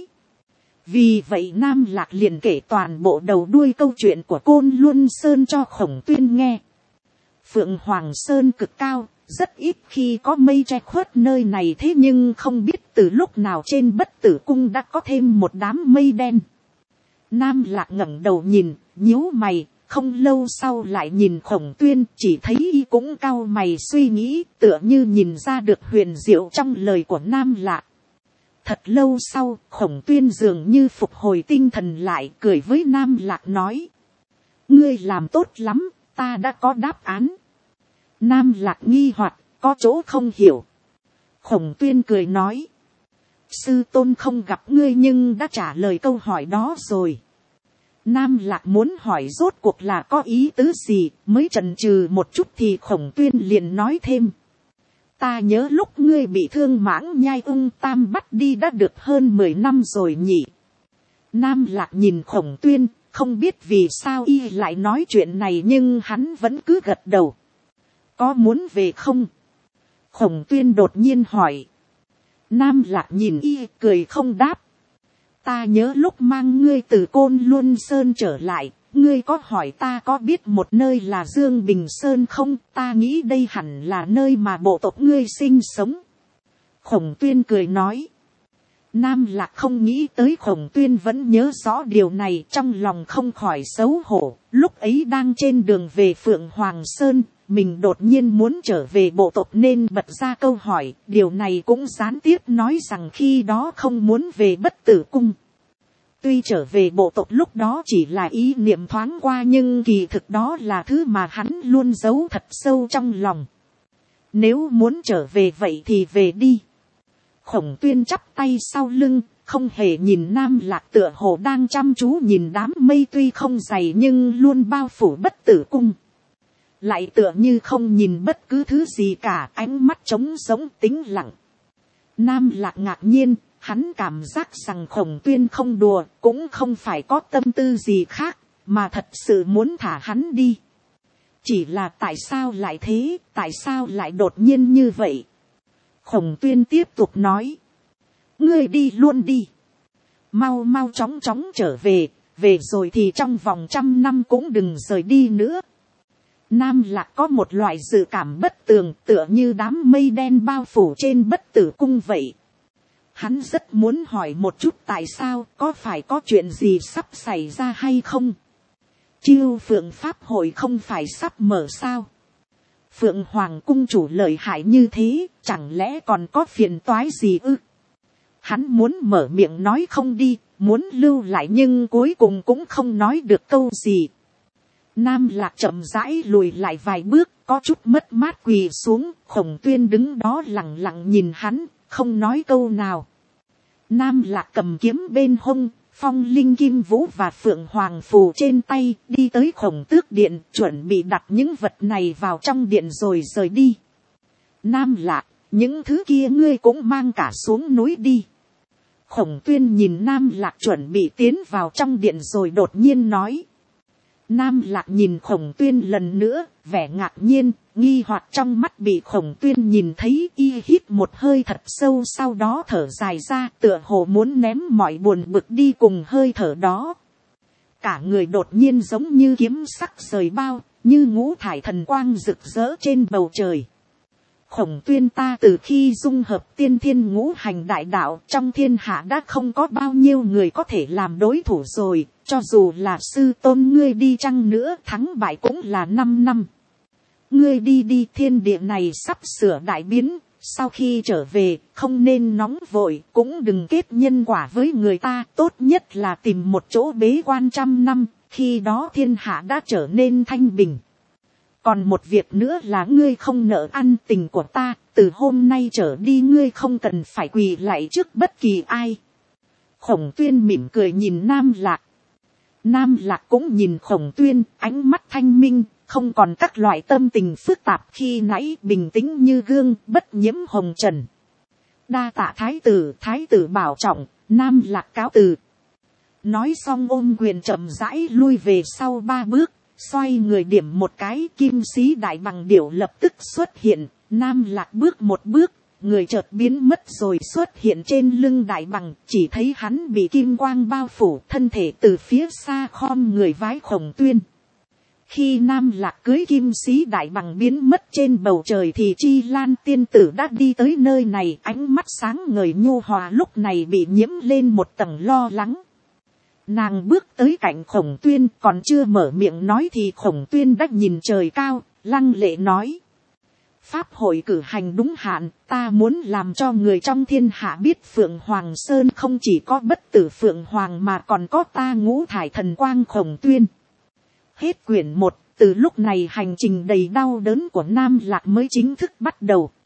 Vì vậy Nam Lạc liền kể toàn bộ đầu đuôi câu chuyện của Côn Luân Sơn cho Khổng Tuyên nghe. Phượng Hoàng Sơn cực cao, rất ít khi có mây che khuất nơi này, thế nhưng không biết từ lúc nào trên Bất Tử Cung đã có thêm một đám mây đen. Nam Lạc ngẩng đầu nhìn, nhíu mày, không lâu sau lại nhìn Khổng Tuyên, chỉ thấy y cũng cau mày suy nghĩ, tựa như nhìn ra được huyền diệu trong lời của Nam Lạc. Thật lâu sau, Khổng Tuyên dường như phục hồi tinh thần lại, cười với Nam Lạc nói. Ngươi làm tốt lắm, ta đã có đáp án. Nam Lạc nghi hoặc, có chỗ không hiểu. Khổng Tuyên cười nói. Sư tôn không gặp ngươi nhưng đã trả lời câu hỏi đó rồi. Nam Lạc muốn hỏi rốt cuộc là có ý tứ gì, mới chần chừ một chút thì Khổng Tuyên liền nói thêm. Ta nhớ lúc ngươi bị thương Mãng Nhai Ung Tam bắt đi đã được hơn 10 năm rồi nhỉ. Nam Lạc nhìn Khổng Tuyên, không biết vì sao y lại nói chuyện này nhưng hắn vẫn cứ gật đầu. Có muốn về không? Khổng Tuyên đột nhiên hỏi. Nam Lạc nhìn y cười không đáp. Ta nhớ lúc mang ngươi từ Côn Luân Sơn trở lại, ngươi có hỏi ta có biết một nơi là Dương Bình Sơn không? Ta nghĩ đây hẳn là nơi mà bộ tộc ngươi sinh sống. Khổng Tuyên cười nói. Nam Lạc không nghĩ tới Khổng Tuyên vẫn nhớ rõ điều này, trong lòng không khỏi xấu hổ. Lúc ấy đang trên đường về Phượng Hoàng Sơn, mình đột nhiên muốn trở về bộ tộc nên bật ra câu hỏi. Điều này cũng gián tiếp nói rằng khi đó không muốn về Bất Tử Cung. Tuy trở về bộ tộc lúc đó chỉ là ý niệm thoáng qua nhưng kỳ thực đó là thứ mà hắn luôn giấu thật sâu trong lòng. Nếu muốn trở về vậy thì về đi. Khổng Tuyên chắp tay sau lưng, không hề nhìn Nam Lạc, tựa hồ đang chăm chú nhìn đám mây tuy không dày nhưng luôn bao phủ Bất Tử Cung. Lại tựa như không nhìn bất cứ thứ gì cả, ánh mắt trống rỗng tĩnh lặng. Nam Lạc ngạc nhiên, hắn cảm giác rằng Khổng Tuyên không đùa, cũng không phải có tâm tư gì khác, mà thật sự muốn thả hắn đi. Chỉ là tại sao lại thế, tại sao lại đột nhiên như vậy? Khổng Tuyên tiếp tục nói. Ngươi đi luôn đi. Mau mau chóng chóng trở về, về rồi thì trong vòng 100 năm cũng đừng rời đi nữa. Nam Lạc có một loại dự cảm bất tường, tựa như đám mây đen bao phủ trên Bất Tử Cung vậy. Hắn rất muốn hỏi một chút tại sao, có phải có chuyện gì sắp xảy ra hay không? Chiêu Phượng Pháp hội không phải sắp mở sao? Phượng Hoàng cung chủ lợi hại như thế, chẳng lẽ còn có phiền toái gì ư? Hắn muốn mở miệng nói không đi, muốn lưu lại nhưng cuối cùng cũng không nói được câu gì. Nam Lạc chậm rãi lùi lại vài bước, có chút mất mát quỳ xuống. Khổng Tuyên đứng đó lặng lặng nhìn hắn, không nói câu nào. Nam Lạc cầm kiếm bên hông, phong linh kim vũ và phượng hoàng phù trên tay, đi tới Khổng Tước điện, chuẩn bị đặt những vật này vào trong điện rồi rời đi. Nam Lạc, những thứ kia ngươi cũng mang cả xuống núi đi. Khổng Tuyên nhìn Nam Lạc chuẩn bị tiến vào trong điện rồi đột nhiên nói. Nam Lạc nhìn Khổng Tuyên lần nữa, vẻ ngạc nhiên, nghi hoặc trong mắt bị Khổng Tuyên nhìn thấy, y hít một hơi thật sâu, sau đó thở dài ra, tựa hồ muốn ném mọi buồn bực đi cùng hơi thở đó. Cả người đột nhiên giống như kiếm sắc rời bao, như ngũ thải thần quang rực rỡ trên bầu trời. Khổng Tuyên, ta từ khi dung hợp tiên thiên ngũ hành đại đạo, trong thiên hạ đã không có bao nhiêu người có thể làm đối thủ rồi, cho dù là sư tôn ngươi đi chăng nữa, thắng bại cũng là 5 năm. Ngươi đi đi, thiên địa này sắp sửa đại biến, sau khi trở về, không nên nóng vội, cũng đừng kết nhân quả với người ta, tốt nhất là tìm một chỗ bế quan 100 năm, khi đó thiên hạ đã trở nên thanh bình. Còn một việc nữa là ngươi không nợ ăn tình của ta, từ hôm nay trở đi ngươi không cần phải quỳ lạy trước bất kỳ ai. Khổng tuyên mỉm cười nhìn Nam Lạc. Nam Lạc cũng nhìn Khổng tuyên, ánh mắt thanh minh, không còn các loại tâm tình phức tạp, khi nãy bình tĩnh như gương, bất nhiễm hồng trần. Đa tạ thái tử bảo trọng. Nam Lạc cáo từ. Nói xong ôm quyền chậm rãi lui về sau 3 bước, xoay người điểm một cái, kim sĩ đại bằng điểu lập tức xuất hiện. Nam Lạc bước một bước, người chợt biến mất rồi xuất hiện trên lưng đại bằng, chỉ thấy hắn bị kim quang bao phủ, thân thể từ phía xa khom người vái Khổng tuyên. Khi Nam Lạc cưới kim sĩ đại bằng biến mất trên bầu trời thì Chi Lan tiên tử đã đi tới nơi này, ánh mắt sáng ngời nhu hòa lúc này bị nhiễm lên một tầng lo lắng. Nàng bước tới cạnh Khổng tuyên, còn chưa mở miệng nói thì Khổng tuyên đã nhìn trời cao, lăng lệ nói. Pháp hội cử hành đúng hạn, ta muốn làm cho người trong thiên hạ biết Phượng Hoàng Sơn không chỉ có bất tử Phượng Hoàng mà còn có ta ngũ thải thần quang. Khổng tuyên. Hết quyển 1, từ lúc này hành trình đầy đau đớn của Nam Lạc mới chính thức bắt đầu.